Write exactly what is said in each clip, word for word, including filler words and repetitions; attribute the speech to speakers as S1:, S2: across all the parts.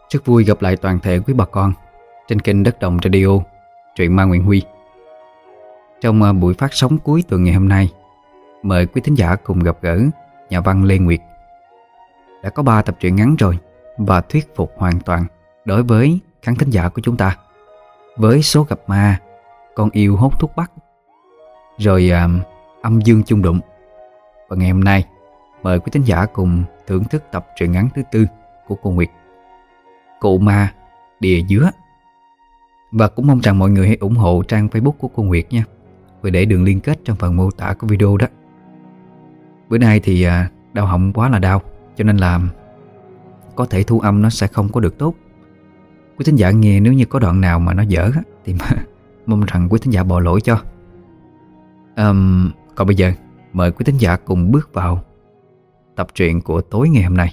S1: Rất vui gặp lại toàn thể quý bà con trên kênh Đất Đồng Radio, truyện ma Nguyễn Huy. Trong uh, buổi phát sóng cuối tuần ngày hôm nay, mời quý thính giả cùng gặp gỡ nhà văn Lê Nguyệt. Đã có ba tập truyện ngắn rồi và thuyết phục hoàn toàn đối với khán thính giả của chúng ta với Số Gặp Ma, Con Yêu Hốt Thuốc Bắc, rồi uh, Âm Dương Chung Đụng. Và ngày hôm nay mời quý thính giả cùng thưởng thức tập truyện ngắn thứ tư của cô Nguyệt, Cụ Ma Đìa Dứa. Và cũng mong rằng mọi người hãy ủng hộ trang Facebook của cô Nguyệt nha. Và để đường liên kết trong phần mô tả của video đó. Bữa nay thì à, đau họng quá là đau, cho nên là có thể thu âm nó sẽ không có được tốt. Quý thính giả nghe nếu như có đoạn nào mà nó dở thì mong rằng quý thính giả bỏ lỗi cho. um, Còn bây giờ mời quý thính giả cùng bước vào tập truyện của tối ngày hôm nay.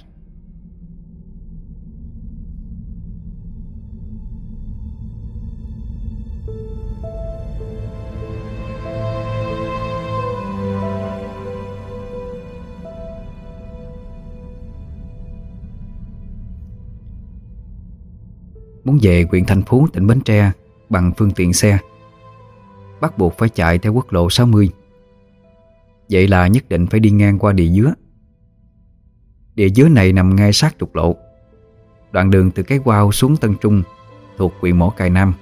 S1: Muốn về huyện Thành Phú, tỉnh Bến Tre bằng phương tiện xe, bắt buộc phải chạy theo quốc lộ sáu mươi. Vậy là nhất định phải đi ngang qua Đìa Dứa. Đìa Dứa này nằm ngay sát trục lộ, đoạn đường từ Cái Quao xuống Tân Trung, thuộc huyện Mỏ Cày Nam.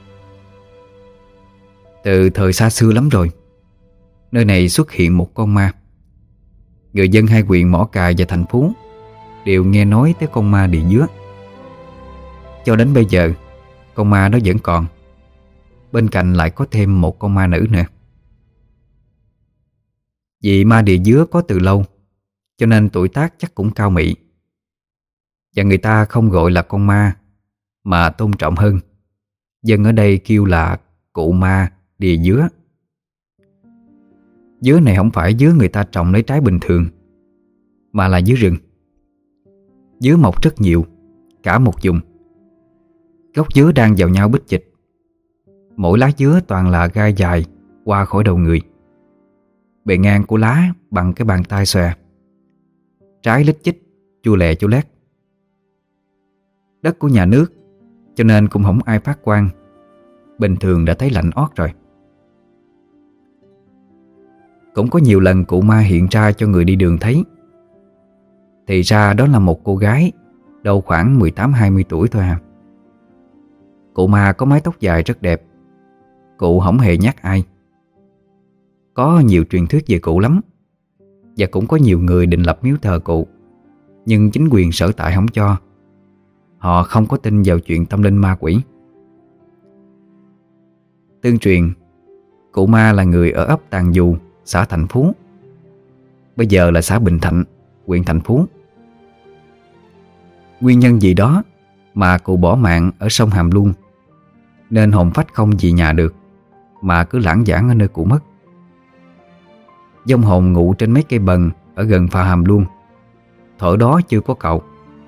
S1: Từ thời xa xưa lắm rồi, nơi này xuất hiện một con ma. Người dân hai huyện Mỏ Cày và Thành Phú đều nghe nói tới con ma Đìa Dứa. Cho đến bây giờ, con ma đó vẫn còn. Bên cạnh lại có thêm một con ma nữ nữa. Vì ma Đìa Dứa có từ lâu, cho nên tuổi tác chắc cũng cao mị. Và người ta không gọi là con ma, mà tôn trọng hơn, dân ở đây kêu là Cụ Ma Đìa Dứa. Dứa này không phải dứa người ta trồng lấy trái bình thường, mà là dứa rừng. Dứa mọc rất nhiều, cả một vùng. Gốc dứa đang vào nhau bích chịch. Mỗi lá dứa toàn là gai dài qua khỏi đầu người. Bề ngang của lá bằng cái bàn tay xòe. Trái lít chích, chua lẹ chua lét. Đất của nhà nước, cho nên cũng không ai phát quan. Bình thường đã thấy lạnh ót rồi. Cũng có nhiều lần cụ ma hiện ra cho người đi đường thấy. Thì ra đó là một cô gái, đâu khoảng mười tám hai mươi tuổi thôi à. Cụ ma có mái tóc dài rất đẹp. Cụ không hề nhắc ai. Có nhiều truyền thuyết về cụ lắm. Và cũng có nhiều người định lập miếu thờ cụ, nhưng chính quyền sở tại không cho. Họ không có tin vào chuyện tâm linh ma quỷ. Tương truyền, cụ ma là người ở ấp Tàn Dù, xã Thành Phú. Bây giờ là xã Bình Thạnh, huyện Thành Phú. Nguyên nhân gì đó mà cụ bỏ mạng ở sông Hàm Luông, nên hồn phách không về nhà được, mà cứ lãng vảng ở nơi cụ mất. Vong hồn ngụ trên mấy cây bần ở gần phà Hàm Luông. Thuở đó chưa có cậu.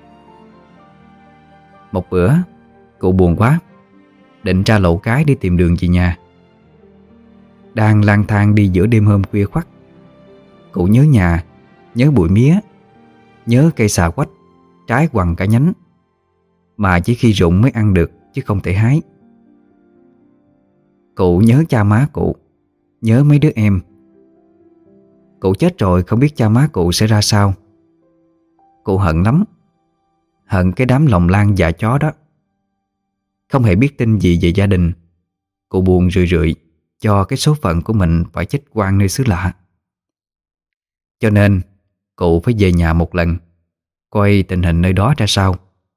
S1: Một bữa, cụ buồn quá, định ra lộ cái đi tìm đường về nhà. Đang lang thang đi giữa đêm hôm khuya khoắt, cụ nhớ nhà, nhớ bụi mía, nhớ cây xà quách, trái quằn cả nhánh, mà chỉ khi rụng mới ăn được, chứ không thể hái. Cụ nhớ cha má cụ, nhớ mấy đứa em. Cụ chết rồi không biết cha má cụ sẽ ra sao. Cụ hận lắm. Hận cái đám lòng lan dạ chó đó. Không hề biết tin gì về gia đình. Cụ buồn rười rượi cho cái số phận của mình phải chết oan nơi xứ lạ. Cho nên cụ phải về nhà một lần, coi tình hình nơi đó ra sao.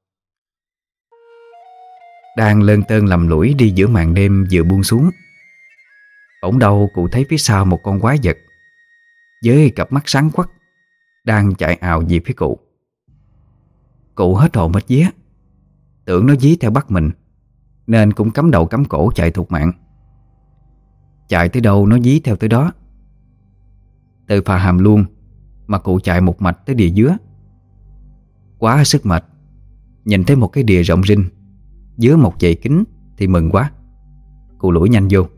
S1: Đang lơn tơn lầm lũi đi giữa màn đêm vừa buông xuống, bỗng đâu cụ thấy phía sau một con quái vật với cặp mắt sáng quắc đang chạy ào về phía cụ. Cụ hết hồn hết vía, tưởng nó dí theo bắt mình, nên cũng cắm đầu cắm cổ chạy thục mạng. Chạy tới đâu nó dí theo tới đó. Từ phà Hàm Luông mà cụ chạy một mạch tới Đìa Dứa. Quá sức mệt, nhìn thấy một cái đìa rộng rinh dưới một dãy kính thì mừng quá. Cụ lủi nhanh vô.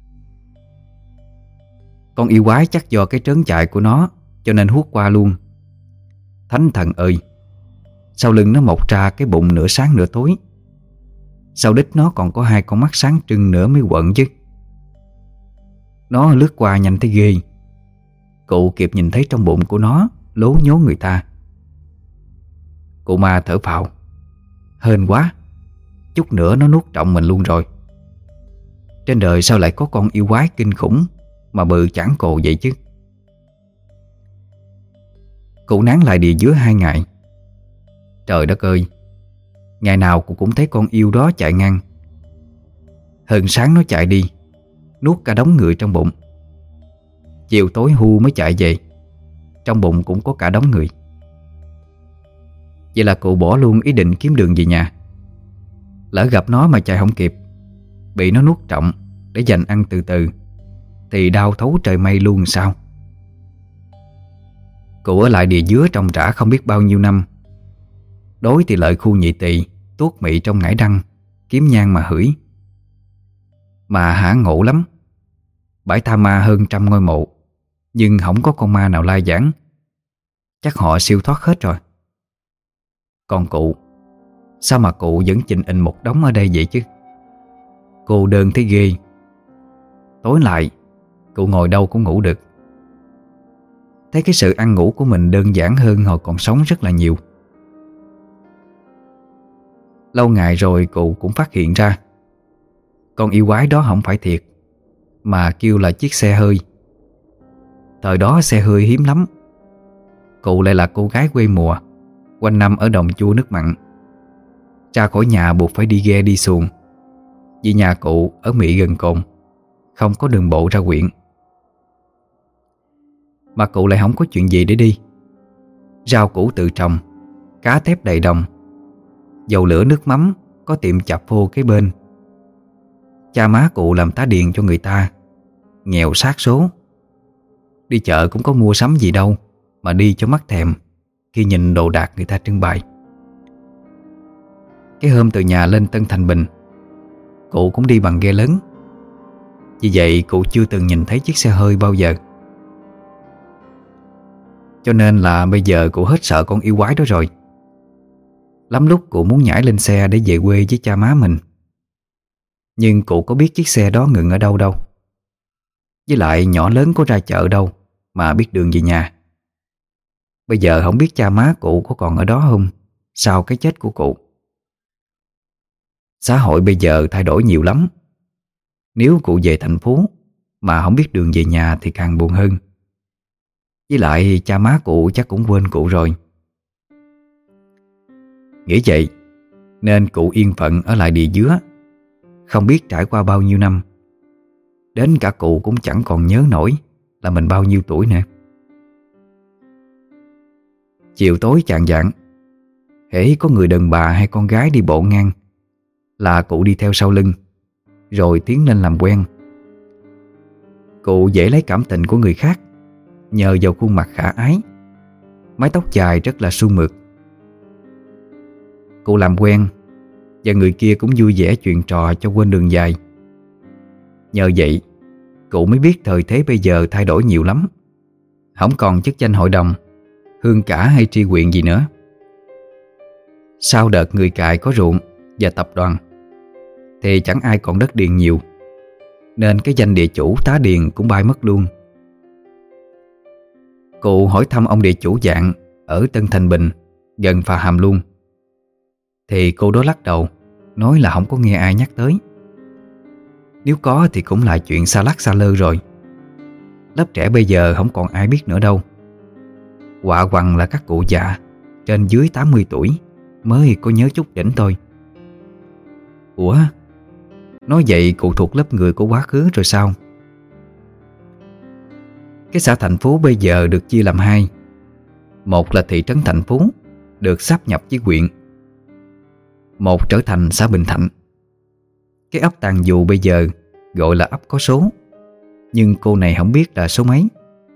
S1: Con yêu quái chắc do cái trớn chạy của nó cho nên hút qua luôn. Thánh thần ơi, Sau lưng nó mọc ra cái bụng nửa sáng nửa tối. Sau đít nó còn có hai con mắt sáng trưng nữa mới quận chứ. Nó lướt qua nhanh thấy ghê. Cụ kịp nhìn thấy trong bụng của nó lố nhố người ta. Cụ ma thở phào. Hên quá, chút nữa nó nuốt trọn mình luôn rồi. Trên đời sao lại có con yêu quái kinh khủng mà bự chảng cồ vậy chứ. Cụ nán lại địa dứa hai ngày. Trời đất ơi, ngày nào cụ cũng thấy con yêu đó chạy ngang. Hừng sáng nó chạy đi, nuốt cả đống người trong bụng. Chiều tối hu mới chạy về, trong bụng cũng có cả đống người. Vậy là cụ bỏ luôn ý định kiếm đường về nhà. Lỡ gặp nó mà chạy không kịp, bị nó nuốt trọn để dành ăn từ từ, thì đau thấu trời mây luôn sao. Cụ ở lại địa dứa trồng rã không biết bao nhiêu năm. Đối thì lợi khu nhị tỳ tuốt mị trong ngải đăng, kiếm nhang mà hửi. Mà hả ngộ lắm. Bãi Tha Ma hơn trăm ngôi mộ, nhưng không có con ma nào lai giảng. Chắc họ siêu thoát hết rồi. Còn cụ, sao mà cụ vẫn chình ình một đống ở đây vậy chứ? Cô đơn thấy ghê. Tối lại, cụ ngồi đâu cũng ngủ được. Thấy cái sự ăn ngủ của mình đơn giản hơn hồi còn sống rất là nhiều. Lâu ngày rồi cụ cũng phát hiện ra con yêu quái đó không phải thiệt, mà kêu là chiếc xe hơi. Thời đó xe hơi hiếm lắm. Cụ lại là cô gái quê mùa, quanh năm ở đồng chua nước mặn. Ra khỏi nhà buộc phải đi ghe đi xuồng, vì nhà cụ ở Mỹ gần Cồn, không có đường bộ ra huyện. Mà cụ lại không có chuyện gì để đi. Rau củ tự trồng, cá tép đầy đồng, dầu lửa nước mắm có tiệm chạp phô kế bên. Cha má cụ làm tá điền cho người ta, nghèo sát số. Đi chợ cũng có mua sắm gì đâu mà đi cho mắt thèm khi nhìn đồ đạc người ta trưng bày. Cái hôm từ nhà lên Tân Thành Bình, cụ cũng đi bằng ghe lớn. Vì vậy cụ chưa từng nhìn thấy chiếc xe hơi bao giờ. Cho nên là bây giờ cụ hết sợ con yêu quái đó rồi. Lắm lúc cụ muốn nhảy lên xe để về quê với cha má mình. Nhưng cụ có biết chiếc xe đó ngừng ở đâu đâu. Với lại nhỏ lớn có ra chợ đâu mà biết đường về nhà. Bây giờ không biết cha má cụ có còn ở đó không sau cái chết của cụ. Xã hội bây giờ thay đổi nhiều lắm. Nếu cụ về thành phố mà không biết đường về nhà thì càng buồn hơn. Với lại cha má cụ chắc cũng quên cụ rồi. Nghĩ vậy nên cụ yên phận ở lại địa dứa. Không biết trải qua bao nhiêu năm, đến cả cụ cũng chẳng còn nhớ nổi là mình bao nhiêu tuổi nè. Chiều tối chạng vạng, hễ có người đàn bà hay con gái đi bộ ngang là cụ đi theo sau lưng, rồi tiến lên làm quen. Cụ dễ lấy cảm tình của người khác nhờ vào khuôn mặt khả ái, mái tóc dài rất là suôn mượt. Cụ làm quen và người kia cũng vui vẻ chuyện trò cho quên đường dài. Nhờ vậy cụ mới biết thời thế bây giờ thay đổi nhiều lắm. Không còn chức danh hội đồng, hương cả hay tri huyện gì nữa. Sau đợt người cài có ruộng và tập đoàn thì chẳng ai còn đất điền nhiều, nên cái danh địa chủ tá điền cũng bay mất luôn. Cụ hỏi thăm ông địa chủ Dạng ở Tân Thành Bình gần Phà Hàm luôn, thì cô đó lắc đầu, nói là không có nghe ai nhắc tới. Nếu có thì cũng là chuyện xa lắc xa lơ rồi. Lớp trẻ bây giờ không còn ai biết nữa đâu. Quạ quằn là các cụ già trên dưới tám mươi tuổi mới có nhớ chút đỉnh thôi. Ủa, nói vậy cụ thuộc lớp người của quá khứ rồi sao? Cái xã thành phố bây giờ được chia làm hai. Một là thị trấn thành phố, được sáp nhập với huyện. Một trở thành xã Bình Thạnh. Cái ấp Tàn Dù bây giờ gọi là ấp có số, nhưng cô này không biết là số mấy.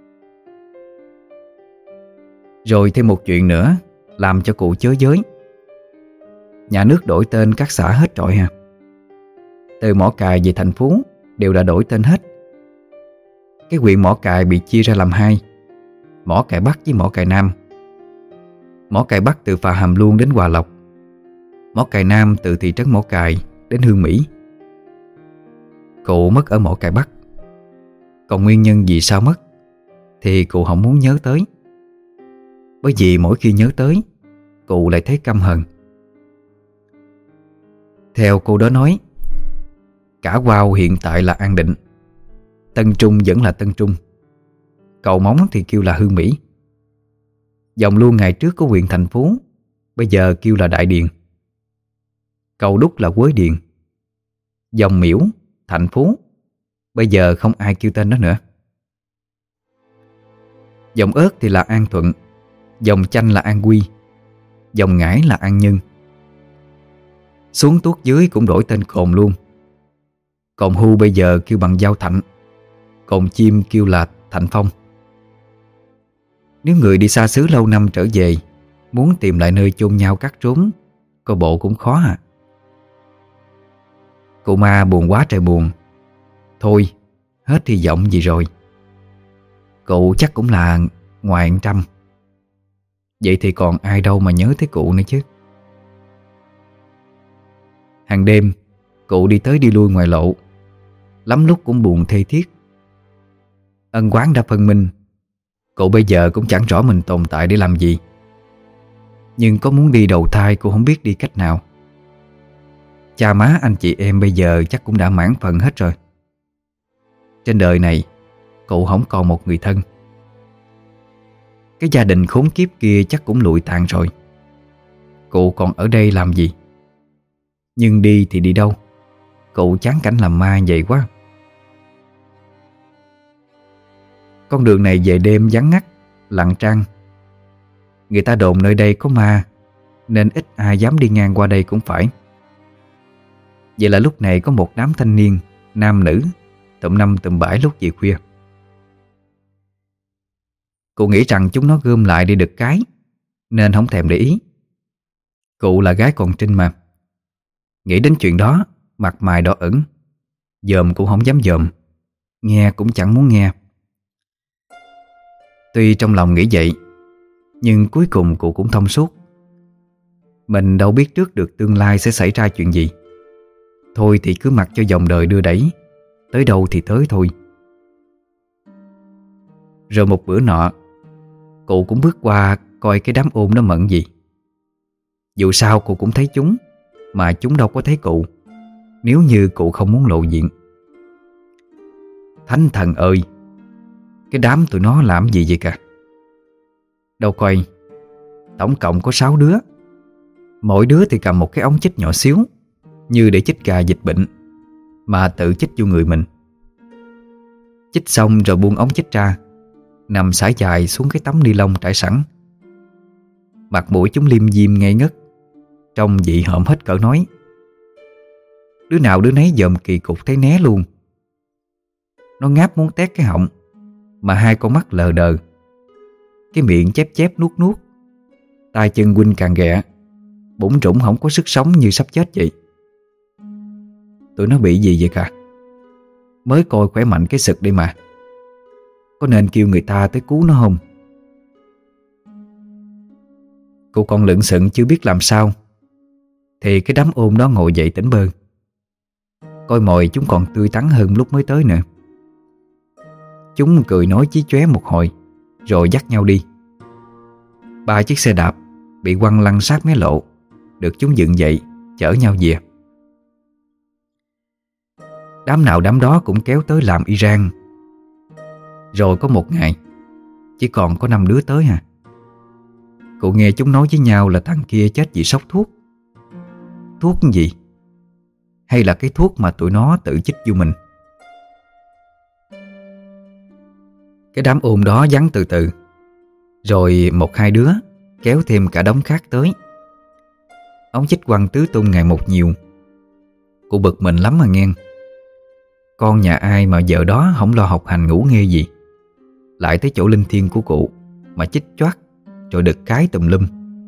S1: Rồi thêm một chuyện nữa làm cho cụ chớ giới. Nhà nước đổi tên các xã hết rồi ha. Từ Mỏ Cày về thành phố đều đã đổi tên hết. Cái huyện Mỏ Cày bị chia ra làm hai, Mỏ Cày Bắc với Mỏ Cày Nam. Mỏ cày Bắc từ phà Hàm Luông đến Hòa Lộc, mỏ cày Nam từ thị trấn Mỏ Cày đến Hương Mỹ. Cụ mất ở mỏ cày Bắc. Còn nguyên nhân vì sao mất thì cụ không muốn nhớ tới. Bởi vì mỗi khi nhớ tới, cụ lại thấy căm hờn. Theo cô đó nói, cả Wow hiện tại là An Định, Tân Trung vẫn là Tân Trung, Cầu Móng thì kêu là Hương Mỹ. Dòng Luông ngày trước có huyện Thành Phú, bây giờ kêu là Đại Điền. Cầu Đúc là Quới Điền. Dòng Miễu, Thành Phú, bây giờ không ai kêu tên đó nữa. Dòng Ớt thì là An Thuận, dòng Chanh là An Quy, dòng Ngãi là An Nhân. Xuống tuốt dưới cũng đổi tên cồn luôn. Cồn Hu bây giờ kêu bằng Giao Thạnh, cồn Chim kêu là Thạnh Phong. Nếu người đi xa xứ lâu năm trở về, muốn tìm lại nơi chôn nhau cắt trốn, coi bộ cũng khó à. Cụ Ma buồn quá trời buồn. Thôi, hết hy vọng gì rồi. Cụ chắc cũng là ngoài ăn trăm. Vậy thì còn ai đâu mà nhớ tới cụ nữa chứ. Hàng đêm, cụ đi tới đi lui ngoài lộ, lắm lúc cũng buồn thê thiết. Ân oán đã phân minh, cụ bây giờ cũng chẳng rõ mình tồn tại để làm gì. Nhưng có muốn đi đầu thai cũng không biết đi cách nào. Cha má anh chị em bây giờ chắc cũng đã mãn phần hết rồi. Trên đời này, cụ không còn một người thân. Cái gia đình khốn kiếp kia chắc cũng lụi tàn rồi. Cụ còn ở đây làm gì? Nhưng đi thì đi đâu? Cụ chán cảnh làm ma vậy quá. Con đường này về đêm vắng ngắt, lặng trăng. Người ta đồn nơi đây có ma, nên ít ai dám đi ngang qua đây cũng phải. Vậy là lúc này có một đám thanh niên, nam nữ, tụm năm tụm bảy lúc về khuya. Cụ nghĩ rằng chúng nó gom lại để đực cái, nên không thèm để ý. Cụ là gái còn trinh mà. Nghĩ đến chuyện đó, mặt mày đỏ ửng, dòm cũng không dám dòm, nghe cũng chẳng muốn nghe. Tuy trong lòng nghĩ vậy, nhưng cuối cùng cụ cũng thông suốt. Mình đâu biết trước được tương lai sẽ xảy ra chuyện gì. Thôi thì cứ mặc cho dòng đời đưa đẩy, tới đâu thì tới thôi. Rồi một bữa nọ, cụ cũng bước qua coi cái đám ôm nó mận gì. Dù sao cụ cũng thấy chúng, mà chúng đâu có thấy cụ, nếu như cụ không muốn lộ diện. Thánh thần ơi, cái đám tụi nó làm gì vậy cả? Đâu coi, tổng cộng có sáu đứa. Mỗi đứa thì cầm một cái ống chích nhỏ xíu, như để chích gà dịch bệnh, mà tự chích vô người mình. Chích xong rồi buông ống chích ra, nằm sải dài xuống cái tấm ni lông trải sẵn. Mặt mũi chúng liêm diêm ngây ngất, trông dị hợm hết cỡ nói. Đứa nào đứa nấy dòm kỳ cục thấy né luôn. Nó ngáp muốn tét cái họng, mà hai con mắt lờ đờ, cái miệng chép chép nuốt nuốt, tay chân quỳnh càng ghẹ, bủn rủn không có sức sống như sắp chết vậy. Tụi nó bị gì vậy cả? Mới coi khỏe mạnh cái sực đây mà. Có nên kêu người ta tới cứu nó không? Cô còn lững sững chưa biết làm sao, thì cái đám ôm đó ngồi dậy tỉnh bơ. Coi mồi chúng còn tươi tắn hơn lúc mới tới nữa. Chúng cười nói chí chóe một hồi, rồi dắt nhau đi. Ba chiếc xe đạp bị quăng lăn sát mé lộ, được chúng dựng dậy chở nhau về. Đám nào đám đó cũng kéo tới làm y rang. Rồi có một ngày, chỉ còn có năm đứa tới à. Cụ nghe chúng nói với nhau là thằng kia chết vì sốc thuốc. Thuốc gì? Hay là cái thuốc mà tụi nó tự chích vô mình? Cái đám ôm đó vắng từ từ, rồi một hai đứa kéo thêm cả đống khác tới. Ống chích quăng tứ tung ngày một nhiều. Cụ bực mình lắm mà nghe. Con nhà ai mà vợ đó không lo học hành ngủ nghê gì, lại tới chỗ linh thiêng của cụ mà chích choát rồi đực cái tùm lum.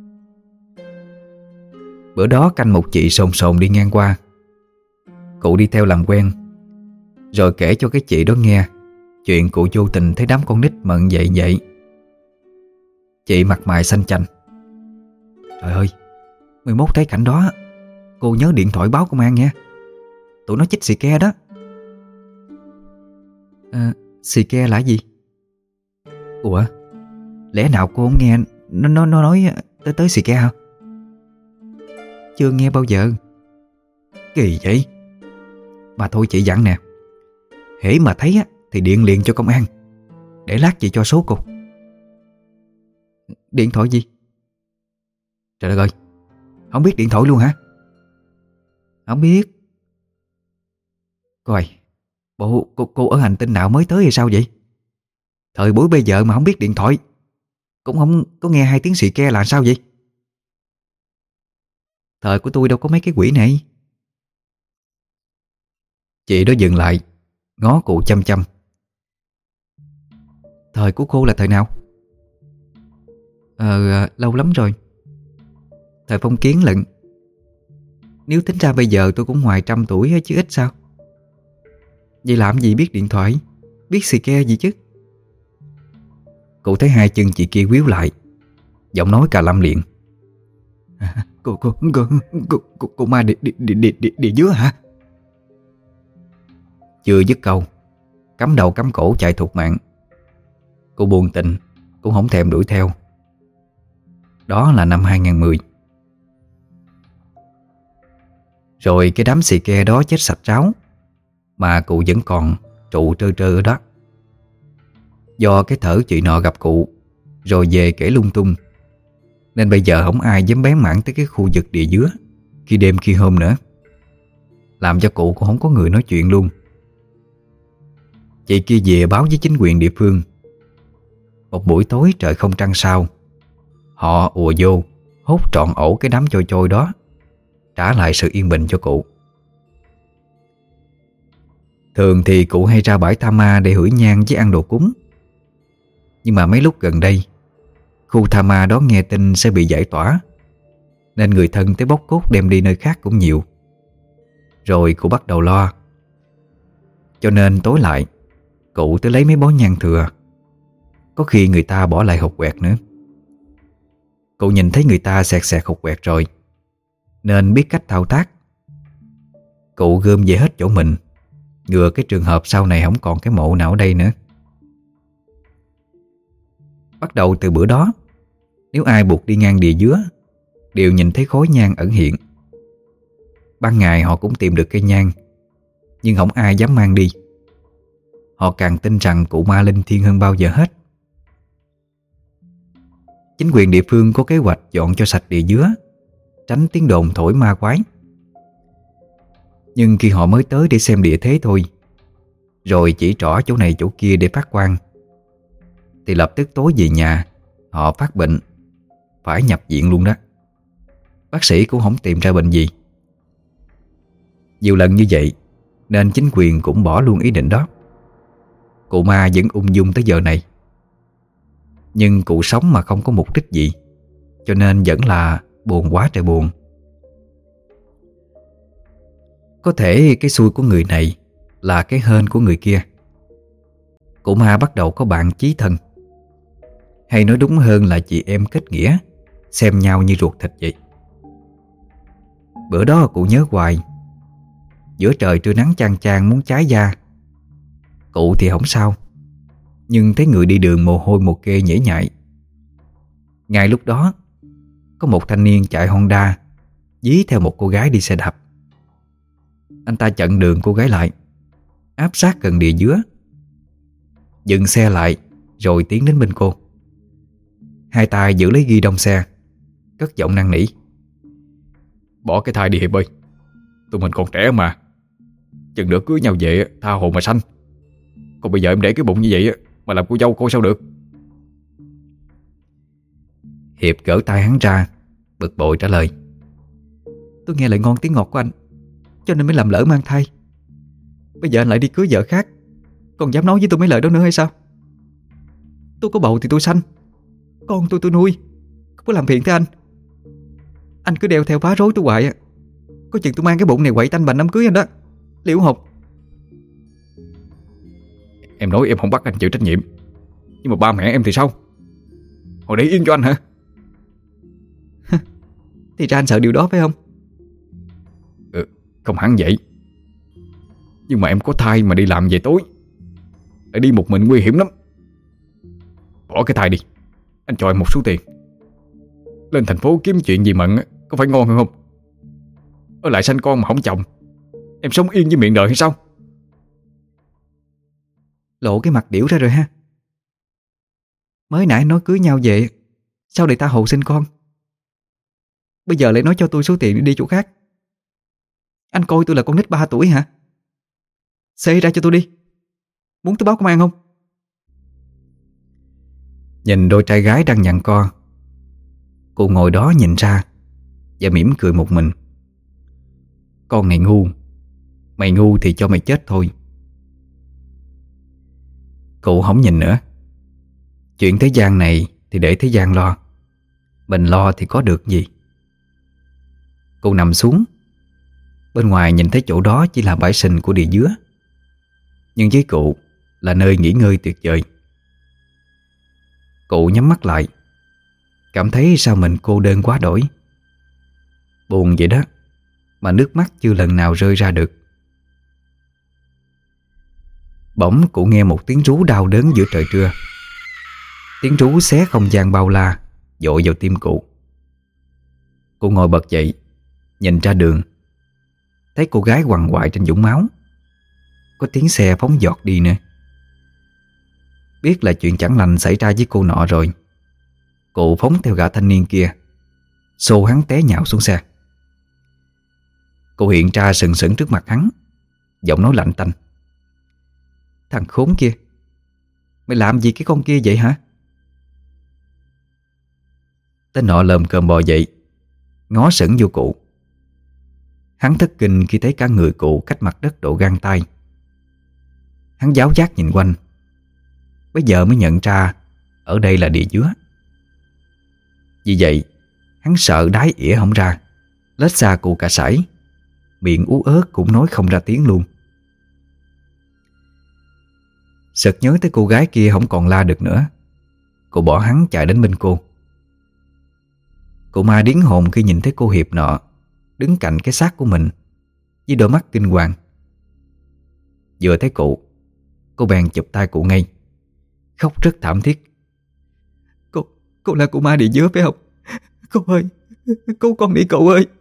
S1: Bữa đó canh một chị sồn sồn đi ngang qua. Cụ đi theo làm quen, rồi kể cho cái chị đó nghe chuyện cụ vô tình thấy đám con nít mận vậy vậy. Chị mặt mày xanh chanh, Trời ơi, mười mốt thấy cảnh đó cô nhớ điện thoại báo công an nha. Tụi nó chích xì ke đó. À, xì ke là gì? Ủa, lẽ nào cô không nghe Nó, nó, nó nói tới tới xì ke hả? Chưa nghe bao giờ. Kỳ vậy. Mà thôi chị dặn nè, hễ mà thấy á, thì điện liền cho công an, để lát chị cho số cô. Điện thoại gì? Trời đất ơi, không biết điện thoại luôn hả? Không biết. Coi, bộ cô, cô ở hành tinh nào mới tới hay sao vậy? Thời buổi bây giờ mà không biết điện thoại, cũng không có nghe hai tiếng xì ke là sao vậy? Thời của tôi đâu có mấy cái quỷ này. Chị đó dừng lại, ngó cụ chăm chăm. Thời của cô là thời nào? Ờ, lâu lắm rồi. Thời phong kiến lận. Nếu tính ra bây giờ tôi cũng ngoài trăm tuổi chứ ít sao. Vậy làm gì biết điện thoại, biết xì ke gì chứ? Cụ thấy hai chân chị kia quýu lại, giọng nói cà lâm liền. À, cô, cô, cô, cô, cô, cô ma địa, địa, địa, địa, địa dứa hả? Chưa dứt câu, cắm đầu cắm cổ chạy thục mạng. Cô buồn tình cũng không thèm đuổi theo. Đó là năm hai không một không. Rồi cái đám xì ke đó chết sạch ráo, mà cụ vẫn còn trụ trơ trơ ở đó. Do cái thở chị nọ gặp cụ rồi về kể lung tung, nên bây giờ không ai dám bén mảng tới cái khu vực địa dứa khi đêm khi hôm nữa, làm cho cụ cũng không có người nói chuyện luôn. Chị kia về báo với chính quyền địa phương. Một buổi tối trời không trăng sao, họ ùa vô hốt trọn ổ cái đám trôi trôi đó, trả lại sự yên bình cho cụ. Thường thì cụ hay ra bãi Tha Ma để hửi nhang với ăn đồ cúng. Nhưng mà mấy lúc gần đây, khu Tha Ma đó nghe tin sẽ bị giải tỏa, nên người thân tới bóc cốt đem đi nơi khác cũng nhiều. Rồi cụ bắt đầu lo. Cho nên tối lại, cụ tới lấy mấy bó nhang thừa. Có khi người ta bỏ lại hột quẹt nữa. Cụ nhìn thấy người ta xẹt xẹt hột quẹt rồi, nên biết cách thao tác. Cụ gom về hết chỗ mình, ngừa cái trường hợp sau này không còn cái mộ nào ở đây nữa. Bắt đầu từ bữa đó, nếu ai buộc đi ngang địa dứa đều nhìn thấy khói nhang ẩn hiện. Ban ngày họ cũng tìm được cây nhang, nhưng không ai dám mang đi. Họ càng tin rằng cụ ma linh thiêng hơn bao giờ hết. Chính quyền địa phương có kế hoạch dọn cho sạch địa dứa, tránh tiếng đồn thổi ma quái. Nhưng khi họ mới tới để xem địa thế thôi, rồi chỉ trỏ chỗ này chỗ kia để phát quan, thì lập tức tối về nhà họ phát bệnh, phải nhập viện luôn đó. Bác sĩ cũng không tìm ra bệnh gì. Nhiều lần như vậy nên chính quyền cũng bỏ luôn ý định đó. Cụ ma vẫn ung dung tới giờ này. Nhưng cụ sống mà không có mục đích gì, cho nên vẫn là buồn quá trời buồn. Có thể cái xui của người này là cái hên của người kia. Cụ ma bắt đầu có bạn chí thân, hay nói đúng hơn là chị em kết nghĩa, xem nhau như ruột thịt vậy. Bữa đó cụ nhớ hoài. Giữa trời trưa nắng chang chang muốn cháy da. Cụ thì không sao, nhưng thấy người đi đường mồ hôi một kê nhễ nhại. Ngay lúc đó, có một thanh niên chạy Honda dí theo một cô gái đi xe đạp. Anh ta chặn đường cô gái lại, áp sát gần địa dứa, dừng xe lại rồi tiến đến bên cô. Hai tay giữ lấy ghi đông xe, cất giọng năn nỉ: "Bỏ cái thai đi Hiệp ơi, tụi mình còn trẻ mà, chừng nữa cưới nhau về tha hồ mà sanh. Còn bây giờ em để cái bụng như vậy mà làm cô dâu cô sao được?" Hiệp gỡ tay hắn ra, bực bội trả lời: "Tôi nghe lời ngon tiếng ngọt của anh, cho nên mới làm lỡ mang thai. Bây giờ anh lại đi cưới vợ khác, còn dám nói với tôi mấy lời đó nữa hay sao? Tôi có bầu thì tôi sanh, con tôi tôi nuôi, không có làm phiền tới anh. Anh cứ đeo theo phá rối tôi hoài, có chừng tôi mang cái bụng này quậy tanh bành đám cưới anh đó. Liễu Hồng." "Em nói em không bắt anh chịu trách nhiệm, nhưng mà ba mẹ em thì sao? Họ để yên cho anh hả?" Thì ra anh sợ điều đó phải không?
S2: Ừ, không hẳn vậy. Nhưng mà em có thai mà đi làm về tối, lại đi một mình nguy hiểm lắm. Bỏ cái thai đi, anh cho em một số tiền. Lên thành phố kiếm chuyện gì mận có phải ngon hơn không? Ở lại sanh con mà không chồng, em sống yên với miệng đời hay sao?
S1: Lộ cái mặt điểu ra rồi ha. Mới nãy nói cưới nhau về, sao để ta hầu sinh con? Bây giờ lại nói cho tôi số tiền để đi chỗ khác. Anh coi tôi là con nít ba tuổi hả? Xê ra cho tôi đi. Muốn tôi báo công an không? Nhìn đôi trai gái đang nhặn co, cô ngồi đó nhìn ra và mỉm cười một mình. Con này ngu, mày ngu thì cho mày chết thôi. Cụ không nhìn nữa. Chuyện thế gian này thì để thế gian lo, mình lo thì có được gì. Cô nằm xuống. Bên ngoài nhìn thấy chỗ đó chỉ là bãi sình của địa dứa, nhưng với cụ là nơi nghỉ ngơi tuyệt vời. Cụ nhắm mắt lại, cảm thấy sao mình cô đơn quá đổi. Buồn vậy đó, mà nước mắt chưa lần nào rơi ra được. Bỗng cụ nghe một tiếng rú đau đớn giữa trời trưa. Tiếng rú xé không gian bao la, dội vào tim cụ. Cụ ngồi bật dậy, nhìn ra đường, thấy cô gái quằn quại trên vũng máu. Có tiếng xe phóng giọt đi nữa. Biết là chuyện chẳng lành xảy ra với cô nọ rồi, cụ phóng theo gã thanh niên kia, xô hắn té nhào xuống xe. Cô hiện ra sừng sững trước mặt hắn, giọng nói lạnh tanh: "Thằng khốn kia, mày làm gì cái con kia vậy hả?" Tên nọ lồm cồm bò dậy, ngó sững vô cụ. Hắn thất kinh khi thấy cả người cụ cách mặt đất độ gang tay. Hắn giáo giác nhìn quanh, bây giờ mới nhận ra ở đây là địa dứa. Vì vậy hắn sợ đái ỉa không ra, lết xa cụ cả sải, miệng ú ớ cũng nói không ra tiếng luôn. Sực nhớ tới cô gái kia không còn la được nữa, cô bỏ hắn chạy đến bên cô. Cụ ma điếng hồn khi nhìn thấy cô hiệp nọ đứng cạnh cái xác của mình với đôi mắt kinh hoàng. Vừa thấy cụ, cô bèn chụp tay cụ ngay, khóc rất thảm thiết: Cô, cô là cụ ma địa dứa phải không? Cô ơi, cứu con đi cậu ơi.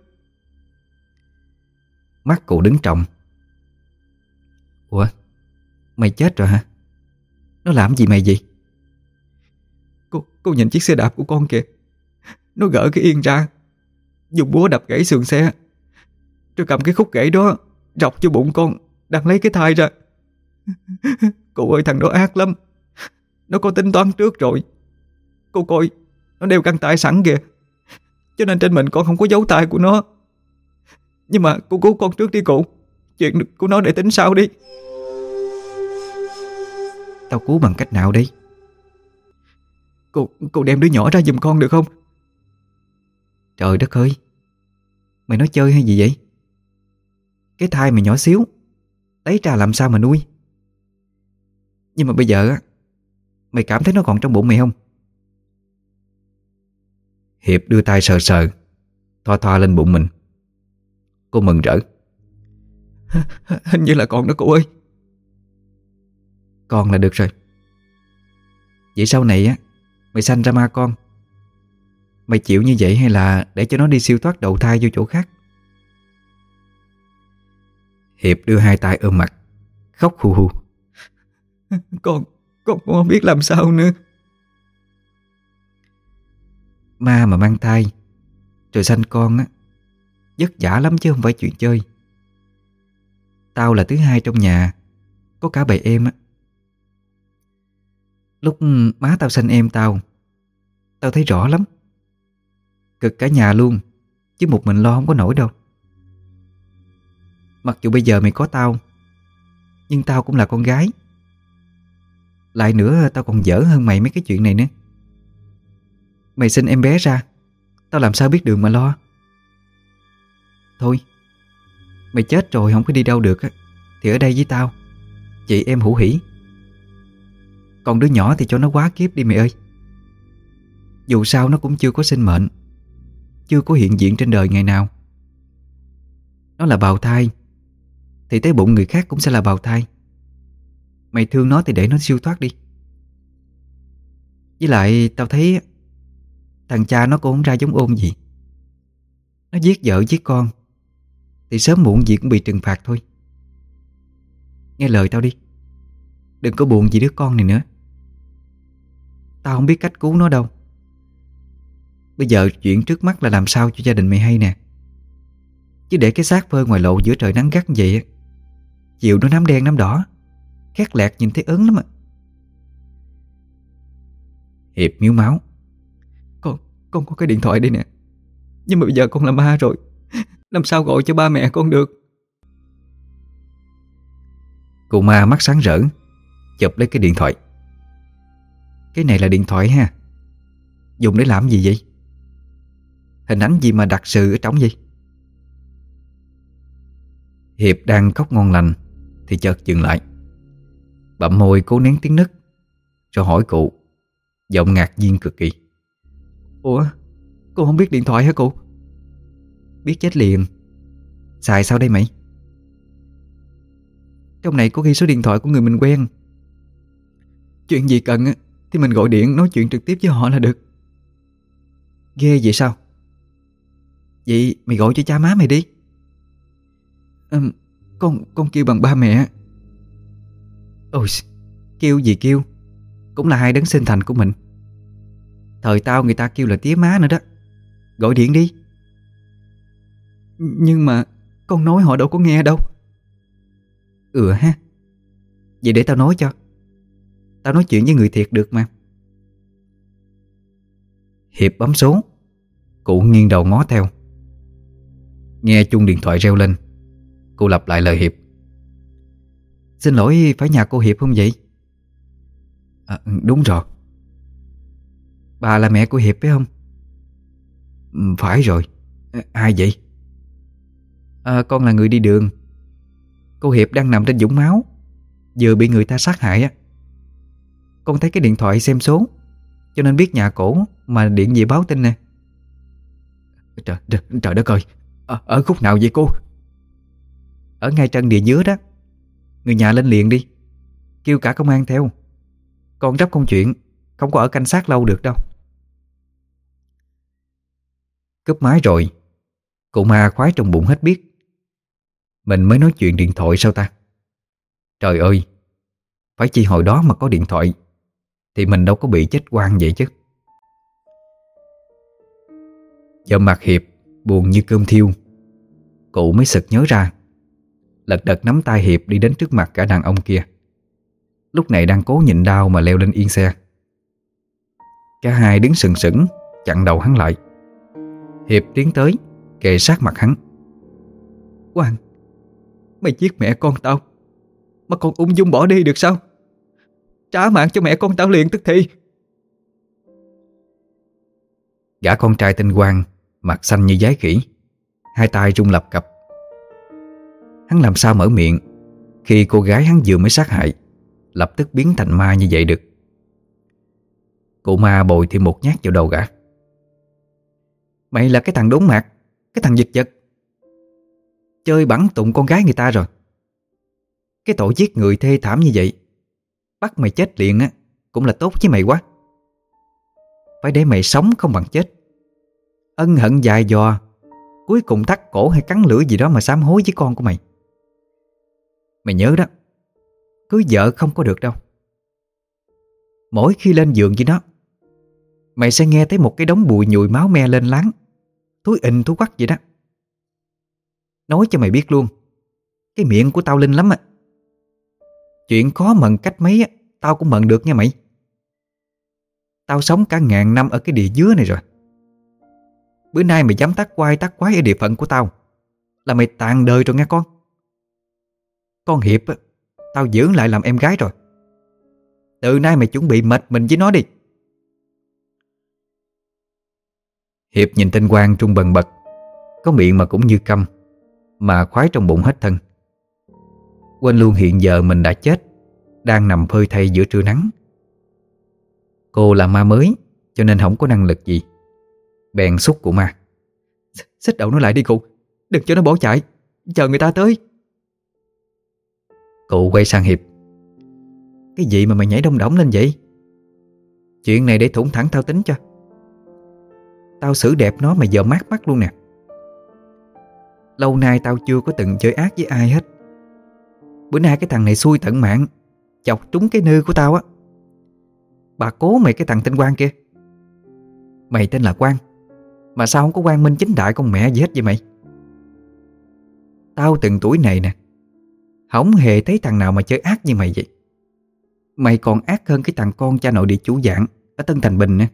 S1: Mắt cụ đứng tròng. Ủa, mày chết rồi hả? Nó làm gì mày vậy? Cô, cô nhìn chiếc xe đạp của con kìa. Nó gỡ cái yên ra, dùng búa đập gãy sườn xe, rồi cầm cái khúc gãy đó rọc cho bụng con đang lấy cái thai ra. Cô ơi, thằng đó ác lắm. Nó có tính toán trước rồi. Cô coi, nó đeo găng tay sẵn kìa, cho nên trên mình con không có dấu tay của nó. Nhưng mà cô cứu con trước đi cụ. Chuyện của nó để tính sau đi. Tao cứu bằng cách nào đây? Cô, cô đem đứa nhỏ ra giùm con được không? Trời đất ơi, mày nói chơi hay gì vậy? Cái thai mày nhỏ xíu, lấy ra làm sao mà nuôi? Nhưng mà bây giờ á, mày cảm thấy nó còn trong bụng mày không? Hiệp đưa tay sờ sờ, thoa thoa lên bụng mình. Cô mừng rỡ: Hình như là còn đó cô ơi. Con là được rồi. Vậy sau này á, mày sanh ra ma con, mày chịu như vậy hay là để cho nó đi siêu thoát đầu thai vô chỗ khác? Hiệp đưa hai tay ôm mặt, khóc hu hu: Con, con không biết làm sao nữa. Ma mà mang thai rồi sanh con á, vất vả lắm chứ không phải chuyện chơi. Tao là thứ hai trong nhà, có cả bầy em á. Lúc má tao sanh em tao, tao thấy rõ lắm. Cực cả nhà luôn, chứ một mình lo không có nổi đâu. Mặc dù bây giờ mày có tao, nhưng tao cũng là con gái. Lại nữa, tao còn dở hơn mày mấy cái chuyện này nữa. Mày sinh em bé ra, tao làm sao biết đường mà lo. Thôi, mày chết rồi không có đi đâu được á, thì ở đây với tao, chị em hữu hỉ. Còn đứa nhỏ thì cho nó quá kiếp đi mày ơi. Dù sao nó cũng chưa có sinh mệnh, chưa có hiện diện trên đời ngày nào. Nó là bào thai thì tới bụng người khác cũng sẽ là bào thai. Mày thương nó thì để nó siêu thoát đi. Với lại tao thấy thằng cha nó cũng không ra giống ôn gì. Nó giết vợ giết con thì sớm muộn gì cũng bị trừng phạt thôi. Nghe lời tao đi, đừng có buồn vì đứa con này nữa. Tao không biết cách cứu nó đâu. Bây giờ chuyện trước mắt là làm sao cho gia đình mày hay nè. Chứ để cái xác phơi ngoài lộ giữa trời nắng gắt như vậy á, chiều nó nám đen nám đỏ, khét lẹt nhìn thấy ớn lắm à. Hiệp miếu máu. Con, con có cái điện thoại đây nè. Nhưng mà bây giờ con là ma rồi, làm sao gọi cho ba mẹ con được? Cụ ma mắt sáng rỡ chụp lấy cái điện thoại. Cái này là điện thoại ha? Dùng để làm gì vậy? Hình ảnh gì mà đặc sự ở trong vậy? Hiệp đang khóc ngon lành thì chợt dừng lại, bặm môi cố nén tiếng nấc, rồi hỏi cụ, giọng ngạc nhiên cực kỳ. Ủa, cô không biết điện thoại hả cụ? Biết chết liền. Xài sao đây mày? Trong này có ghi số điện thoại của người mình quen. Chuyện gì cần thì mình gọi điện nói chuyện trực tiếp với họ là được. Ghê vậy sao? Vậy mày gọi cho cha má mày đi. Ừ, con con kêu bằng ba mẹ. Ôi, kêu gì kêu, cũng là hai đấng sinh thành của mình. Thời tao người ta kêu là tía má nữa đó. Gọi điện đi. Nhưng mà con nói họ đâu có nghe đâu. Ừ ha. Vậy để tao nói cho. Tao nói chuyện với người thiệt được mà. Hiệp bấm số. Cụ nghiêng đầu ngó theo. Nghe chuông điện thoại reo lên, cô lặp lại lời Hiệp. Xin lỗi, phải nhà cô Hiệp không vậy? À, đúng rồi. Bà là mẹ của Hiệp phải không? Phải rồi. Ai vậy? À, con là người đi đường. Cô Hiệp đang nằm trên vũng máu, vừa bị người ta sát hại á. Con thấy cái điện thoại xem số, cho nên biết nhà cổ mà điện về báo tin nè. Trời, trời, trời đất ơi. À, ở khúc nào vậy cô? Ở ngay chân địa dứa đó. Người nhà lên liền đi, kêu cả công an theo. Con gấp công chuyện, không có ở canh xác lâu được đâu. Cúp máy rồi, cụ ma khoái trong bụng hết biết. Mình mới nói chuyện điện thoại sao ta? Trời ơi, phải chi hồi đó mà có điện thoại thì mình đâu có bị chết oan vậy chứ. Giờ mặt Hiệp buồn như cơm thiêu. Cụ mới sực nhớ ra, lật đật nắm tay Hiệp đi đến trước mặt cả đàn ông kia, lúc này đang cố nhịn đau mà leo lên yên xe. Cả hai đứng sừng sững chặn đầu hắn lại. Hiệp tiến tới kề sát mặt hắn. Quang, mày giết mẹ con tao mà còn ung dung bỏ đi được sao? Trả mạng cho mẹ con tao liền tức thì. Gã con trai tên Quang mặt xanh như giái khỉ, hai tay run lập cập. Hắn làm sao mở miệng khi cô gái hắn vừa mới sát hại lập tức biến thành ma như vậy được. Cụ ma bồi thêm một nhát vào đầu gã. Mày là cái thằng đốn mạc, cái thằng giật vật, chơi bắn tụng con gái người ta rồi. Cái tội giết người thê thảm như vậy, bắt mày chết liền á cũng là tốt với mày quá. Phải để mày sống không bằng chết. Ân hận dài dò, cuối cùng thắt cổ hay cắn lưỡi gì đó mà sám hối với con của mày. Mày nhớ đó, cưới vợ không có được đâu. Mỗi khi lên giường với nó, mày sẽ nghe thấy một cái đống bụi nhùi máu me lên láng, thúi ình thúi quắc vậy đó. Nói cho mày biết luôn, cái miệng của tao linh lắm á. Chuyện khó mần cách mấy á, tao cũng mần được nha mày. Tao sống cả ngàn năm ở cái địa dứa này rồi. Bữa nay mày dám tác quai tác quái ở địa phận của tao là mày tàn đời rồi nghe con. Con Hiệp á, tao giữ lại làm em gái rồi. Từ nay mày chuẩn bị mệt mình với nó đi. Hiệp nhìn tên Quang trung bần bật, có miệng mà cũng như câm, mà khoái trong bụng hết thân. Quên luôn hiện giờ mình đã chết, đang nằm phơi thây giữa trưa nắng. Cô là ma mới cho nên không có năng lực gì. Bèn xúc của ma, Xích đầu nó lại đi cụ, đừng cho nó bỏ chạy, chờ người ta tới. Cụ quay sang Hiệp. Cái gì mà mày nhảy đông đỏng lên vậy? Chuyện này để thủng thẳng tao tính cho. Tao xử đẹp nó mày giờ mát mắt luôn nè. Lâu nay tao chưa có từng chơi ác với ai hết. Bữa nay cái thằng này xui tận mạng, chọc trúng cái nư của tao á. Bà cố mày cái thằng tên Quang kia. Mày tên là Quang, mà sao không có quang minh chính đại con mẹ gì hết vậy mày? Tao từng tuổi này nè, không hề thấy thằng nào mà chơi ác như mày vậy. Mày còn ác hơn cái thằng con cha nội địa chủ dạng ở Tân Thành Bình nè.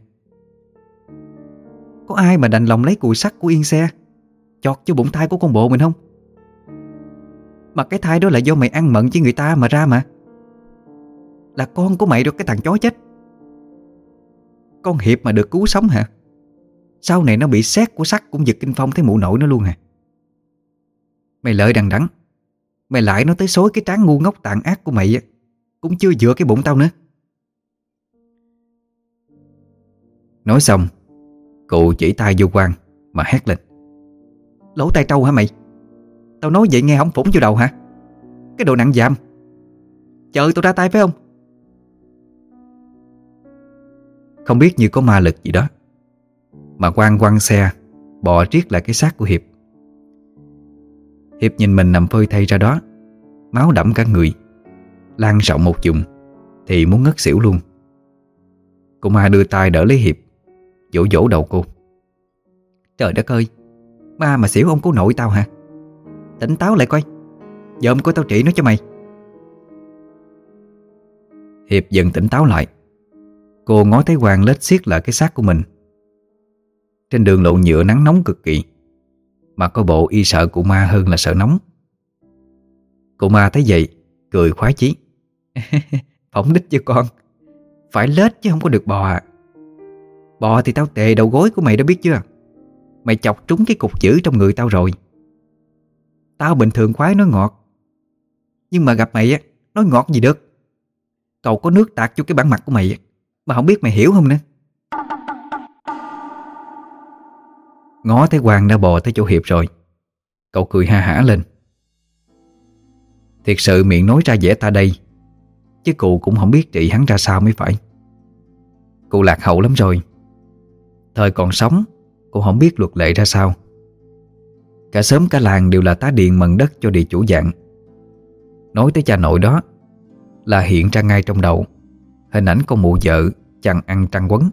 S1: Có ai mà đành lòng lấy cùi sắt của yên xe chọt cho bụng thai của con bộ mình không? Mà cái thai đó là do mày ăn mận với người ta mà ra mà. Là con của mày rồi cái thằng chó chết. Con Hiệp mà được cứu sống hả? Sau này nó bị sét của sắt cũng giật kinh phong thấy mụ nội nó luôn hả? Mày lợi đằng đẵng, mày lại nó tới xối cái trán ngu ngốc tàn ác của mày á, cũng chưa vừa cái bụng tao nữa. Nói xong, cụ chỉ tay vô Quang mà hét lên. Lỗ tai trâu hả mày? Tao nói vậy nghe không phủng vô đầu hả? Cái đồ nặng dàm, chờ tao ra tay phải không? Không biết như có ma lực gì đó mà Quang quăng xe bò riết lại cái xác của Hiệp. Hiệp nhìn mình nằm phơi thay ra đó, máu đẫm cả người, lan rộng một vùng thì muốn ngất xỉu luôn. Cô ma đưa tay đỡ lấy Hiệp, vỗ vỗ đầu cô. Trời đất ơi, ma mà xỉu ông cố nội tao hả? Tỉnh táo lại coi, dòm coi tao trị nó cho mày. Hiệp dần tỉnh táo lại. Cô ngó thấy Quang lết xiết lại cái xác của mình. Trên đường lộ nhựa nắng nóng cực kỳ, mà có bộ y sợ cụ ma hơn là sợ nóng. Cụ ma thấy vậy cười khoái chí. Phỏng đích cho con, phải lết chứ không có được bò à. Bò thì tao tề đầu gối của mày đó biết chưa? Mày chọc trúng cái cục dữ trong người tao rồi. Tao bình thường khoái nói ngọt, nhưng mà gặp mày á, nói ngọt gì được. Cậu có nước tạt vô cái bản mặt của mày á, mà không biết mày hiểu không nữa. Ngó thấy Quang đã bò tới chỗ Hiệp rồi, cậu cười ha hả lên. Thiệt sự miệng nói ra vẻ ta đây, chứ cụ cũng không biết trị hắn ra sao mới phải. Cụ lạc hậu lắm rồi. Thời còn sống, cụ không biết luật lệ ra sao. Cả xóm cả làng đều là tá điền mần đất cho địa chủ dạng. Nói tới cha nội đó là hiện ra ngay trong đầu hình ảnh con mụ vợ chằn ăn trăng quấn.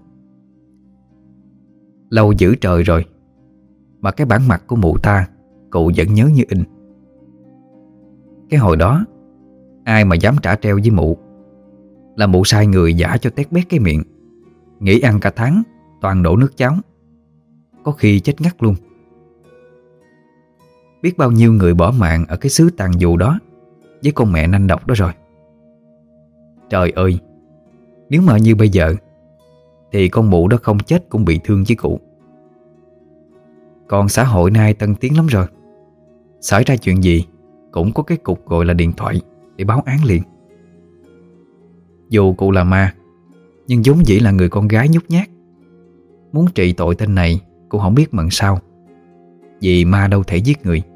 S1: Lâu dữ trời rồi mà cái bản mặt của mụ ta cụ vẫn nhớ như in. Cái hồi đó ai mà dám trả treo với mụ là mụ sai người giả cho tét bét cái miệng, nghĩ ăn cả tháng toàn đổ nước cháo, có khi chết ngắt luôn. Biết bao nhiêu người bỏ mạng ở cái xứ tàn dù đó với con mẹ nanh độc đó rồi. Trời ơi, nếu mà như bây giờ thì con mụ đó không chết cũng bị thương với cụ. Còn xã hội nay tân tiến lắm rồi, xảy ra chuyện gì cũng có cái cục gọi là điện thoại để báo án liền. Dù cụ là ma, nhưng vốn dĩ là người con gái nhút nhát. Muốn trị tội tên này cũng không biết mận sao, vì ma đâu thể giết người.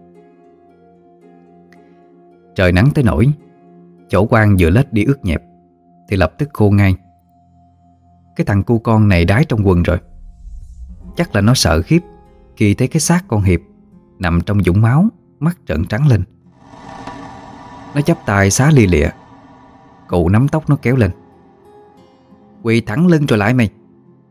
S1: Trời nắng tới nổi, chỗ Quang vừa lết đi ướt nhẹp thì lập tức khô ngay. Cái thằng cu con này đái trong quần rồi. Chắc là nó sợ khiếp khi thấy cái xác con Hiệp nằm trong vũng máu, mắt trợn trắng lên. Nó chắp tay xá lia lịa. Cụ nắm tóc nó kéo lên. Quỳ thẳng lưng rồi lại mày.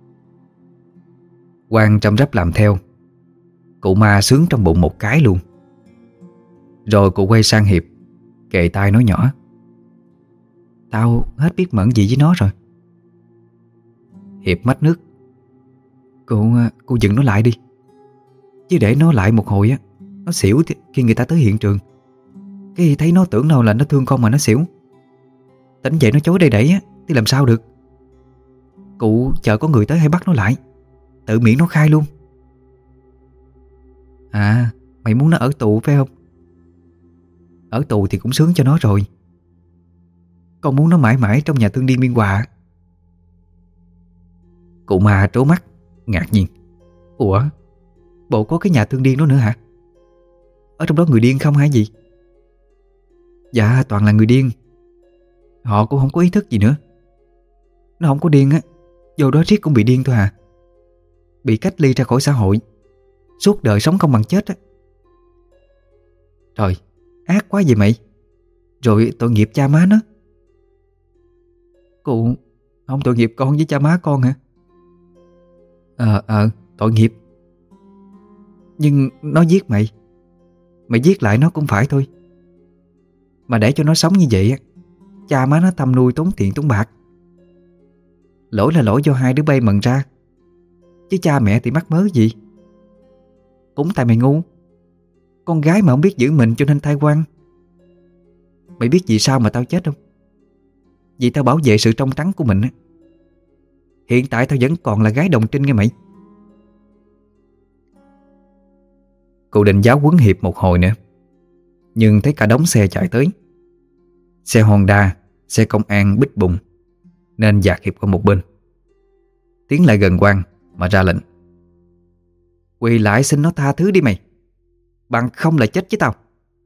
S1: Quang trăm rắp làm theo. Cụ ma sướng trong bụng một cái luôn. Rồi cụ quay sang Hiệp, kề tai nói nhỏ. Tao hết biết mẫn gì với nó rồi. Hiệp mách nước. Cô, cô dừng nó lại đi, chứ để nó lại một hồi á, nó xỉu khi người ta tới hiện trường. Cái thấy nó tưởng đâu là nó thương con mà nó xỉu. Tỉnh dậy nó chối đầy đẩy á thì làm sao được. Cụ chờ có người tới hay bắt nó lại, tự miệng nó khai luôn. À, mày muốn nó ở tù phải không? Ở tù thì cũng sướng cho nó rồi. Con muốn nó mãi mãi trong nhà thương điên biên hòa. Cụ ma trố mắt ngạc nhiên. Ủa, Bộ có cái nhà thương điên đó nữa hả? Ở trong đó người điên không hay gì? Dạ toàn là người điên. Họ cũng không có ý thức gì nữa. Nó không có điên á, vô đó riết cũng bị điên thôi à. Bị cách ly ra khỏi xã hội, suốt đời sống không bằng chết á. Trời, ác quá vậy mày. Rồi tội nghiệp cha má nó. Cô không tội nghiệp con với cha má con hả? Ờ ờ tội nghiệp. Nhưng nó giết mày, mày giết lại nó cũng phải thôi. Mà để cho nó sống như vậy á, cha má nó thăm nuôi tốn tiền tốn bạc. Lỗi là lỗi do hai đứa bay mần ra, chứ cha mẹ thì mắc mớ gì. Cũng tại mày ngu. Con gái mà không biết giữ mình cho nên thai quan. Mày biết vì sao mà tao chết không? Vì tao bảo vệ sự trong trắng của mình á. Hiện tại tao vẫn còn là gái đồng trinh nghe mày. Cụ định giáo huấn Hiệp một hồi nữa, nhưng thấy cả đống xe chạy tới. Xe Honda, xe công an bích bùng, nên dạt Hiệp qua một bên, tiến lại gần Quang mà ra lệnh: quỳ lại xin nó tha thứ đi mày, bằng không là chết với tao.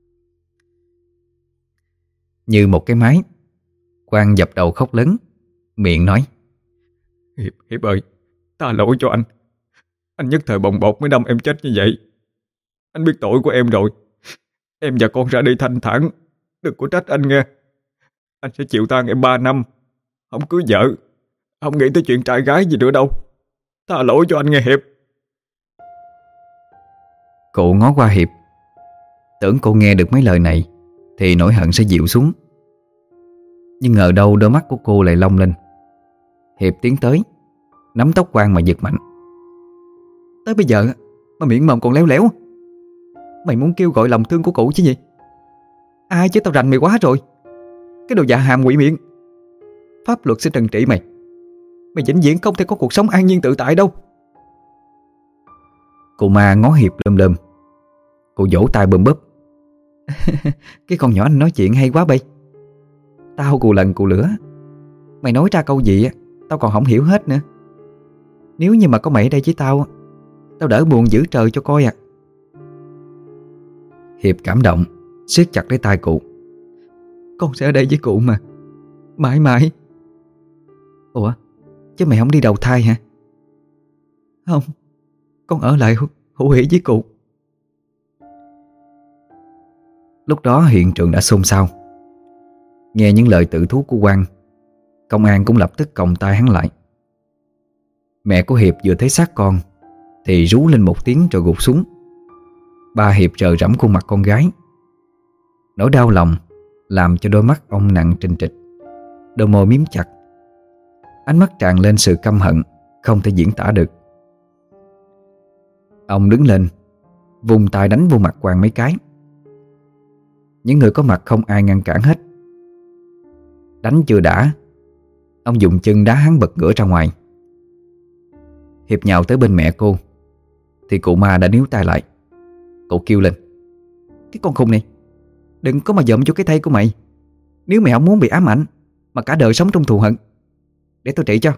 S1: Như một cái máy, Quang dập đầu khóc lớn, miệng nói:
S2: Hiệp, Hiệp ơi, ta lỗi cho anh. Anh nhất thời bồng bột mới đâm em chết như vậy. Anh biết tội của em rồi. Em và con ra đi thanh thản, đừng có trách anh nghe. Anh sẽ chịu tang em ba năm, không cưới vợ, không nghĩ tới chuyện trai gái gì nữa đâu. Tha lỗi cho anh nghe Hiệp.
S1: Cụ ngó qua Hiệp, tưởng cô nghe được mấy lời này thì nỗi hận sẽ dịu xuống. Nhưng ngờ đâu đôi mắt của cô lại long lên. Hiệp tiến tới, nắm tóc Quang mà giật mạnh: tới bây giờ mà miệng mồm còn léo léo. Mày muốn kêu gọi lòng thương của cụ chứ gì? Ai chứ tao rành mày quá rồi. Cái đồ dạ hàm quỷ miệng. Pháp luật sẽ trừng trị mày. Mày vĩnh viễn không thể có cuộc sống an nhiên tự tại đâu. Cụ ma ngó Hiệp lơm lơm. Cụ vỗ tay bùm búp: cái con nhỏ anh nói chuyện hay quá bay. Tao cù lần cù lửa. Mày nói ra câu gì á, tao còn không hiểu hết nữa. Nếu như mà có mày ở đây với tao, tao đỡ buồn dữ trời cho coi à. Hiệp cảm động, siết chặt lấy tay cụ: con sẽ ở đây với cụ mà, mãi mãi. Ủa, chứ mày không đi đầu thai hả? Không, con ở lại hữu hỉ với cụ. Lúc đó hiện trường đã xôn xao. Nghe những lời tự thú của Quang, công an cũng lập tức còng tay hắn lại. Mẹ của Hiệp vừa thấy xác con thì rú lên một tiếng rồi gục xuống. Ba Hiệp rờ rẫm khuôn mặt con gái. Nỗi đau lòng làm cho đôi mắt ông nặng trinh trịch, đôi môi miếm chặt, ánh mắt tràn lên sự căm hận không thể diễn tả được. Ông đứng lên, vùng tay đánh vô mặt Quang mấy cái. Những người có mặt không ai ngăn cản hết. Đánh chưa đã, ông dùng chân đá hắn bật ngửa ra ngoài. Hiệp nhào tới bên mẹ cô thì cụ ma đã níu tay lại. Cụ kêu lên: cái con khùng này, đừng có mà dậm cho cái thây của mày. Nếu mày không muốn bị ám ảnh mà cả đời sống trong thù hận, để tôi trị cho.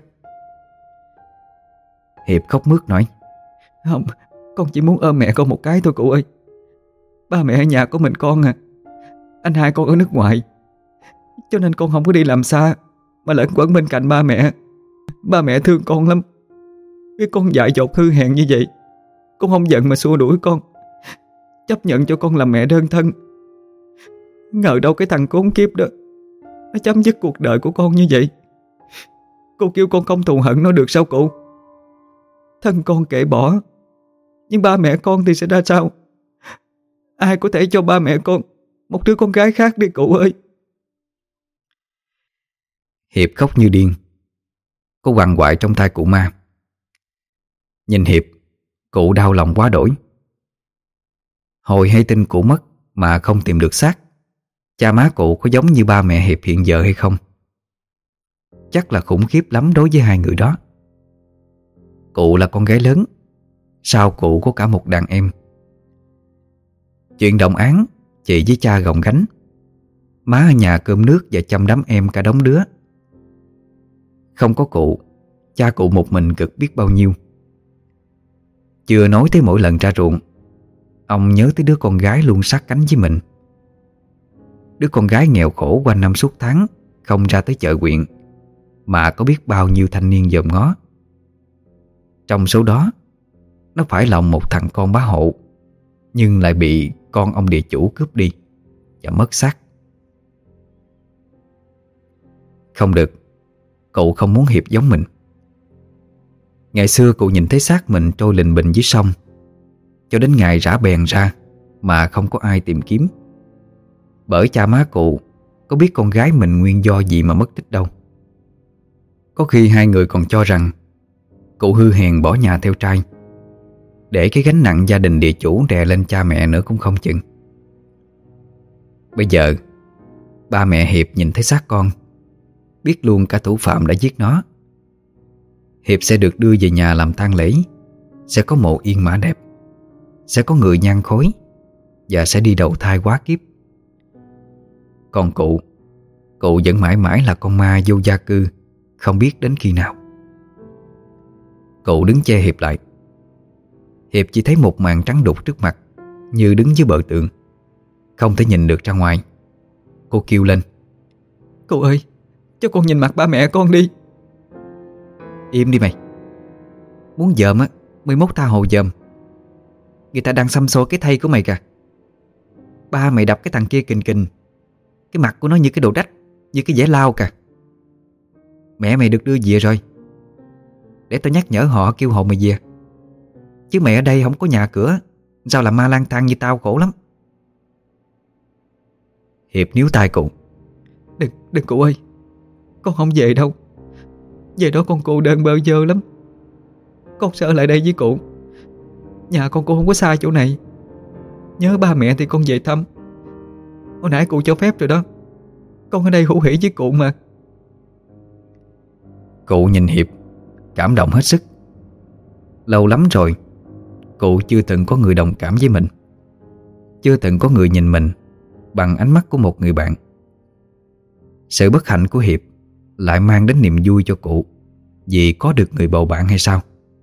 S1: Hiệp khóc mướt nói: không, con chỉ muốn ôm mẹ con một cái thôi cụ ơi. Ba mẹ ở nhà có mình con à. Anh hai con ở nước ngoài, cho nên con không có đi làm xa mà lẫn quẩn bên cạnh ba mẹ. Ba mẹ thương con lắm. Cái con dại dột hư hèn như vậy, con không giận mà xua đuổi con, chấp nhận cho con làm mẹ đơn thân. Ngờ đâu cái thằng khốn kiếp đó nó chấm dứt cuộc đời của con như vậy. Cô kêu con không thù hận nó được sao cụ? Thân con kệ bỏ, nhưng ba mẹ con thì sẽ ra sao? Ai có thể cho ba mẹ con một đứa con gái khác đi cụ ơi. Hiệp khóc như điên. Cô quằn quại trong tay cụ ma. Nhìn Hiệp, cụ đau lòng quá đổi. Hồi hay tin cụ mất mà không tìm được xác, cha má cụ có giống như ba mẹ Hiệp hiện giờ hay không? Chắc là khủng khiếp lắm đối với hai người đó. Cụ là con gái lớn, sau cụ có cả một đàn em. Chuyện đồng án, chị với cha gồng gánh, má ở nhà cơm nước và chăm đám em cả đống đứa. Không có cụ, cha cụ một mình cực biết bao nhiêu. Chưa nói tới mỗi lần ra ruộng, ông nhớ tới đứa con gái luôn sát cánh với mình. Đứa con gái nghèo khổ quanh năm suốt tháng không ra tới chợ huyện, mà có biết bao nhiêu thanh niên dòm ngó. Trong số đó, nó phải lòng một thằng con bá hộ, nhưng lại bị con ông địa chủ cướp đi và mất xác. Không được, cụ không muốn Hiệp giống mình. Ngày xưa cụ nhìn thấy xác mình trôi lình bình dưới sông, cho đến ngày rã bèn ra mà không có ai tìm kiếm. Bởi cha má cụ có biết con gái mình nguyên do gì mà mất tích đâu. Có khi hai người còn cho rằng cụ hư hèn bỏ nhà theo trai, để cái gánh nặng gia đình địa chủ đè lên cha mẹ nữa cũng không chừng. Bây giờ ba mẹ Hiệp nhìn thấy xác con, biết luôn cả thủ phạm đã giết nó. Hiệp sẽ được đưa về nhà làm tang lễ, sẽ có mộ yên mã đẹp, sẽ có người nhang khói, và sẽ đi đầu thai hóa kiếp. Còn cụ Cụ vẫn mãi mãi là con ma vô gia cư, không biết đến khi nào. Cụ đứng che Hiệp lại. Hiệp chỉ thấy một màn trắng đục trước mặt, như đứng dưới bờ tường, không thể nhìn được ra ngoài. Cô kêu lên:
S3: "Cô ơi, cho con nhìn mặt ba mẹ con đi."
S1: "Im đi mày. Muốn dòm á, mười mốt tha hồ dòm. Người ta đang xăm xô cái thây của mày kìa. Ba mày đập cái thằng kia kình kình, cái mặt của nó như cái đồ đách, như cái dẻ lao kìa. Mẹ mày được đưa về rồi, để tao nhắc nhở họ kêu hồn mày về. Chứ mày ở đây không có nhà cửa, sao làm ma lang thang như tao khổ lắm." Hiệp níu tay cụ:
S3: Đừng, đừng cụ ơi, con không về đâu. Về đó con cô đơn bơ vơ lắm. Con sợ lại đây với cụ. Nhà con cô không có xa chỗ này. Nhớ ba mẹ thì con về thăm. Hồi nãy cụ cho phép rồi đó. Con ở đây hữu hỉ với cụ mà.
S1: Cụ nhìn Hiệp, cảm động hết sức. Lâu lắm rồi cụ chưa từng có người đồng cảm với mình, chưa từng có người nhìn mình bằng ánh mắt của một người bạn. Sự bất hạnh của Hiệp lại mang đến niềm vui cho cụ, vì có được người bầu bạn hay sao.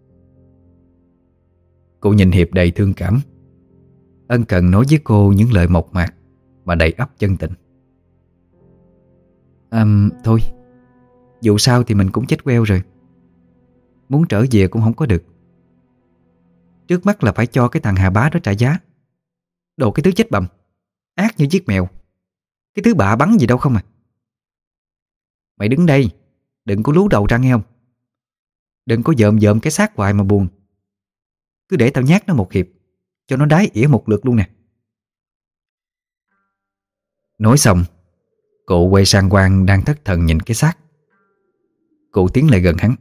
S1: Cụ nhìn Hiệp đầy thương cảm, ân cần nói với cô những lời mộc mạc mà đầy ắp chân tình. À, thôi, dù sao thì mình cũng chết queo rồi. Muốn trở về cũng không có được. Trước mắt là phải cho cái thằng Hà Bá đó trả giá. Đồ cái thứ chết bầm, ác như giết mèo. Cái thứ bạ bắn gì đâu không à. Mày đứng đây, đừng có lú đầu ra nghe không. Đừng có dợm dợm cái xác hoài mà buồn. Cứ để tao nhát nó một hiệp, cho nó đái ỉa một lượt luôn nè. Nói xong, cụ quay sang Quang đang thất thần nhìn cái xác. Cụ tiến lại gần hắn: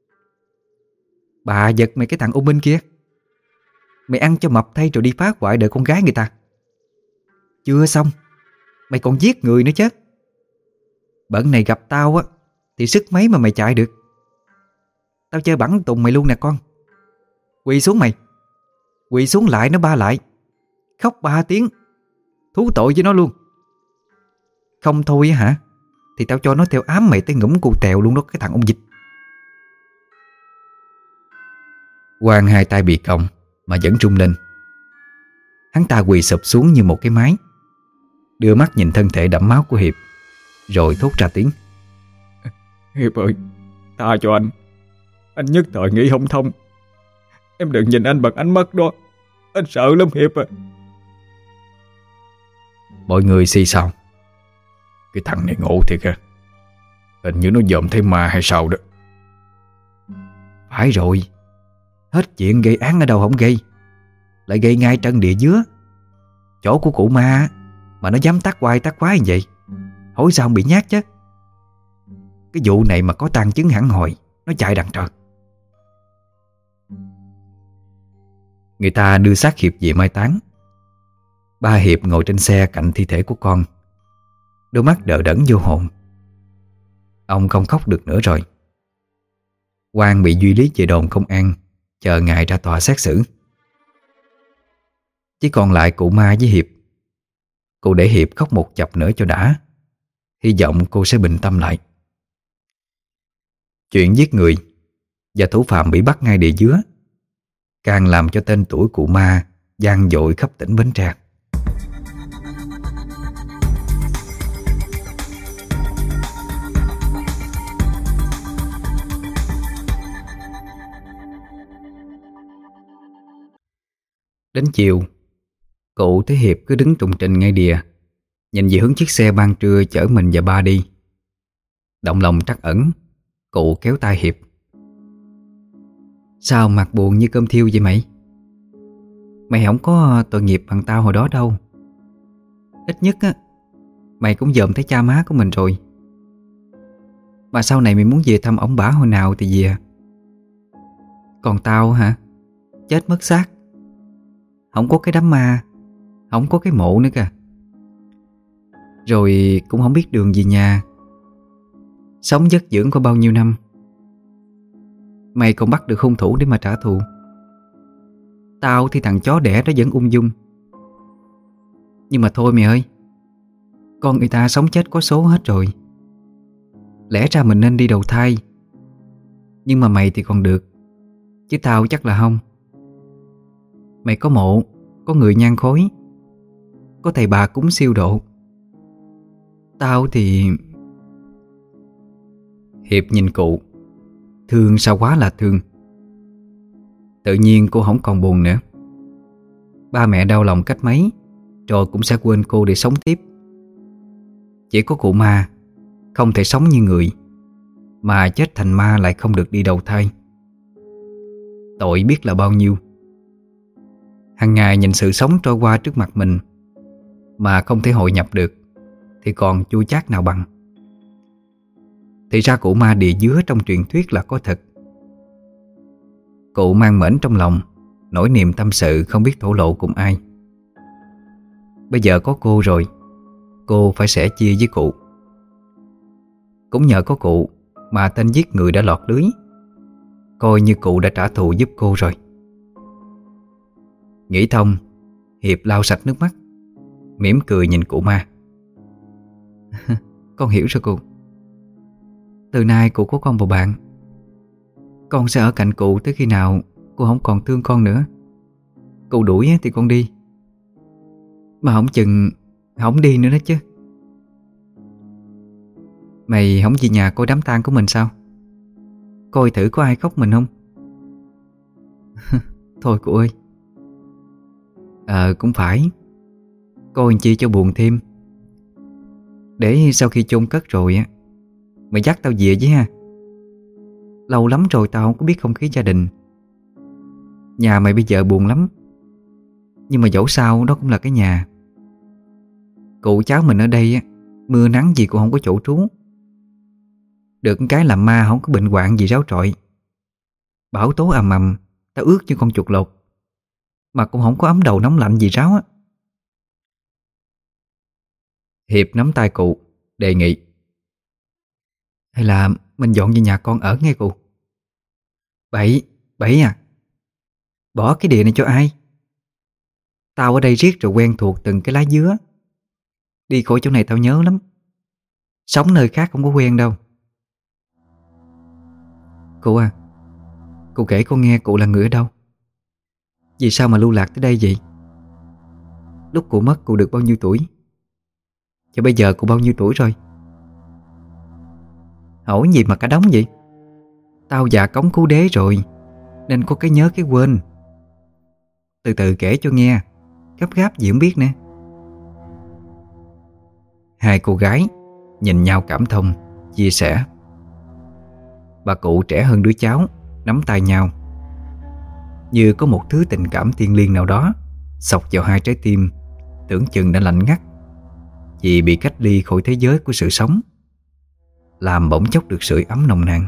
S1: "Bà giật mày cái thằng ung minh kia. Mày ăn cho mập thay rồi đi phá hoại đời con gái người ta. Chưa xong, mày còn giết người nữa chứ. Bận này gặp tao á thì sức mấy mà mày chạy được. Tao chơi bắn tùng mày luôn nè con. Quỳ xuống mày. Quỳ xuống lại nó ba lại. Khóc ba tiếng, thú tội với nó luôn. Không thôi á hả, thì tao cho nó theo ám mày tới ngủm cụ tèo luôn đó cái thằng ông dịch." Quang hai tay bị còng mà vẫn rung lên. Hắn ta quỳ sụp xuống như một cái mái, đưa mắt nhìn thân thể đẫm máu của Hiệp, rồi thốt ra tiếng:
S2: "Hiệp ơi, tha cho anh. Anh nhất thời nghĩ không thông. Em đừng nhìn anh bằng ánh mắt đó. Anh sợ lắm Hiệp à."
S1: Mọi người xì xào:
S2: "Cái thằng này ngộ thiệt à. Hình như nó dòm thấy ma hay sao đó."
S1: "Phải rồi, hết chuyện gây án ở đâu không gây, lại gây ngay chân địa dứa, chỗ của cụ ma, mà nó dám tát quai tát quái như vậy. Hỏi sao không bị nhát chứ. Cái vụ này mà có tang chứng hẳn hồi, nó chạy đằng trời." Người ta đưa xác Hiệp về mai táng. Ba Hiệp ngồi trên xe cạnh thi thể của con, đôi mắt đờ đẫn vô hồn. Ông không khóc được nữa rồi. Quang bị Duy lý về đồn công an, chờ ngày ra tòa xét xử. Chỉ còn lại cụ ma với Hiệp. Cụ để Hiệp khóc một chập nữa cho đã, hy vọng cô sẽ bình tâm lại. Chuyện giết người và thủ phạm bị bắt ngay địa dứa càng làm cho tên tuổi cụ ma vang dội khắp tỉnh Bến Tre. Đến chiều, cụ thấy Hiệp cứ đứng trùng trình ngay đìa, nhìn về hướng chiếc xe ban trưa chở mình và ba đi. Động lòng trắc ẩn, cụ kéo tay Hiệp. Sao mặt buồn như cơm thiêu vậy mày? Mày không có tội nghiệp bằng tao hồi đó đâu. Ít nhất á, mày cũng dòm thấy cha má của mình rồi. Mà sau này mày muốn về thăm ổng bả hồi nào thì về. Còn tao hả? Chết mất xác. Không có cái đám ma, không có cái mộ nữa kìa. Rồi cũng không biết đường về nhà. Sống vất vưởng có bao nhiêu năm. Mày còn bắt được hung thủ để mà trả thù. Tao thì thằng chó đẻ đó vẫn ung dung. Nhưng mà thôi mày ơi, con người ta sống chết có số hết rồi. Lẽ ra mình nên đi đầu thai. Nhưng mà mày thì còn được, chứ tao chắc là không. Mày có mộ, có người nhang khói, có thầy bà cúng siêu độ. Tao thì... Hiệp nhìn cụ, thương sao quá là thương. Tự nhiên cô không còn buồn nữa. Ba mẹ đau lòng cách mấy rồi cũng sẽ quên cô để sống tiếp. Chỉ có cụ ma không thể sống như người, mà chết thành ma lại không được đi đầu thai. Tội biết là bao nhiêu. Hằng ngày nhìn sự sống trôi qua trước mặt mình mà không thể hội nhập được thì còn chua chát nào bằng. Thì ra cụ ma địa dứa trong truyền thuyết là có thật. Cụ mang mởn trong lòng nỗi niềm tâm sự không biết thổ lộ cùng ai. Bây giờ có cô rồi, cô phải sẻ chia với cụ. Cũng nhờ có cụ mà tên giết người đã lọt lưới. Coi như cụ đã trả thù giúp cô rồi. Nghĩ thông, Hiệp lau sạch nước mắt, mỉm cười nhìn cụ ma. Con hiểu rồi cụ. Từ nay cụ có con bầu bạn. Con sẽ ở cạnh cụ tới khi nào cô không còn thương con nữa. Cụ đuổi thì con đi, mà không chừng không đi nữa đó chứ. Mày không về nhà coi đám tang của mình sao? Coi thử có ai khóc mình không? Thôi cụ ơi. Ờ cũng phải. Coi chi cho buồn thêm. Để sau khi chôn cất rồi á, mày dắt tao về với ha. Lâu lắm rồi tao không có biết không khí gia đình. Nhà mày bây giờ buồn lắm, nhưng mà dẫu sao đó cũng là cái nhà. Cụ cháu mình ở đây á, mưa nắng gì cũng không có chỗ trú. Được cái làm ma không có bệnh hoạn gì ráo trọi. Bão tố ầm ầm, tao ướt như con chuột lột, mà cũng không có ấm đầu nóng lạnh gì ráo á. Hiệp nắm tay cụ, đề nghị. Hay là mình dọn về nhà con ở nghe cụ? Bậy, bậy à. Bỏ cái địa này cho ai? Tao ở đây riết rồi quen thuộc từng cái lá dứa. Đi khỏi chỗ này tao nhớ lắm. Sống nơi khác không có quen đâu. Cụ à, cụ kể con nghe cụ là người ở đâu? Vì sao mà lưu lạc tới đây vậy? Lúc cụ mất cụ được bao nhiêu tuổi? Và bây giờ cụ bao nhiêu tuổi rồi? Hỏi gì mà cả đống vậy? Tao già cống cứu đế rồi, nên có cái nhớ cái quên. Từ từ kể cho nghe, gấp gáp gì không biết nè. Hai cô gái nhìn nhau cảm thông, chia sẻ. Bà cụ trẻ hơn đứa cháu, nắm tay nhau, như có một thứ tình cảm thiêng liêng nào đó xộc vào hai trái tim tưởng chừng đã lạnh ngắt vì bị cách ly khỏi thế giới của sự sống, làm bỗng chốc được sưởi ấm nồng nàn.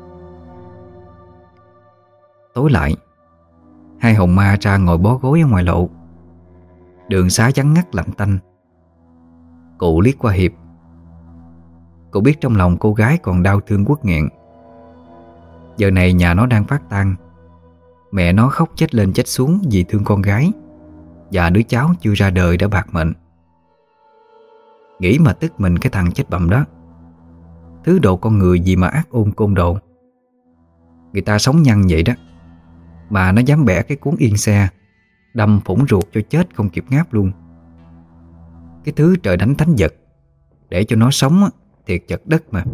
S1: Tối lại, hai hồn ma ra ngồi bó gối ở ngoài lộ. Đường xá vắng ngắt lạnh tanh. Cụ liếc qua Hiệp. Cụ biết trong lòng cô gái còn đau thương uất nghẹn. Giờ này nhà nó đang phát tang. Mẹ nó khóc chết lên chết xuống vì thương con gái, và đứa cháu chưa ra đời đã bạc mệnh. Nghĩ mà tức mình cái thằng chết bầm đó. Thứ độ con người gì mà ác ôn côn đồ. Người ta sống nhăn vậy đó, mà nó dám bẻ cái cuốn yên xe, đâm phủng ruột cho chết không kịp ngáp luôn. Cái thứ trời đánh thánh vật, để cho nó sống thiệt chật đất mà.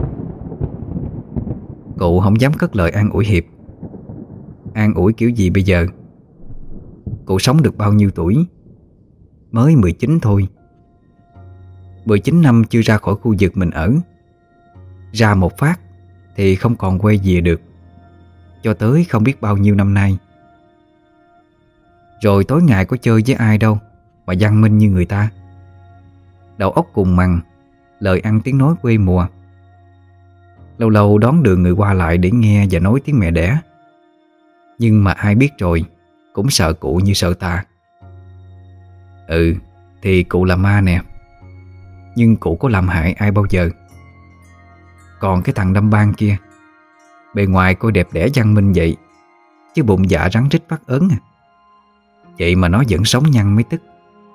S1: Cụ không dám cất lời an ủi Hiệp. An ủi kiểu gì bây giờ? Cụ sống được bao nhiêu tuổi? Mới mười chín thôi. Mười chín năm chưa ra khỏi khu vực mình ở. Ra một phát thì không còn quay về được, cho tới không biết bao nhiêu năm nay. Rồi tối ngày có chơi với ai đâu mà văn minh như người ta. Đầu óc cùng mằng, lời ăn tiếng nói quê mùa. Lâu lâu đón đường người qua lại để nghe và nói tiếng mẹ đẻ. Nhưng mà ai biết rồi cũng sợ cụ như sợ ta. Ừ, thì cụ là ma nè, nhưng cụ có làm hại ai bao giờ. Còn cái thằng đâm ban kia, bề ngoài coi đẹp đẽ văn minh vậy, chứ bụng dạ rắn rít phát ớn à. Vậy mà nó vẫn sống nhăn mới tức.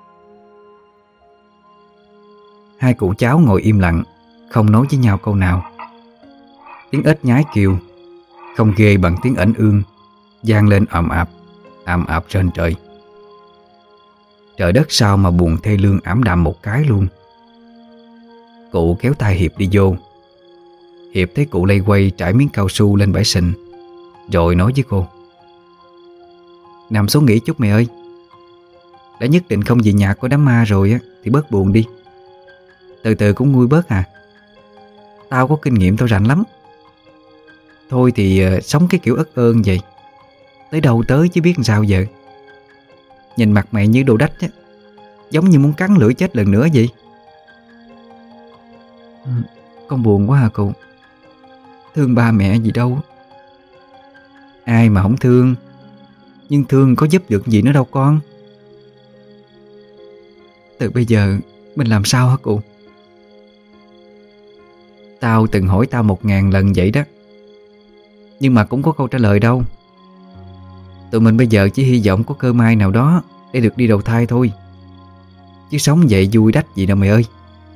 S1: Hai cụ cháu ngồi im lặng, không nói với nhau câu nào. Tiếng ếch nhái kêu, không ghê bằng tiếng ẩn ương vang lên ầm ạp, ầm ạp trên trời. Trời đất sao mà buồn thê lương ảm đạm một cái luôn. Cụ kéo tay Hiệp đi vô. Hiệp thấy cụ lây quay trải miếng cao su lên bãi sình, rồi nói với cô: "Nằm xuống nghỉ chút mẹ ơi. Đã nhất định không về nhà có đám ma rồi á thì bớt buồn đi. Từ từ cũng nguôi bớt à. Tao có kinh nghiệm, tao rành lắm. Thôi thì uh, sống cái kiểu ất ơn vậy. Tới đâu tới chứ biết làm sao giờ. Nhìn mặt mày như đồ đách á, giống như muốn cắn lưỡi chết lần nữa vậy." Ừ, con buồn quá hả cụ? Thương ba mẹ gì đâu. Ai mà không thương, nhưng thương có giúp được gì nữa đâu con. Từ bây giờ mình làm sao hả cụ? Tao từng hỏi tao một ngàn lần vậy đó, nhưng mà cũng có câu trả lời đâu. Tụi mình bây giờ chỉ hy vọng có cơ may nào đó để được đi đầu thai thôi, chứ sống vậy vui đách gì đâu mày ơi.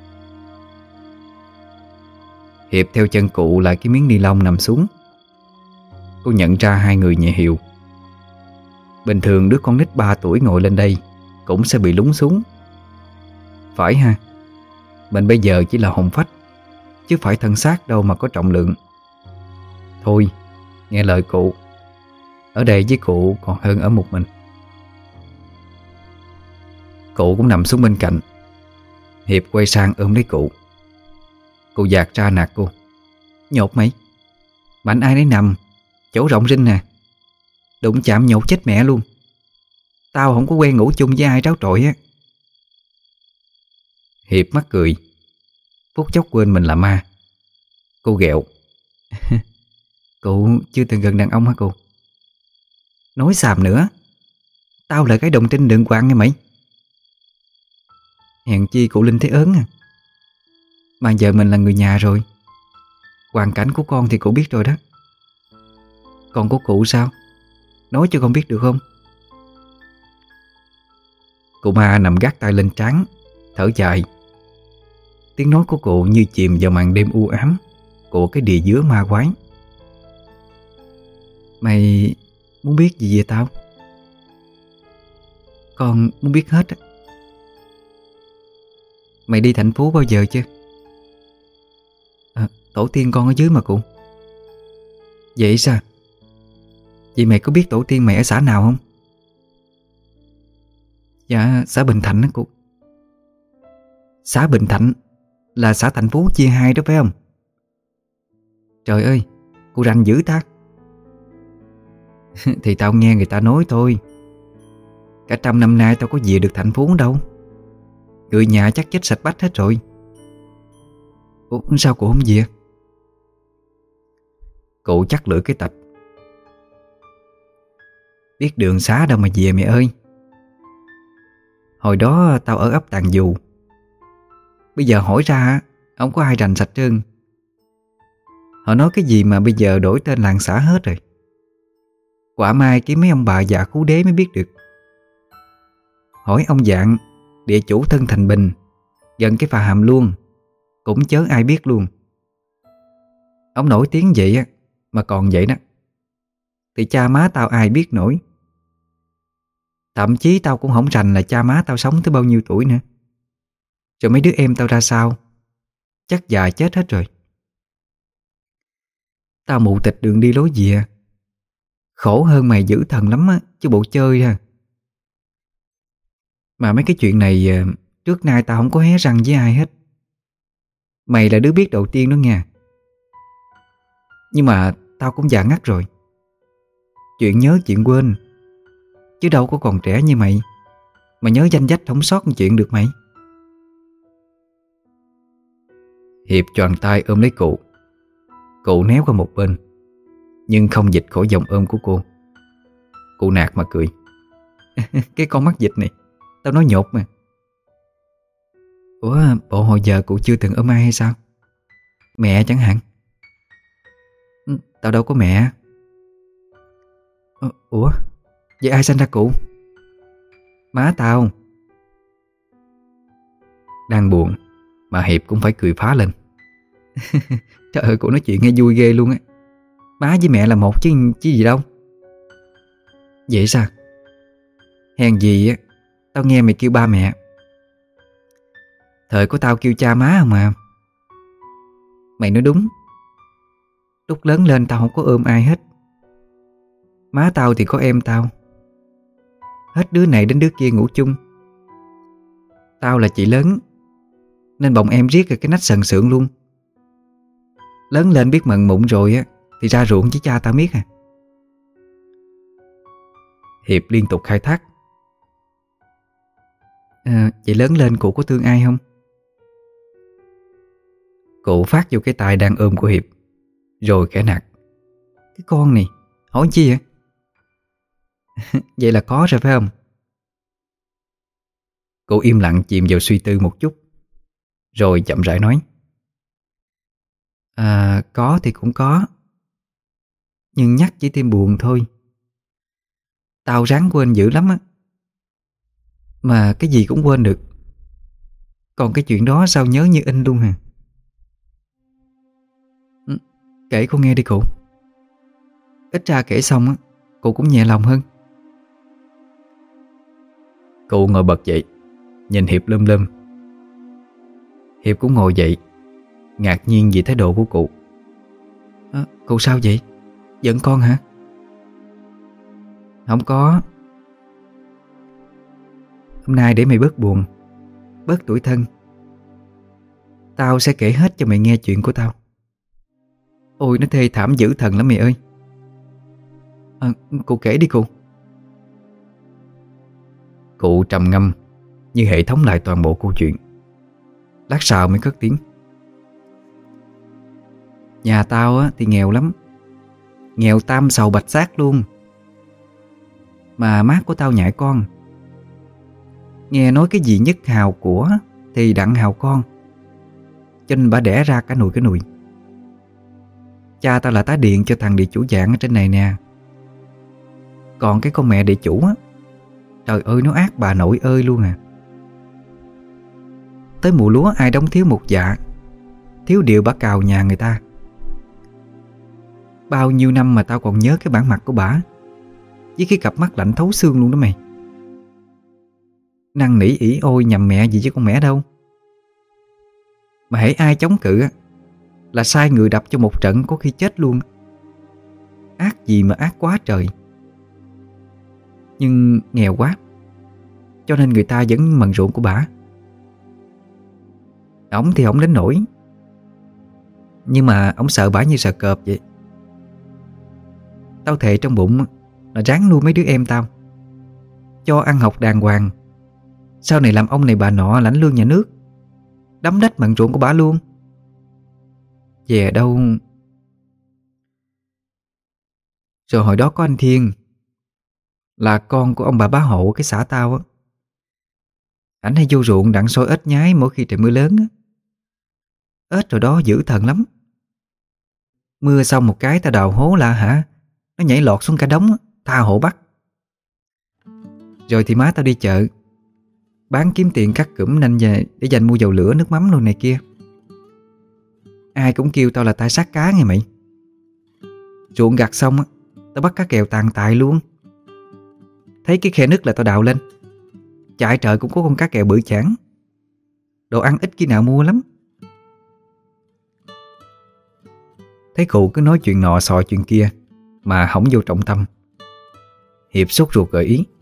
S1: Hiệp theo chân cụ lại cái miếng ni lông nằm xuống. Cô nhận ra hai người nhẹ hiệu. Bình thường đứa con nít ba tuổi ngồi lên đây cũng sẽ bị lún xuống. Phải ha, mình bây giờ chỉ là hồn phách, chứ phải thân xác đâu mà có trọng lượng. Thôi, nghe lời cụ. Ở đây với cụ còn hơn ở một mình. Cụ cũng nằm xuống bên cạnh. Hiệp quay sang ôm lấy cụ. Cụ dạt ra nạt cô: "Nhột mày, mạnh ai nấy nằm, chỗ rộng rinh nè. Đụng chạm nhột chết mẹ luôn. Tao không có quen ngủ chung với ai tráo trội á." Hiệp mắc cười, phút chốc quên mình là ma. Cô ghẹo: "Cụ chưa từng gần đàn ông hả cụ? Nói xàm nữa. Tao là cái đồng trinh đừng quạng nghe mày. Hèn chi cụ Linh thấy ớn à. Mà giờ mình là người nhà rồi. Hoàn cảnh của con thì cụ biết rồi đó. Còn của cụ sao? Nói cho con biết được không?" Cụ ma nằm gác tay lên trán, thở dài. Tiếng nói của cụ như chìm vào màn đêm u ám của cái địa dứa ma quái. "Mày muốn biết gì về tao?" "Con muốn biết hết á." "Mày đi thành phố bao giờ chưa?" À, tổ tiên con ở dưới mà cụ." "Vậy sao? Vậy mày có biết tổ tiên mày ở xã nào không?" "Dạ, xã Bình Thạnh đó cụ." "Xã Bình Thạnh là xã thành phố chia hai đó phải không?" "Trời ơi, cô rành dữ ta." "Thì tao nghe người ta nói thôi. Cả trăm năm nay tao có về được thành phố đâu. Người nhà chắc chết sạch bách hết rồi." "Ủa sao cụ không về?" Cụ chắc lưỡi cái tạch: "Biết đường xá đâu mà về mẹ ơi. Hồi đó tao ở ấp Tàn Dù. Bây giờ hỏi ra không có ai rành sạch trơn. Họ nói cái gì mà bây giờ đổi tên làng xã hết rồi. Quả mai kiếm mấy ông bà già khú đế mới biết được. Hỏi ông Dạng, địa chủ thân Thành Bình, gần cái phà Hàm luôn, cũng chớ ai biết luôn. Ông nổi tiếng vậy á, mà còn vậy đó. thì cha má tao ai biết nổi. Thậm chí tao cũng không rành là cha má tao sống tới bao nhiêu tuổi nữa. Rồi mấy đứa em tao ra sao, chắc già chết hết rồi. Tao mụ tịch đường đi lối dìa, khổ hơn mày dữ thần lắm á, chứ bộ chơi ha. Mà mấy cái chuyện này trước nay tao không có hé răng với ai hết. Mày là đứa biết đầu tiên đó nha. Nhưng mà tao cũng già ngắt rồi. Chuyện nhớ chuyện quên, chứ đâu có còn trẻ như mày mà nhớ danh dách không sót một chuyện được mày. Hiệp choàng tay ôm lấy cụ. Cụ néo qua một bên, nhưng không dịch khỏi vòng ôm của cô. Cụ nạt mà cười. Cái con mắt dịch này, tao nói nhột mà. Ủa, bộ hồi giờ cụ chưa từng ôm ai hay sao? Mẹ chẳng hạn. Tao đâu có mẹ. Ủa, vậy ai sanh ra cụ? Má tao. Đang buồn mà Hiệp cũng phải cười phá lên. Trời ơi, cụ nói chuyện nghe vui ghê luôn á. Má với mẹ là một chứ, chứ gì đâu. Vậy sao? Hèn gì á, tao nghe mày kêu ba mẹ. Thời của tao kêu cha má không mà. Mày nói đúng. Lúc lớn lên tao không có ôm ai hết. Má tao thì có em tao. Hết đứa này đến đứa kia ngủ chung. Tao là chị lớn, nên bồng em riết rồi cái nách sần sượng luôn. Lớn lên biết mận mụn rồi á thì ra ruộng với cha tao miết à. Hiệp liên tục khai thác. À, vậy lớn lên cụ có thương ai không? Cụ phát vô cái tay đang ôm của Hiệp, rồi khẽ nạt. Cái con này, hỏi chi vậy? Vậy là có rồi phải không? Cụ im lặng chìm vào suy tư một chút, rồi chậm rãi nói. À, có thì cũng có, nhưng nhắc chỉ thêm buồn thôi. Tao ráng quên dữ lắm á, mà cái gì cũng quên được. Còn cái chuyện đó sao nhớ như in luôn hả? Ừ, kể cô nghe đi cụ. Ít ra kể xong á, cụ cũng nhẹ lòng hơn. Cụ ngồi bật dậy, nhìn Hiệp lơm lơm. Hiệp cũng ngồi dậy, ngạc nhiên vì thái độ của cụ. À, cụ sao vậy? Giận con hả? Không có. Hôm nay để mày bớt buồn, bớt tủi thân, tao sẽ kể hết cho mày nghe chuyện của tao. Ôi, nó thê thảm dữ thần lắm mày ơi. À, cụ kể đi cụ. Cụ trầm ngâm như hệ thống lại toàn bộ câu chuyện. Lát sau mới cất tiếng. Nhà tao á, thì nghèo lắm. Nghèo tam sầu bạch xác luôn. Mà má của tao nhại con. Nghe nói cái gì nhất hào của thì đặng hào con, cho nên bà đẻ ra cả nùi cái nùi. Cha tao là tá điện cho thằng địa chủ dạng ở trên này nè. Còn cái con mẹ địa chủ á, trời ơi nó ác bà nội ơi luôn à. Tới mùa lúa ai đóng thiếu một dạ, thiếu điều bà cào nhà người ta. Bao nhiêu năm mà tao còn nhớ cái bản mặt của bả, với cái cặp mắt lạnh thấu xương luôn đó mày. Năn nỉ ỉ ôi nhầm mẹ gì chứ con mẹ đâu. Mà hễ ai chống cự á, là sai người đập cho một trận có khi chết luôn. Ác gì mà ác quá trời. Nhưng nghèo quá, cho nên người ta vẫn mần ruộng của bả. Ổng thì ổng đến nổi, nhưng mà ổng sợ bả như sợ cọp vậy. Tao thề trong bụng là ráng nuôi mấy đứa em tao, cho ăn học đàng hoàng, sau này làm ông này bà nọ lãnh lương nhà nước, đấm đách mận ruộng của bả luôn. Về đâu. Rồi hồi đó có anh Thiên, là con của ông bà bá hộ cái xã tao á. Ảnh hay vô ruộng đặng sôi ếch nhái mỗi khi trời mưa lớn á. Ếch rồi đó dữ thần lắm. Mưa xong một cái ta đào hố lạ hả, nó nhảy lọt xuống cả đống á, tha hộ bắt. Rồi thì má tao đi chợ bán kiếm tiền cắt cụm nên về để dành mua dầu lửa nước mắm luôn này kia. Ai cũng kêu tao là tay sát cá nghe mày. Ruộng gặt xong á, Tao bắt cá kèo tàn tại luôn. Thấy cái khe nứt là tao đào lên. Chạy trời cũng có con cá kèo bự chảng. Đồ ăn ít khi nào mua lắm. Thấy cụ cứ nói chuyện nọ sọ chuyện kia mà không vô trọng tâm, Hiệp sốt ruột gợi ý.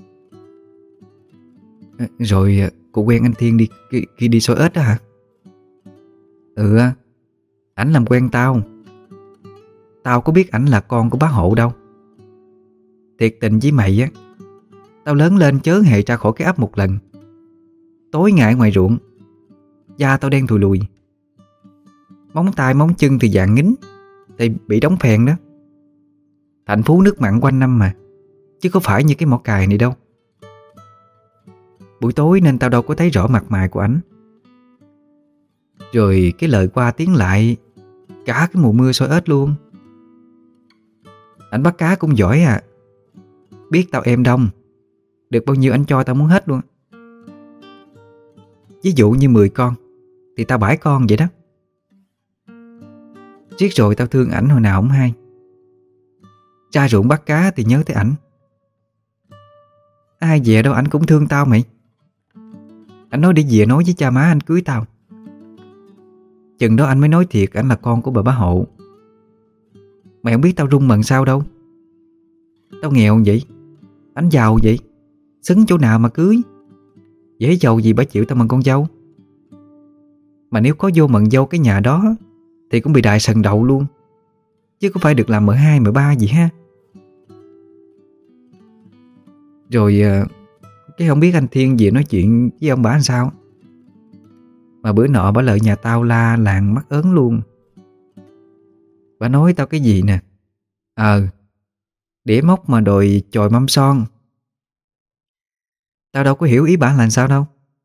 S1: Rồi cụ quen anh Thiên đi khi, khi đi soi ếch đó hả? Ừ, ảnh làm quen tao. Tao có biết ảnh là con của bá Hộ đâu. Thiệt tình với mày á, tao lớn lên chớ hề ra khỏi cái ấp một lần. Tối ngày ngoài ruộng, da tao đen thùi lùi, móng tay móng chân thì vàng ngính, thì bị đóng phèn đó. Thành phố nước mặn quanh năm mà, chứ có phải như cái mỏ cài này đâu. Buổi tối nên tao đâu có thấy rõ mặt mày của ảnh. Rồi cái lời qua tiếng lại cả cái mùa mưa soi ếch luôn. Ảnh bắt cá cũng giỏi à. Biết tao em đông, được bao nhiêu anh cho tao muốn hết luôn. Ví dụ như mười con thì tao bảy con vậy đó. Riết rồi tao thương ảnh hồi nào không hay. Ra ruộng bắt cá thì nhớ tới ảnh. Ai về đâu ảnh cũng thương tao mày. Ảnh nói đi về nói với cha má anh cưới tao. Chừng đó anh mới nói thiệt ảnh là con của bà bá Hộ. Mày không biết tao run mần sao đâu. Tao nghèo vậy, ảnh giàu vậy, xứng chỗ nào mà cưới. Dễ giàu gì bà chịu tao mần con dâu. Mà nếu có vô mần dâu cái nhà đó thì cũng bị đại sần đậu luôn, chứ có phải được làm mợ hai mợ ba gì ha. Rồi cái không biết anh Thiên về nói chuyện với ông bà làm sao. Mà bữa nọ bà lợi nhà tao la làng mắc ớn luôn. Bà nói tao cái gì nè. Ờ đĩa móc mà đòi chòi mâm son. Tao đâu có hiểu ý bà là sao đâu.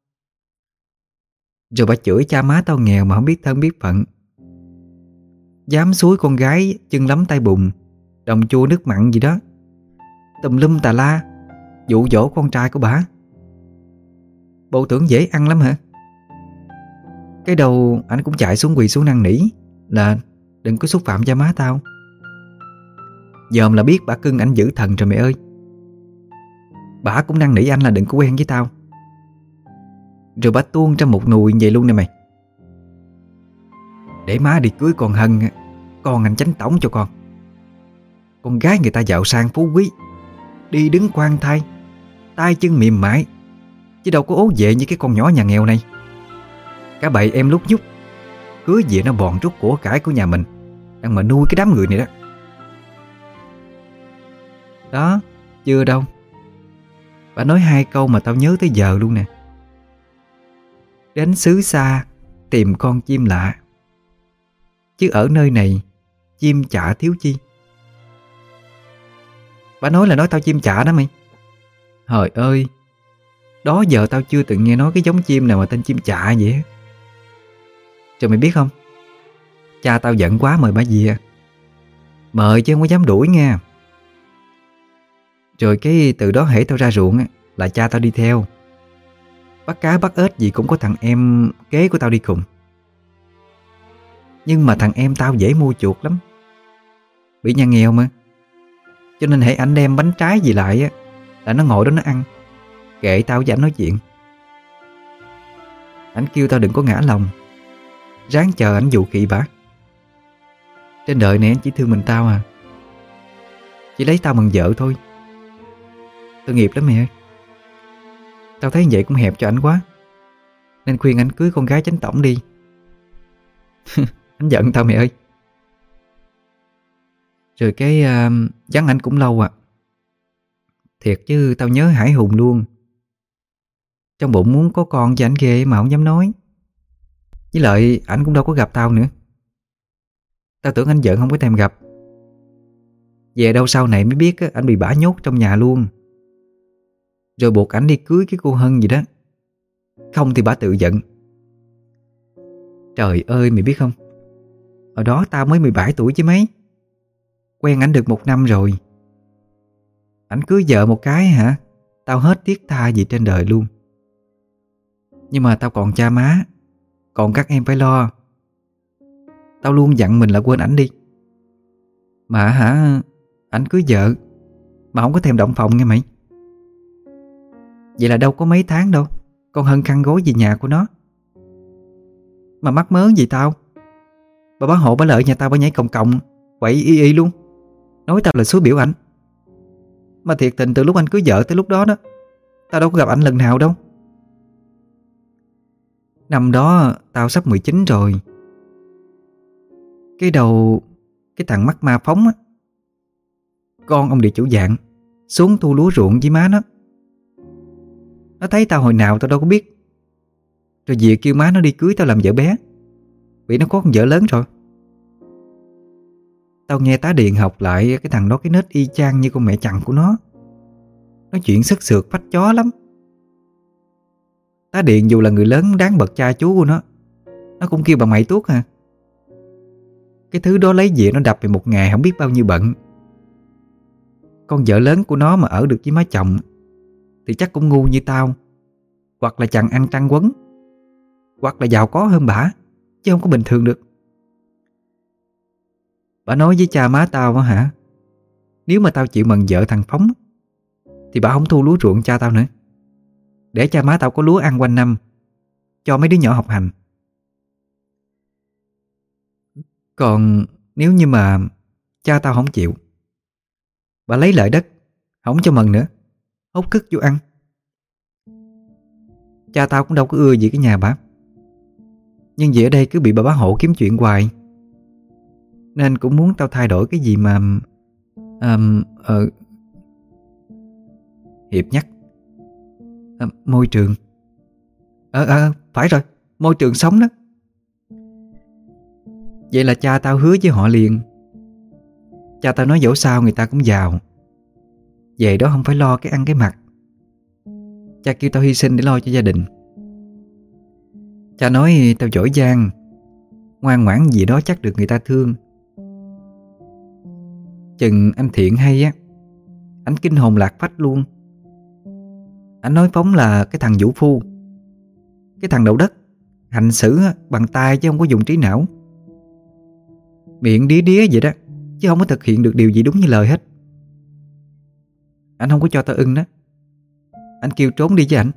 S1: Rồi bà chửi cha má tao nghèo mà không biết thân biết phận. Dám xúi con gái chân lắm tay bùn, đồng chua nước mặn gì đó, tùm lum tà la, dụ dỗ con trai của bà. Bộ tưởng dễ ăn lắm hả? Cái đầu anh cũng chạy xuống quỳ xuống năn nỉ là đừng có xúc phạm cha má tao. Dòm là biết bà cưng anh giữ thần rồi mày ơi. Bà cũng năn nỉ anh là đừng có quen với tao. Rồi bà tuôn ra một nùi vậy luôn nè mày. Để má đi cưới con Hân, con anh chánh tổng cho con. Con gái người ta giàu sang phú quý, đi đứng khoan thai, tay chân mềm mại, chứ đâu có ố về như cái con nhỏ nhà nghèo này. Cả bầy em lúc nhúc, cưới về nó bòn rút của cải của nhà mình, đang mà nuôi cái đám người này đó. Đó, chưa đâu. Bà nói hai câu mà tao nhớ tới giờ luôn nè. Đến xứ xa tìm con chim lạ, chứ ở nơi này chim chả thiếu chi. Bà nói là nói tao chim chả đó mày. Trời ơi, đó giờ tao chưa từng nghe nói cái giống chim nào mà tên chim chạ vậy á. Rồi mày biết không, cha tao giận quá mời bà về. Mời chứ không có dám đuổi nha. Rồi cái từ đó hễ tao ra ruộng á, là cha tao đi theo. Bắt cá bắt ếch gì cũng có thằng em kế của tao đi cùng. Nhưng mà thằng em tao dễ mua chuột lắm, bị nhà nghèo mà. Cho nên hễ ảnh đem bánh trái gì lại á, là nó ngồi đó nó ăn, kệ tao với ảnh nói chuyện. Ảnh kêu tao đừng có ngã lòng, ráng chờ ảnh dụ kỵ bả. Trên đời này anh chỉ thương mình tao à, chỉ lấy tao bằng vợ thôi. Tội nghiệp lắm mẹ ơi. Tao thấy vậy cũng hẹp cho ảnh quá, nên khuyên ảnh cưới con gái chánh tổng đi. Anh giận tao mẹ ơi. Rồi cái uh, vắng ảnh cũng lâu à. Thiệt chứ tao nhớ hải hùng luôn. Trong bụng muốn có con với ảnh ghê mà không dám nói. Với lại ảnh cũng đâu có gặp tao nữa. Tao tưởng anh giận không có thèm gặp. Về đâu sau này mới biết á, anh bị bả nhốt trong nhà luôn. Rồi buộc ảnh đi cưới cái cô Hân gì đó. Không thì bả tự giận. Trời ơi mày biết không, hồi đó tao mới mười bảy tuổi chứ mấy. Quen ảnh được một năm rồi. Ảnh cưới vợ một cái hả, tao hết tiếc tha gì trên đời luôn. Nhưng mà tao còn cha má, còn các em phải lo. Tao luôn dặn mình là quên ảnh đi. Mà hả,
S3: Ảnh cưới vợ mà không có thèm động phòng nghe mày. Vậy là đâu có mấy tháng đâu, con Hân khăn gối về nhà của nó. Mà mắc mớ gì tao? Bà bá hộ bà lợi nhà tao bà nhảy còng còng quậy y y luôn, nói tao là xúi biểu ảnh. Mà thiệt tình từ lúc anh cưới vợ tới lúc đó đó, tao đâu có gặp ảnh lần nào đâu. Năm đó tao sắp mười chín rồi. Cái đầu cái thằng mắt ma phóng á, con ông địa chủ dạng, xuống thu lúa ruộng với má nó. Nó thấy tao hồi nào tao đâu có biết, rồi về kêu má nó đi cưới tao làm vợ bé, vì nó có con vợ lớn rồi. Tao nghe tá Điền học lại cái thằng đó cái nết y chang như con mẹ chằn của nó. Nói chuyện sức sượt phách chó lắm. Tá Điền dù là người lớn đáng bậc cha chú của nó, nó cũng kêu bà mày tuốt hả. Cái thứ đó lấy về nó đập về một ngày không biết bao nhiêu bận. Con vợ lớn của nó mà ở được với má chồng thì chắc cũng ngu như tao, hoặc là chẳng ăn trăng quấn, hoặc là giàu có hơn bả, chứ không có bình thường được. Bà nói với cha má tao á hả, nếu mà tao chịu mần vợ thằng Phóng thì bà không thu lúa ruộng cha tao nữa, để cha má tao có lúa ăn quanh năm, cho mấy đứa nhỏ học hành. Còn nếu như mà cha tao không chịu, bà lấy lợi đất, không cho mần nữa, hốt cức vô ăn. Cha tao cũng đâu có ưa gì cái nhà bà, nhưng vì ở đây cứ bị bà bá hộ kiếm chuyện hoài, nên cũng muốn tao thay đổi cái gì mà um, uh, Hiệp nhắc uh, môi trường. Ờ ờ phải rồi, môi trường sống đó. Vậy là cha tao hứa với họ liền. Cha tao nói dẫu sao người ta cũng giàu, về đó không phải lo cái ăn cái mặc. Cha kêu tao hy sinh để lo cho gia đình. Cha nói tao giỏi giang, ngoan ngoãn gì đó chắc được người ta thương. Chừng anh Thiện hay á, anh kinh hồn lạc phách luôn. Anh nói Phóng là cái thằng vũ phu, cái thằng đậu đất, hành xử bằng tay chứ không có dùng trí não. Miệng đía đía vậy đó, chứ không có thực hiện được điều gì đúng như lời hết. Anh không có cho tao ưng đó. Anh kêu trốn đi với ảnh.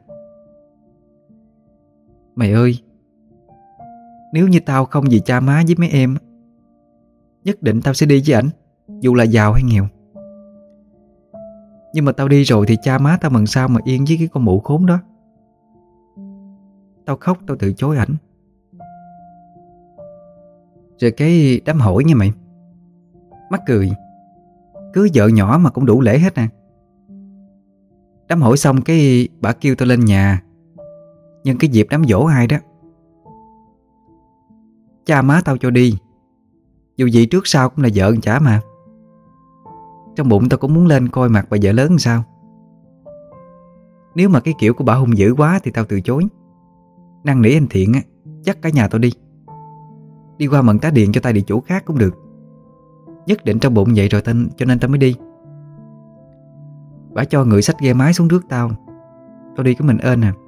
S3: Mày ơi, nếu như tao không vì cha má với mấy em, nhất định tao sẽ đi với ảnh, dù là giàu hay nghèo. Nhưng mà tao đi rồi thì cha má tao mần sao mà yên với cái con mụ khốn đó. Tao khóc tao từ chối ảnh. Rồi cái đám hỏi nha mày, mắc cười, cưới vợ nhỏ mà cũng đủ lễ hết nè. Đám hỏi xong cái bà kêu tao lên nhà nhân cái dịp đám dỗ ai đó. Cha má tao cho đi, dù gì trước sau cũng là vợ con chả mà. Trong bụng tao cũng muốn lên coi mặt bà vợ lớn làm sao. Nếu mà cái kiểu của bà hung dữ quá thì tao từ chối. Năn nỉ anh Thiện á, dắt cả nhà tao đi. Đi qua mần tá Điền cho tay địa chủ khác cũng được. Nhất định trong bụng vậy rồi tên, cho nên tao mới đi. Bà cho người xách ghe máy xuống rước tao. Tao đi cái mình ên à.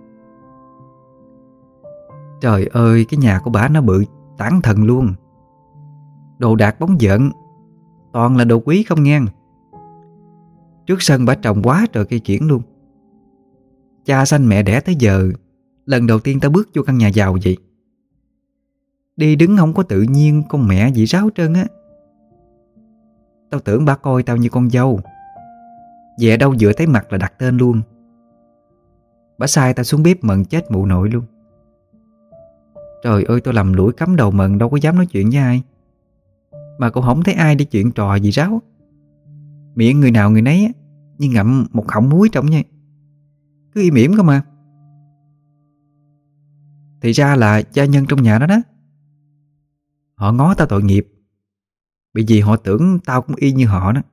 S3: Trời ơi, cái nhà của bà nó bự tản thần luôn. Đồ đạc bóng dợn, toàn là đồ quý không ngang. Trước sân bà trồng quá trời cây kiển luôn. Cha sanh mẹ đẻ tới giờ lần đầu tiên tao bước vô căn nhà giàu vậy. Đi đứng không có tự nhiên, con mẹ gì ráo trơn á. Tao tưởng bà coi tao như con dâu, về đâu vừa thấy mặt là đặt tên luôn. Bà sai tao xuống bếp mần chết mụ nội luôn. Trời ơi, tôi lầm lũi cắm đầu mần, đâu có dám nói chuyện với ai. Mà cũng không thấy ai đi chuyện trò gì ráo. Miệng người nào người nấy á, như ngậm một họng muối trong nha. Cứ im ỉm cơ mà. Thì ra là gia nhân trong nhà đó đó. Họ ngó tao tội nghiệp, bởi vì họ tưởng tao cũng y như họ đó.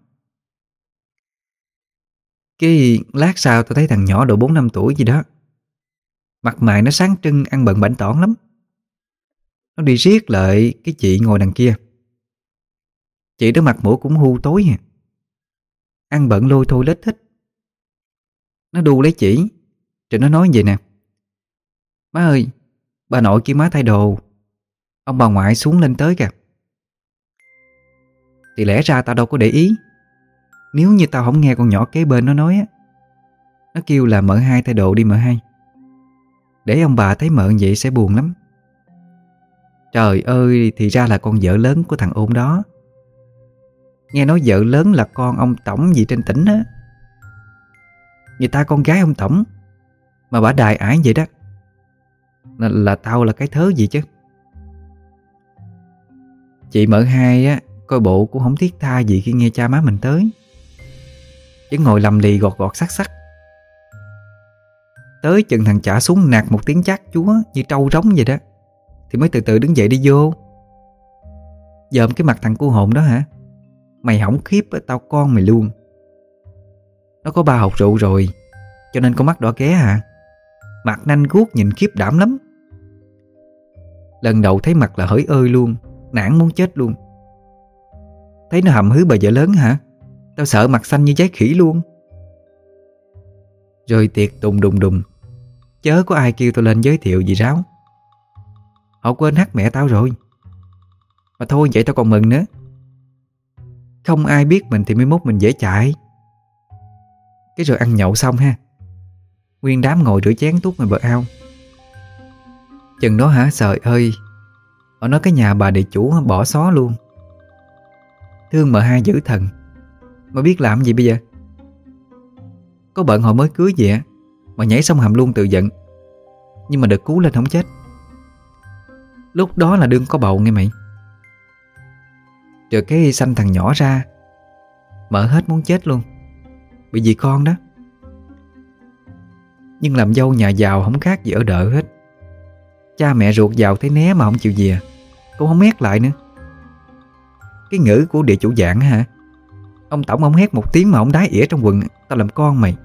S3: Cái lát sau tao thấy thằng nhỏ độ bốn năm tuổi gì đó, mặt mày nó sáng trưng, ăn bận bảnh tỏn lắm. Nó đi riết lại cái chị ngồi đằng kia. Chị đó mặt mũi cũng hu tối à, ăn bận lôi thôi lết thích. Nó đu lấy chỉ, rồi nó nói vậy nè: má ơi, bà nội kêu má thay đồ, ông bà ngoại xuống lên tới kìa. Thì lẽ ra tao đâu có để ý,
S1: Nếu như tao không nghe con nhỏ kế bên nó nói á, nó kêu là mợ hai thay đồ đi mợ hai. Để ông bà thấy mợ vậy sẽ buồn lắm. Trời ơi, thì ra là con vợ lớn của thằng Ôn đó. Nghe nói vợ lớn là con ông tổng gì trên tỉnh á. Người ta con gái ông tổng mà bả đài ải vậy đó. Là, là tao là cái thớ gì chứ. Chị mợ hai á, coi bộ cũng không thiết tha gì khi nghe cha má mình tới. Chỉ ngồi lầm lì gọt gọt sắc sắc. Tới chừng thằng chả xuống nạt một tiếng chát chúa như trâu rống vậy đó, thì mới từ từ đứng dậy đi vô. Dòm cái mặt thằng cu hồn đó hả? Mày hỏng khiếp tao con mày luôn. Nó có ba hột rượu rồi, cho nên con mắt đỏ ké hả? Mặt nanh guốc nhìn khiếp đảm lắm. Lần đầu thấy mặt là hỡi ơi luôn, nản muốn chết luôn. Thấy nó hầm hứ bà vợ lớn hả? Tao sợ mặt xanh như trái khỉ luôn. Rồi tiệc tùng đùng đùng, chớ có ai kêu tao lên giới thiệu gì ráo. Họ quên hát mẹ tao rồi. Mà thôi vậy tao còn mừng nữa. Không ai biết mình thì mới mốt mình dễ chạy. Cái rồi ăn nhậu xong ha, nguyên đám ngồi rửa chén tuốt ngoài bờ ao. Chừng đó hả, trời ơi, họ nói cái nhà bà địa chủ bỏ xó luôn. Thương mợ hai dữ thần, mà biết làm gì bây giờ. Có bận họ mới cưới vậy mà nhảy sông hầm luôn tự giận. Nhưng mà được cứu lên không chết. Lúc đó là đương có bầu nghe mày. Rồi cái sanh thằng nhỏ ra, mợ hết muốn chết luôn, bị gì con đó. Nhưng làm dâu nhà giàu không khác gì ở đợ hết. Cha mẹ ruột giàu thấy né mà không chịu về, cũng không hét lại nữa. Cái ngữ của địa chủ dạng hả? Ông tổng ông hét một tiếng mà ông đái ỉa trong quần, tao làm con mày.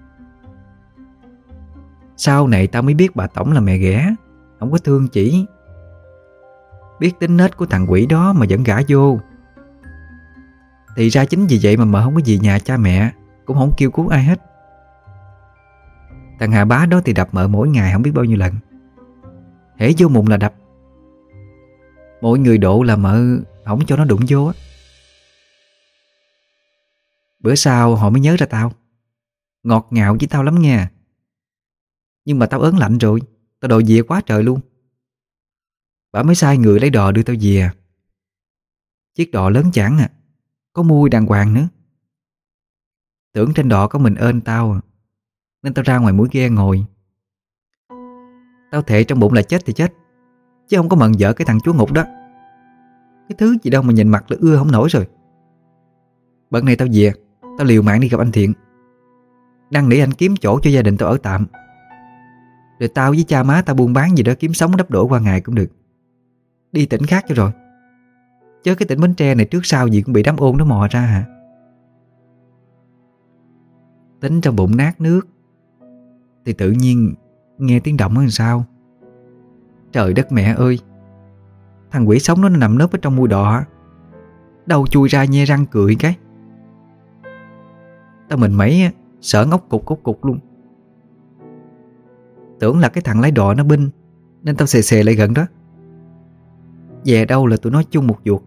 S1: Sau này tao mới biết bà tổng là mẹ ghẻ, không có thương chỉ. Biết tính nết của thằng quỷ đó mà vẫn gả vô. Thì ra chính vì vậy mà mợ không có gì nhà cha mẹ, cũng không kêu cứu ai hết. Thằng Hà Bá đó thì đập mợ mỗi ngày không biết bao nhiêu lần. Hễ vô mùng là đập. Mỗi người độ là mợ không cho nó đụng vô á. Bữa sau họ mới nhớ ra tao. Ngọt ngào với tao lắm nha. Nhưng mà tao ớn lạnh rồi, tao đòi về quá trời luôn. Bà mới sai người lấy đò đưa tao về. Chiếc đò lớn chảng à, có mui đàng hoàng nữa. Tưởng trên đò có mình ơn tao, nên tao ra ngoài mũi ghe ngồi. Tao thề trong bụng là chết thì chết, chứ không có mần vợ cái thằng chúa ngục đó. Cái thứ gì đâu mà nhìn mặt là ưa không nổi rồi. Bận này tao về, tao liều mạng đi gặp anh Thiện, năn nỉ anh kiếm chỗ cho gia đình tao ở tạm. Rồi tao với cha má tao buôn bán gì đó, kiếm sống đắp đổ qua ngày cũng được. Đi tỉnh khác cho rồi. Chứ cái tỉnh Bến Tre này trước sau gì cũng bị đám ôn nó mò ra hả. Tính trong bụng nát nước, thì tự nhiên nghe tiếng động ở làm sao. Trời đất mẹ ơi, thằng quỷ sống nó nằm nấp ở trong mui đỏ, đầu chui ra nhe răng cười cái. Tao mình mấy sợ ngốc cục cục cục luôn. Tưởng là cái thằng lái đò nó binh, nên tao xề xề lại gần đó. Về đâu là tụi nó chung một ruột.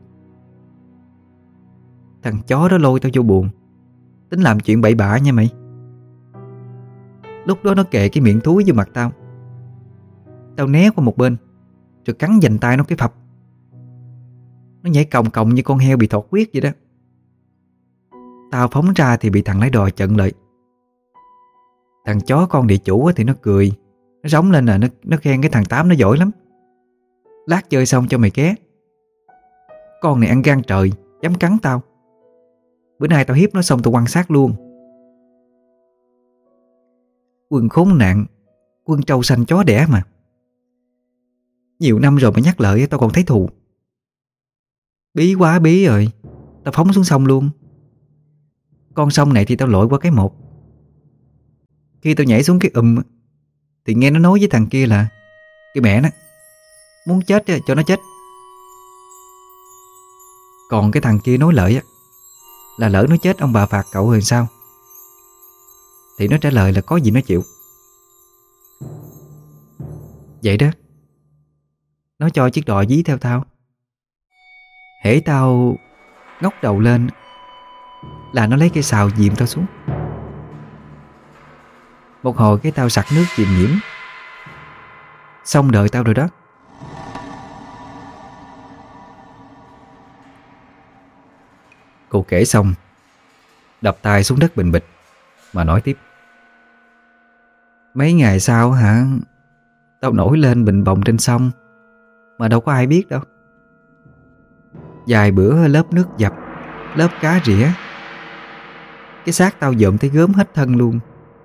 S1: Thằng chó đó lôi tao vô buồn, tính làm chuyện bậy bạ nha mày. Lúc đó nó kề cái miệng thúi vô mặt tao. Tao né qua một bên, rồi cắn vành tay nó cái phập. Nó nhảy còng còng như con heo bị thọt huyết vậy đó. Tao phóng ra thì bị thằng lái đò chặn lại. Thằng chó con địa chủ thì nó cười, nó rống lên là nó, nó khen cái thằng Tám nó giỏi lắm. Lát chơi xong cho mày ké. Con này ăn gan trời, dám cắn tao. Bữa nay tao hiếp nó xong tao quan sát luôn. Quân khốn nạn, quân trâu xanh chó đẻ mà. Nhiều năm rồi mà nhắc lại tao còn thấy thù. Bí quá bí rồi, tao phóng xuống sông luôn. Con sông này thì tao lội qua cái một. Khi tao nhảy xuống cái ụm thì nghe nó nói với thằng kia là cái mẹ nó muốn chết cho nó chết. Còn cái thằng kia nói lợi á, là lỡ nó chết ông bà phạt cậu rồi sao. Thì nó trả lời là có gì nó chịu. Vậy đó, nó cho chiếc đò dí theo tao. Hễ tao ngóc đầu lên là nó lấy cây sào dìm tao xuống. Một hồi cái tao sặc nước chìm nhiễm. Xong đợi tao rồi đó. Cô kể xong, đập tay xuống đất bình bịch mà nói tiếp. Mấy ngày sau hả, tao nổi lên bình bồng trên sông mà đâu có ai biết đâu. Vài bữa lớp nước dập, lớp cá rỉa, cái xác tao dợm tới gớm hết thân luôn.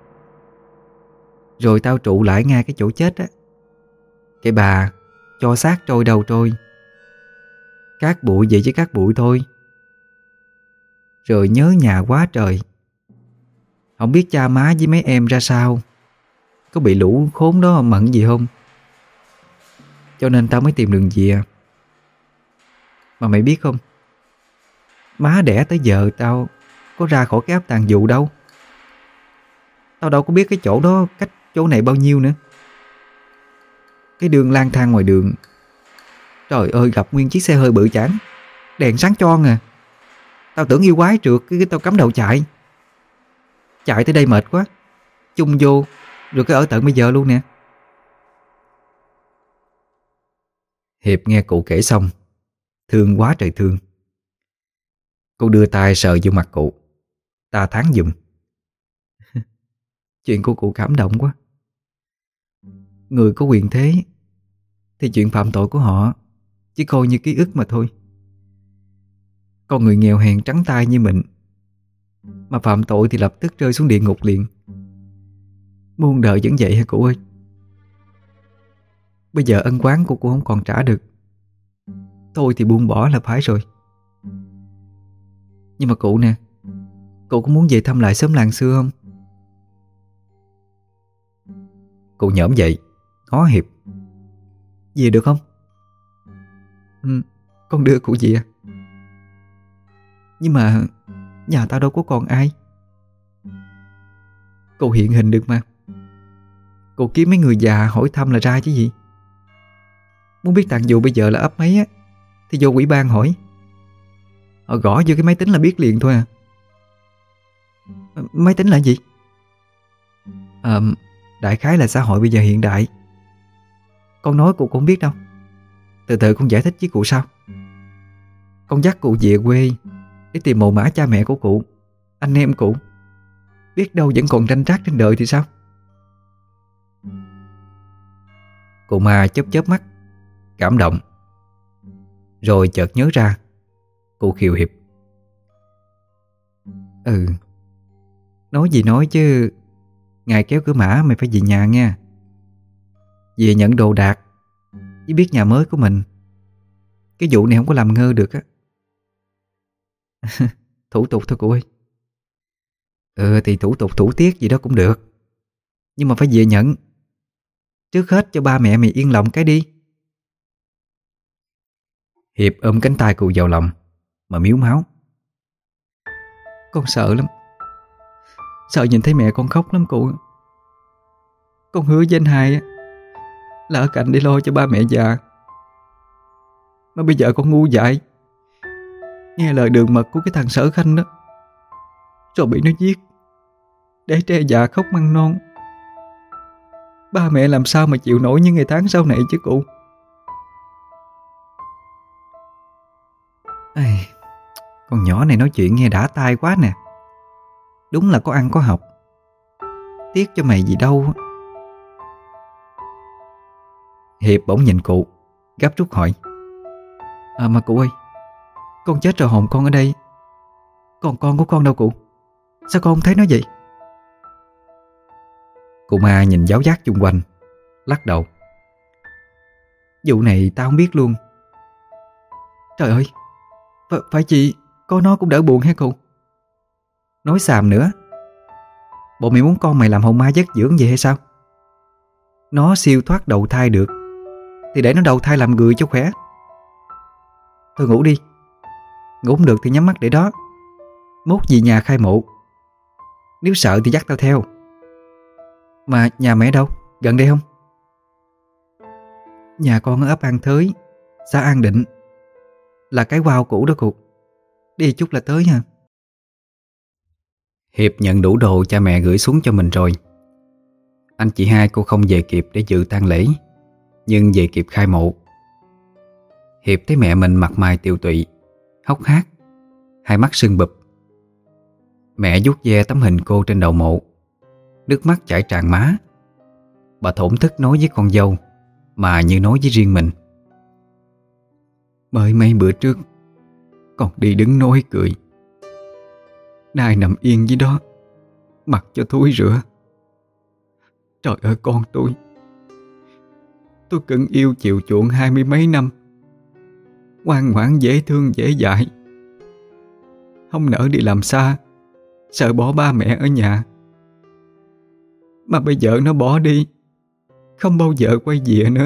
S1: Rồi tao trụ lại ngay cái chỗ chết á. Cái bà cho xác trôi đâu trôi, cát bụi vậy chứ cát bụi thôi. Rồi nhớ nhà quá trời. Không biết cha má với mấy em ra sao, có bị lũ khốn đó mận gì không. Cho nên tao mới tìm đường về. Mà mày biết không, má đẻ tới giờ tao có ra khỏi cái áp tàn dụ đâu. Tao đâu có biết cái chỗ đó cách chỗ này bao nhiêu nữa. Cái đường lang thang ngoài đường, trời ơi, gặp nguyên chiếc xe hơi bự chán, đèn sáng choang à. Tao tưởng yêu quái trượt, cái, cái tao cắm đầu chạy. Chạy tới đây mệt quá, chung vô rồi cái ở tận bây giờ luôn nè. Hiệp nghe cụ kể xong, thương quá trời thương. Cô đưa tay sờ vô mặt cụ, ta thán giùm. Chuyện của cụ cảm động quá. Người có quyền thế thì chuyện phạm tội của họ chỉ coi như ký ức mà thôi. Con người nghèo hèn trắng tay như mình mà phạm tội thì lập tức rơi xuống địa ngục liền. Muôn đời vẫn vậy hả cụ ơi. Bây giờ ân oán của cụ không còn trả được, tôi thì buông bỏ là phải rồi. Nhưng mà cụ nè, cụ có muốn về thăm lại xóm làng xưa không? Cụ nhổm dậy, ngó Hiệp. Về được không? Ừ, con đưa cụ về. Nhưng mà nhà tao đâu có còn ai. Cụ hiện hình được mà. Cụ kiếm mấy người già hỏi thăm là ra chứ gì. Muốn biết tàn dụ bây giờ là ấp mấy á thì vô ủy ban hỏi. Họ gõ vô cái máy tính là biết liền thôi à. Máy tính là gì? À, đại khái là xã hội bây giờ hiện đại. Con nói cụ cũng không biết đâu. Từ từ con giải thích với cụ sau. Con dắt cụ về quê để tìm mồ mả cha mẹ của cụ, anh em cụ. Biết đâu vẫn còn ranh rác trên đời thì sao. Cụ ma chớp chớp mắt, cảm động. Rồi chợt nhớ ra, cụ khiều Hiệp. Ừ, nói gì nói chứ, ngày kéo cửa mã mày phải về nhà nha. Về nhận đồ đạc với biết nhà mới của mình. Cái vụ này không có làm ngơ được á. Thủ tục thôi cụ ơi. Ừ thì thủ tục thủ tiết gì đó cũng được, nhưng mà phải về nhận. Trước hết cho ba mẹ mày yên lòng cái đi. Hiệp ôm cánh tay cụ vào lòng mà miếu máu. Con sợ lắm. Sợ nhìn thấy mẹ con khóc lắm cụ. Con hứa với anh hai á là ở cạnh để lo cho ba mẹ già. Mà bây giờ con ngu dại, nghe lời đường mật của cái thằng Sở Khanh đó, rồi bị nó giết để tre già khóc măng non. Ba mẹ làm sao mà chịu nổi những ngày tháng sau này chứ cụ. Ai, con nhỏ này nói chuyện nghe đã tai quá nè. Đúng là có ăn có học. Tiếc cho mày gì đâu. Hiệp bỗng nhìn cụ, gấp rút hỏi. À mà cụ ơi, con chết rồi hồn con ở đây, còn con của con đâu cụ? Sao con không thấy nó vậy? Cụ ma nhìn giáo giác chung quanh, lắc đầu. Vụ này tao không biết luôn. Trời ơi, phải, phải chị có nó cũng đỡ buồn hả cụ? Nói xàm nữa. Bộ mày muốn con mày làm hồn ma dắt dưỡng vậy hay sao? Nó siêu thoát đầu thai được thì để nó đầu thai làm người cho khỏe. Thôi ngủ đi. Ngủ không được thì nhắm mắt để đó. Mốt về nhà khai mộ. Nếu sợ thì dắt tao theo. Mà nhà mẹ đâu? Gần đây không? Nhà con ở ấp An Thới, xã An Định, là cái quao cũ đó cụ. Đi chút là tới ha. Hiệp nhận đủ đồ cha mẹ gửi xuống cho mình rồi. Anh chị hai cô không về kịp để dự tang lễ, nhưng về kịp khai mộ. Hiệp thấy mẹ mình mặt mày tiều tụy, hốc hác, hai mắt sưng bụp. Mẹ vuốt ve tấm hình cô trên đầu mộ, nước mắt chảy tràn má. Bà thổn thức nói với con dâu mà như nói với riêng mình. Mới mấy bữa trước con đi đứng nói cười, nay nằm yên dưới đó, mặc cho thúi rửa. Trời ơi con tôi, tôi cưng yêu chiều chuộng hai mươi mấy năm, ngoan ngoãn dễ thương dễ dãi, không nỡ đi làm xa, sợ bỏ ba mẹ ở nhà. Mà bây giờ nó bỏ đi, không bao giờ quay về nữa.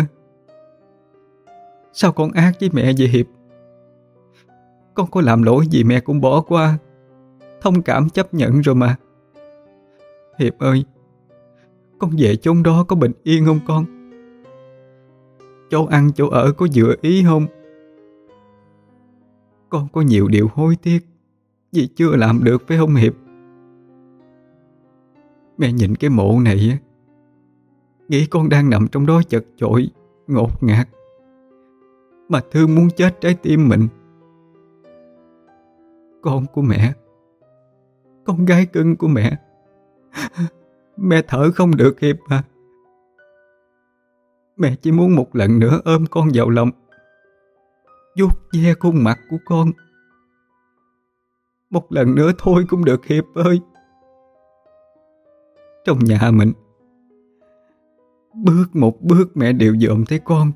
S1: Sao con ác với mẹ vậy Hiệp? Con có làm lỗi gì mẹ cũng bỏ qua, thông cảm chấp nhận rồi mà. Hiệp ơi, con về chốn đó có bình yên không con? Chỗ ăn chỗ ở có vừa ý không? Con có nhiều điều hối tiếc vì chưa làm được phải không Hiệp? Mẹ nhìn cái mộ này á, nghĩ con đang nằm trong đó chật chội, ngột ngạt, mà thương muốn chết trái tim mình. Con của mẹ, con gái cưng của mẹ, mẹ thở không được Hiệp à. Mẹ chỉ muốn một lần nữa ôm con vào lòng, vuốt ve khuôn mặt của con. Một lần nữa thôi cũng được Hiệp ơi. Trong nhà mình, bước một bước mẹ đều dòm thấy con.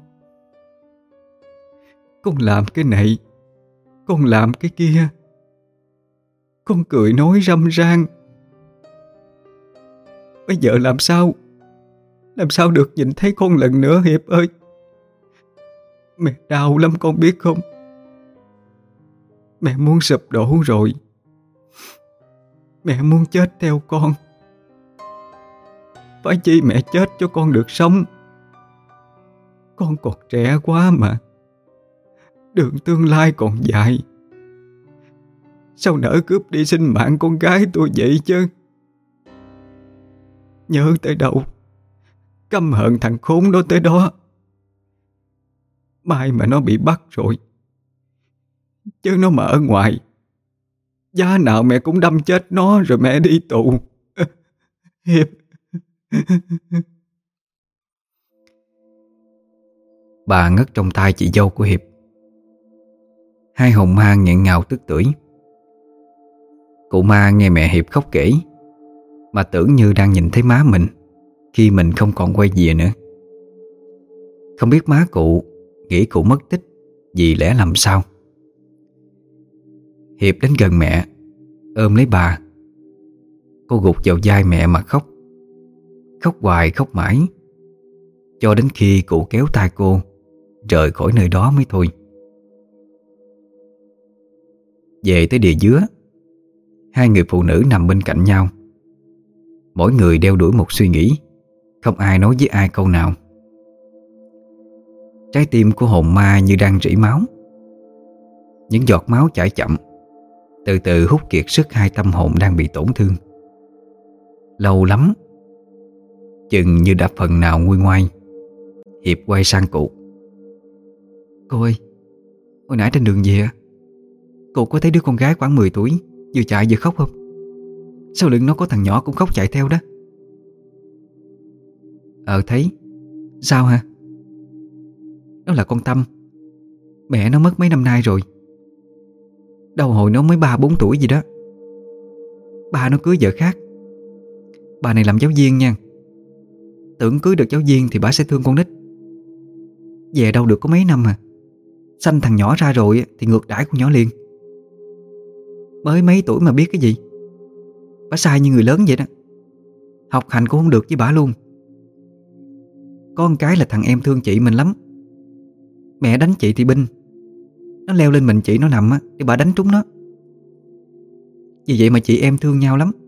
S1: Con làm cái này, con làm cái kia, con cười nói râm ran. Bây giờ làm sao Làm sao được nhìn thấy con lần nữa Hiệp ơi? Mẹ đau lắm con biết không? Mẹ muốn sụp đổ rồi. Mẹ muốn chết theo con. Phải chi mẹ chết cho con được sống. Con còn trẻ quá mà, đường tương lai còn dài. Sao nỡ cướp đi sinh mạng con gái tôi vậy chứ? Nhớ tới đâu, căm hận thằng khốn đó tới đó. Mai mà nó bị bắt rồi, chứ nó mà ở ngoài, giá nào mẹ cũng đâm chết nó rồi mẹ đi tù. Hiệp. Bà ngất trong tay chị dâu của Hiệp. Hai hồn ma nghẹn ngào tức tưởi. Cụ ma nghe mẹ Hiệp khóc kể mà tưởng như đang nhìn thấy má mình khi mình không còn quay về nữa. Không biết má cụ nghĩ cụ mất tích vì lẽ làm sao. Hiệp đến gần mẹ, ôm lấy bà. Cô gục vào vai mẹ mà khóc. Khóc hoài khóc mãi, cho đến khi cụ kéo tay cô rời khỏi nơi đó mới thôi. Về tới địa dứa, hai người phụ nữ nằm bên cạnh nhau. Mỗi người đeo đuổi một suy nghĩ, không ai nói với ai câu nào. Trái tim của hồn ma như đang rỉ máu. Những giọt máu chảy chậm, từ từ hút kiệt sức hai tâm hồn đang bị tổn thương. Lâu lắm, chừng như đã phần nào nguôi ngoai, Hiệp quay sang cụ. Cô ơi, hồi nãy trên đường về, cô có thấy đứa con gái khoảng mười tuổi vừa chạy vừa khóc không? Sau lưng nó có thằng nhỏ cũng khóc chạy theo đó. Ờ thấy. Sao hả? Nó là con Tâm. Mẹ nó mất mấy năm nay rồi. Đầu hồi nó mới ba bốn tuổi gì đó. Ba nó cưới vợ khác. Bà này làm giáo viên nha. Tưởng cưới được giáo viên thì bà sẽ thương con nít. Về đâu được có mấy năm à, sanh thằng nhỏ ra rồi thì ngược đãi con nhỏ liền. Mới mấy tuổi mà biết cái gì. Bà sai như người lớn vậy đó. Học hành cũng không được với bà luôn. Có một cái là thằng em thương chị mình lắm. Mẹ đánh chị thì binh. Nó leo lên mình chị nó nằm á thì bà đánh trúng nó. Vì vậy mà chị em thương nhau lắm.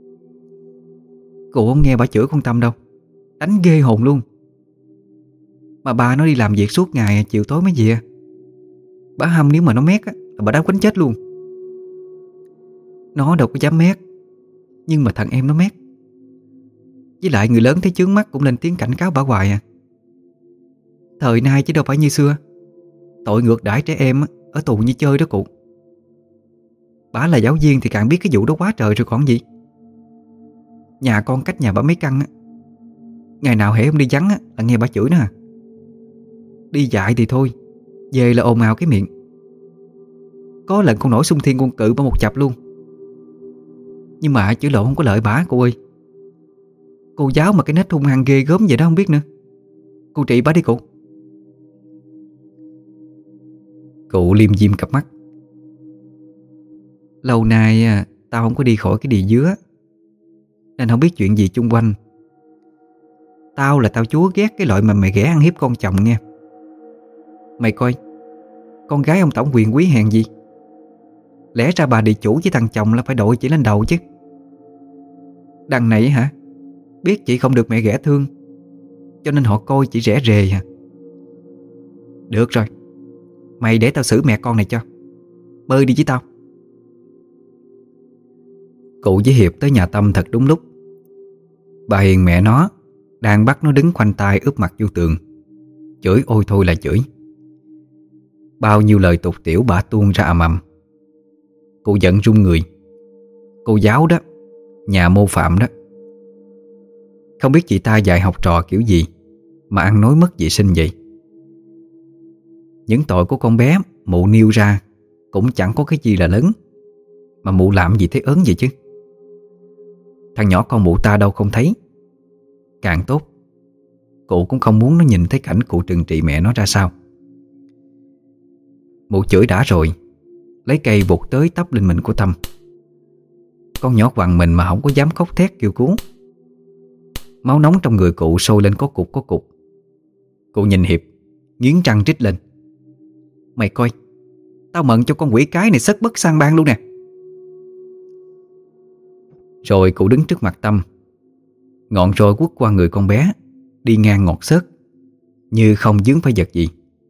S1: Cô không nghe bà chửi con Tâm đâu, đánh ghê hồn luôn. Mà ba nó đi làm việc suốt ngày, chiều tối mới về. Bà hâm nếu mà nó mét á là bà đánh quánh chết luôn. Nó đâu có dám mét,
S3: Nhưng mà thằng em nó mét. Với lại người lớn thấy chướng mắt cũng lên tiếng cảnh cáo bả hoài à. Thời nay chứ đâu phải như xưa. Tội ngược đãi trẻ em ở tù như chơi đó cụ. Bả là giáo viên thì càng biết cái vụ đó quá trời rồi còn gì. Nhà con cách nhà bả mấy căn á. Ngày nào hễ ông đi vắng á là nghe bả chửi nữa à. Đi dạy thì thôi, về là ồn ào cái miệng. Có lần con nổi xung thiên con cự bả một chập luôn. Nhưng mà chửi lộ không có lợi bả cô ơi. Cô giáo mà cái nết hung hăng ghê gớm vậy đó không biết nữa. Cô trị bả đi cụ.
S1: Cụ liêm diêm cặp mắt.
S3: Lâu nay tao không có đi khỏi cái đì dứa, nên không biết chuyện gì chung quanh. Tao là tao chúa ghét cái loại mà mày ghẻ ăn hiếp con chồng nghe. Mày coi, con gái ông tổng quyền quý hèn gì. Lẽ ra bà địa chủ với thằng chồng là phải đội chỉ lên đầu chứ. Đằng này hả, biết chị không được mẹ ghẻ thương, cho nên họ coi chị rẻ rề hả. Được rồi, mày để tao xử mẹ con này cho. Bơi đi với tao.
S1: Cụ với Hiệp tới nhà Tâm thật đúng lúc. Bà Hiền mẹ nó đang bắt nó đứng khoanh tay úp mặt vô tường, chửi ôi thôi là chửi. Bao nhiêu lời tục tiểu bà tuôn ra ầm ầm. Cụ giận run người. Cô giáo đó, nhà mô phạm đó. Không biết chị ta dạy học trò kiểu gì mà ăn nói mất vệ sinh vậy. Những tội của con bé mụ nêu ra cũng chẳng có cái gì là lớn, mà mụ làm gì thấy ớn vậy chứ. Thằng nhỏ con mụ ta đâu không thấy. Càng tốt, cụ cũng không muốn nó nhìn thấy cảnh cụ trừng trị mẹ nó ra sao. Mụ chửi đã rồi, lấy cây vụt tới tấp lên mình của Tâm. Con nhỏ quằn mình mà không có dám khóc thét kêu cứu. Máu nóng trong người cụ sôi lên có cục có cục. Cụ nhìn Hiệp, nghiến răng rít lên. Mày coi, tao mận cho con quỷ cái này sất bất sang bang luôn nè. Rồi cụ đứng trước mặt Tâm, ngọn roi quất qua người con bé, đi ngang ngọt xớt, như không dướng phải vật gì.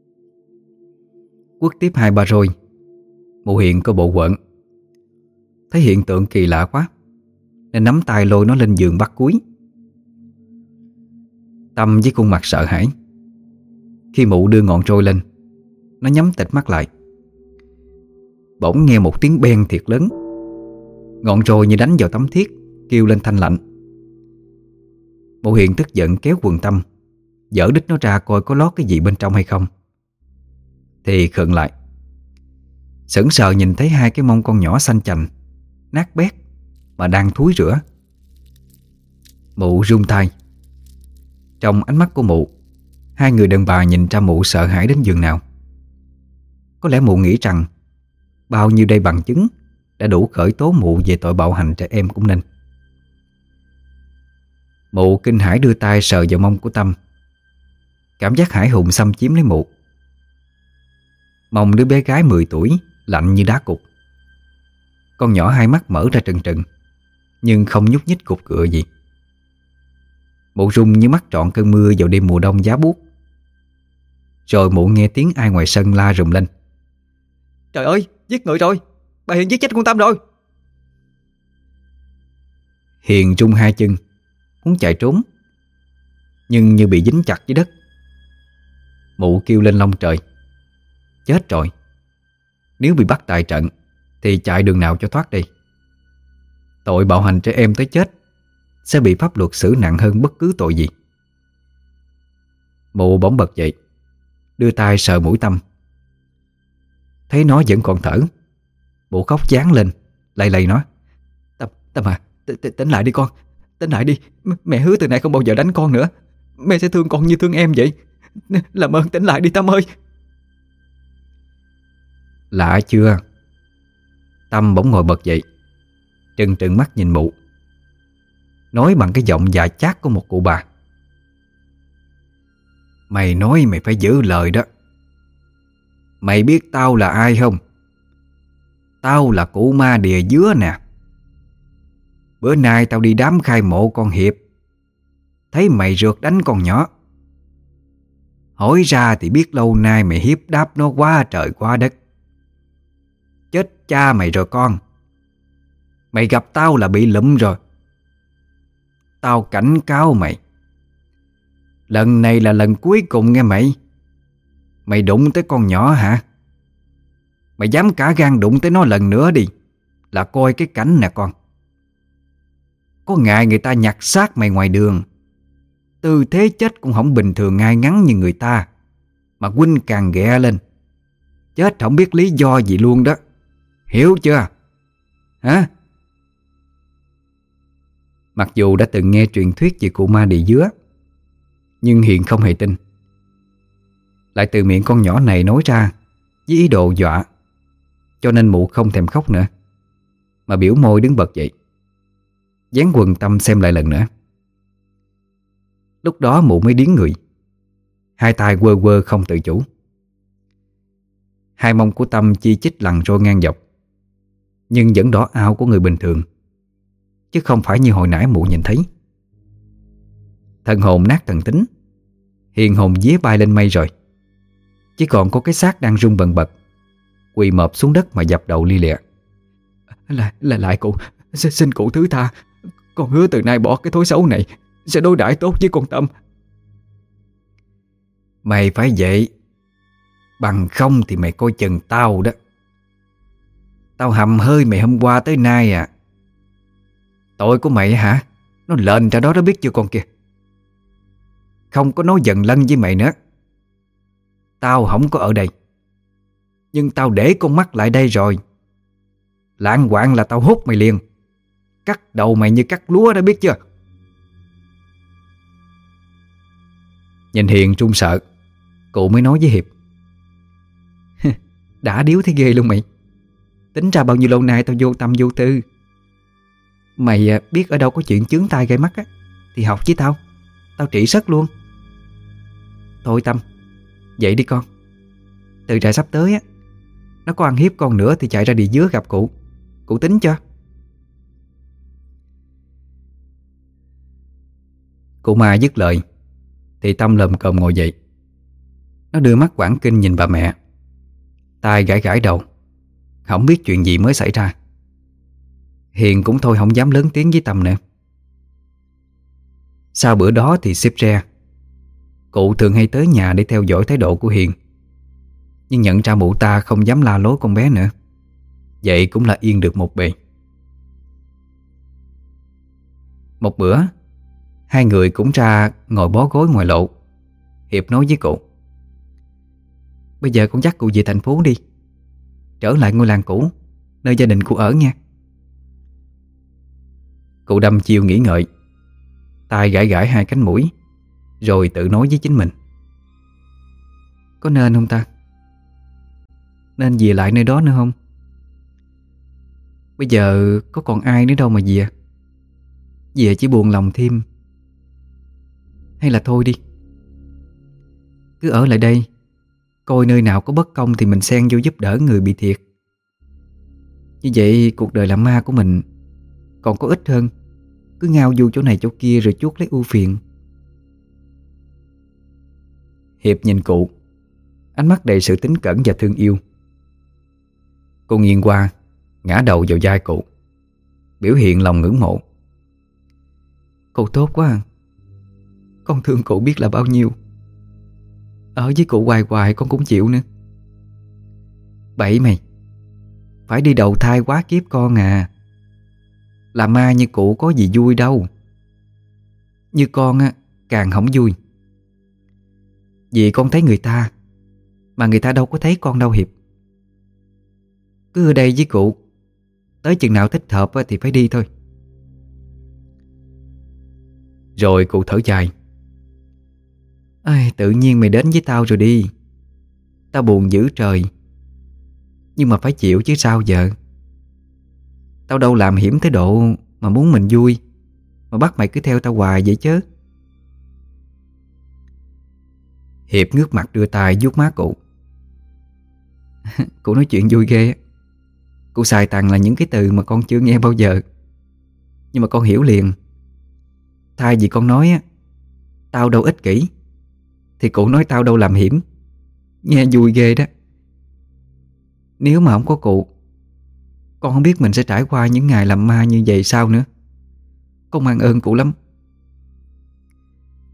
S1: Quất tiếp hai ba roi, mụ Hiền có bộ quợn. Thấy hiện tượng kỳ lạ quá, nên nắm tay lôi nó lên giường bắt cúi. Tâm với khuôn mặt sợ hãi. Khi mụ đưa ngọn roi lên, nó nhắm tịt mắt lại. Bỗng nghe một tiếng beng thiệt lớn. Ngọn roi như đánh vào tấm thiết, kêu lên thanh lạnh. Mụ Hiền tức giận kéo quần Tâm, dở đít nó ra coi có lót cái gì bên trong hay không. Thì khựng lại, sững sờ nhìn thấy hai cái mông con nhỏ xanh chành, nát bét mà đang thúi rửa. Mụ run tay. Trong ánh mắt của mụ, hai người đàn bà nhìn ra mụ sợ hãi đến giường nào. Có lẽ mụ nghĩ rằng bao nhiêu đây bằng chứng đã đủ khởi tố mụ về tội bạo hành trẻ em cũng nên. Mụ kinh hãi đưa tay sờ vào mông của Tâm. Cảm giác hãi hùng xâm chiếm lấy mụ. Mông đứa bé gái mười tuổi lạnh như đá cục. Con nhỏ hai mắt mở ra trừng trừng, nhưng không nhúc nhích cục cựa gì. Mụ rung như mắt trọn cơn mưa vào đêm mùa đông giá buốt. Rồi mụ nghe tiếng ai ngoài sân la rùm lên.
S3: Trời ơi, giết người rồi. Bà Hiền giết chết con Tâm rồi.
S1: Hiền rung hai chân, muốn chạy trốn, nhưng như bị dính chặt dưới đất. Mụ kêu lên long trời. Chết rồi, nếu bị bắt tại trận thì chạy đường nào cho thoát đi. Tội bạo hành trẻ em tới chết sẽ bị pháp luật xử nặng hơn bất cứ tội gì. Mụ bỗng bật dậy, đưa tay sờ mũi Tâm. Thấy nó vẫn còn thở, mụ khóc dán lên, lay lay nó.
S3: Tâm, Tâm à, tỉnh lại đi con. Tỉnh lại đi, mẹ hứa từ nay không bao giờ đánh con nữa. Mẹ sẽ thương con như thương em vậy. Làm ơn tỉnh lại đi Tâm ơi.
S1: Lạ chưa? Tâm bỗng ngồi bật dậy, trừng trừng mắt nhìn mụ, nói bằng cái giọng già chát của một cụ bà. Mày nói mày phải giữ lời đó. Mày biết tao là ai không? Tao là cụ ma đìa dứa nè. Bữa nay tao đi đám khai mộ con Hiệp, thấy mày rượt đánh con nhỏ. Hỏi ra thì biết lâu nay mày hiếp đáp nó quá trời quá đất. Chết cha mày rồi con. Mày gặp tao là bị lụm rồi. Tao cảnh cáo mày, lần này là lần cuối cùng nghe mày. Mày đụng tới con nhỏ hả? Mày dám cả gan đụng tới nó lần nữa đi, là coi cái cảnh nè con. Có ngày người ta nhặt xác mày ngoài đường, tư thế chết cũng không bình thường ngay ngắn như người ta, mà huynh càng ghẹ lên, chết không biết lý do gì luôn đó. Hiểu chưa? Hả? Mặc dù đã từng nghe truyền thuyết về cụ ma địa dứa, nhưng Hiền không hề tin. Lại từ miệng con nhỏ này nói ra với ý đồ dọa, cho nên mụ không thèm khóc nữa, mà biểu môi đứng bật dậy, dán quần Tâm xem lại lần nữa. Lúc đó mụ mới điếng người, hai tay quơ quơ không tự chủ. Hai mông của Tâm chi chít lằn trôi ngang dọc, nhưng vẫn đỏ ao của người bình thường, chứ không phải như hồi nãy mụ nhìn thấy. Thần hồn nát thần tính, Hiền hồn vía bay lên mây rồi. Chỉ còn có cái xác đang rung bần bật, quỳ mọp xuống đất mà dập đầu li lịa. Là, là lại cụ, xin, xin cụ thứ tha. Con hứa từ nay bỏ cái thói xấu này, sẽ đối đãi tốt với con Tâm. Mày phải vậy, bằng không thì mày coi chừng tao đó. Tao hầm hơi mày hôm qua tới nay à. Tội của mày hả? Nó lên ra đó đó, biết chưa con kia. Không có nói dần lân với mày nữa. Tao không có ở đây, nhưng tao để con mắt lại đây rồi. Lạng quạng là tao hút mày liền, cắt đầu mày như cắt lúa đó, biết chưa? Nhìn Hiền trung sợ, cụ mới nói với Hiệp. Đã điếu thấy ghê luôn mày. Tính ra bao nhiêu lâu nay tao vô tâm vô tư. Mày biết ở đâu có chuyện chướng tai gây mắt á, thì học với tao, tao trị sất luôn. Thôi Tâm, dậy đi con. Từ trại sắp tới á, nó có ăn hiếp con nữa thì chạy ra địa dứa gặp cụ. Cụ tính cho. Cụ ma dứt lời thì Tâm lồm cồm ngồi dậy. Nó đưa mắt quảng kinh nhìn bà mẹ, tay gãi gãi đầu, không biết chuyện gì mới xảy ra. Hiền cũng thôi không dám lớn tiếng với Tâm nữa. Sau bữa đó thì xếp re, cụ thường hay tới nhà để theo dõi thái độ của Hiền, nhưng nhận ra mụ ta không dám la lối con bé nữa, vậy cũng là yên được một bề. Một bữa, hai người cũng ra ngồi bó gối ngoài lộ. Hiệp nói với cụ. Bây giờ con dắt cụ về thành phố đi, trở lại ngôi làng cũ, nơi gia đình cụ ở nha. Cụ đâm chiêu nghĩ ngợi, tay gãi gãi hai cánh mũi, rồi tự nói với chính mình. Có nên không ta? Nên về lại nơi đó nữa không? Bây giờ có còn ai nữa đâu mà về. Về chỉ buồn lòng thêm. Hay là thôi đi, cứ ở lại đây, coi nơi nào có bất công thì mình xen vô giúp đỡ người bị thiệt. Như vậy cuộc đời làm ma của mình còn có ích hơn cứ ngao du chỗ này chỗ kia rồi chuốc lấy ưu phiền. Hiệp nhìn cụ, ánh mắt đầy sự tín cẩn và thương yêu. Cô nghiêng qua, ngã đầu vào vai cụ, biểu hiện lòng ngưỡng mộ. Cụ tốt quá à. Con thương cụ biết là bao nhiêu. Ở với cụ hoài hoài con cũng chịu nữa. Bậy mày, phải đi đầu thai quá kiếp con à. Làm ma như cụ có gì vui đâu. Như con á, càng không vui. Vì con thấy người ta, mà người ta đâu có thấy con đâu Hiệp. Cứ ở đây với cụ, tới chừng nào thích hợp thì phải đi thôi. Rồi cụ thở dài. Ai, tự nhiên mày đến với tao rồi đi. Tao buồn dữ trời, nhưng mà phải chịu chứ sao giờ. Tao đâu làm hiểm tới độ mà muốn mình vui mà bắt mày cứ theo tao hoài vậy chứ. Hiệp ngước mặt đưa tay vuốt má cụ. Cụ nói chuyện vui ghê. Cụ xài toàn là những cái từ mà con chưa nghe bao giờ, nhưng mà con hiểu liền. Thay vì con nói á, tao đâu ích kỷ, thì cụ nói tao đâu làm hiểm. Nghe vui ghê đó. Nếu mà không có cụ, con không biết mình sẽ trải qua những ngày làm ma như vậy sao nữa. Con mang ơn cụ lắm.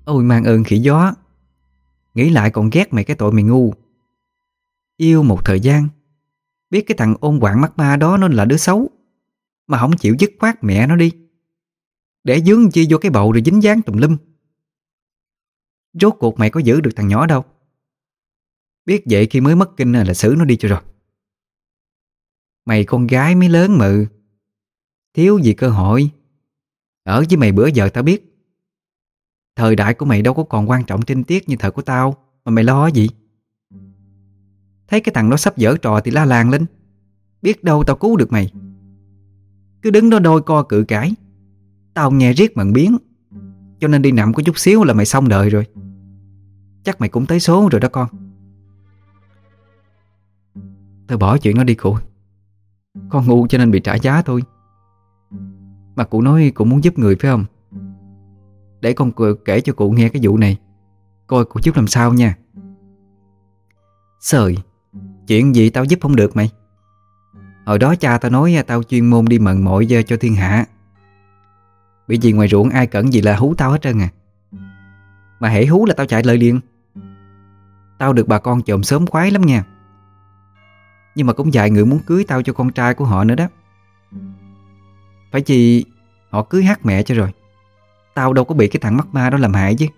S1: Ôi mang ơn khỉ gió. Nghĩ lại còn ghét mày cái tội mày ngu. Yêu một thời gian, biết cái thằng ôn quạng mắt ma đó nó là đứa xấu, mà không chịu dứt khoát mẹ nó đi, để dướng chi vô cái bầu rồi dính dáng tùm lum. Rốt cuộc mày có giữ được thằng nhỏ đâu. Biết vậy khi mới mất kinh là xử nó đi cho rồi. Mày con gái mới lớn mừ, thiếu gì cơ hội. Ở với mày bữa giờ tao biết. Thời đại của mày đâu có còn quan trọng trinh tiết như thời của tao, mà mày lo gì. Thấy cái thằng đó sắp giở trò thì la làng lên, biết đâu tao cứu được mày. Cứ đứng đó đôi co cự cãi, tao nghe riết mận biến. Cho nên đi nằm có chút xíu là mày xong đời rồi. Chắc mày cũng tới số rồi đó con. Tao bỏ chuyện nó đi cụ. Con ngu cho nên bị trả giá thôi. Mà cụ nói cụ muốn giúp người phải không? Để con kể cho cụ nghe cái vụ này, coi cụ giúp làm sao nha. Sời, chuyện gì tao giúp không được mày? Hồi đó cha tao nói tao chuyên môn đi mần mội cho thiên hạ. Bởi vì ngoài ruộng ai cẩn gì là hú tao hết trơn à. Mà hễ hú là tao chạy lại liền. Tao được bà con chòm sớm khoái lắm nha. Nhưng mà cũng vài người muốn cưới tao cho con trai của họ nữa đó. Phải chi họ cưới hát mẹ cho rồi. Tao đâu có bị cái thằng mắc ma đó làm hại chứ.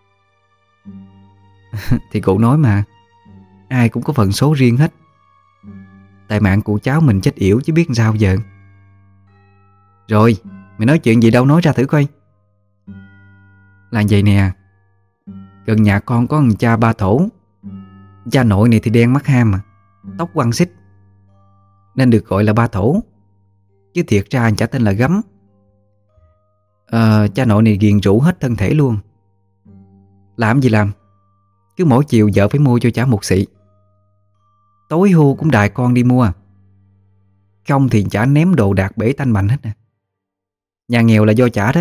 S1: Thì cụ nói mà, ai cũng có phần số riêng hết. Tại mạng cụ cháu mình chết yểu chứ biết sao giờ. Rồi, mày nói chuyện gì đâu nói ra thử coi. Là vậy nè. Gần nhà con có một cha ba thổ. Cha nội này thì đen mắt ham mà, tóc quăn xích, nên được gọi là ba thổ. Chứ thiệt ra anh chả tên là Gấm. à, Cha nội này ghiền rượu hết thân thể luôn. Làm gì làm, cứ mỗi chiều vợ phải mua cho chả một xị. Tối hưu cũng đài con đi mua. Không thì chả ném đồ đạc bể tanh bành hết nè. Nhà nghèo là do chả đó.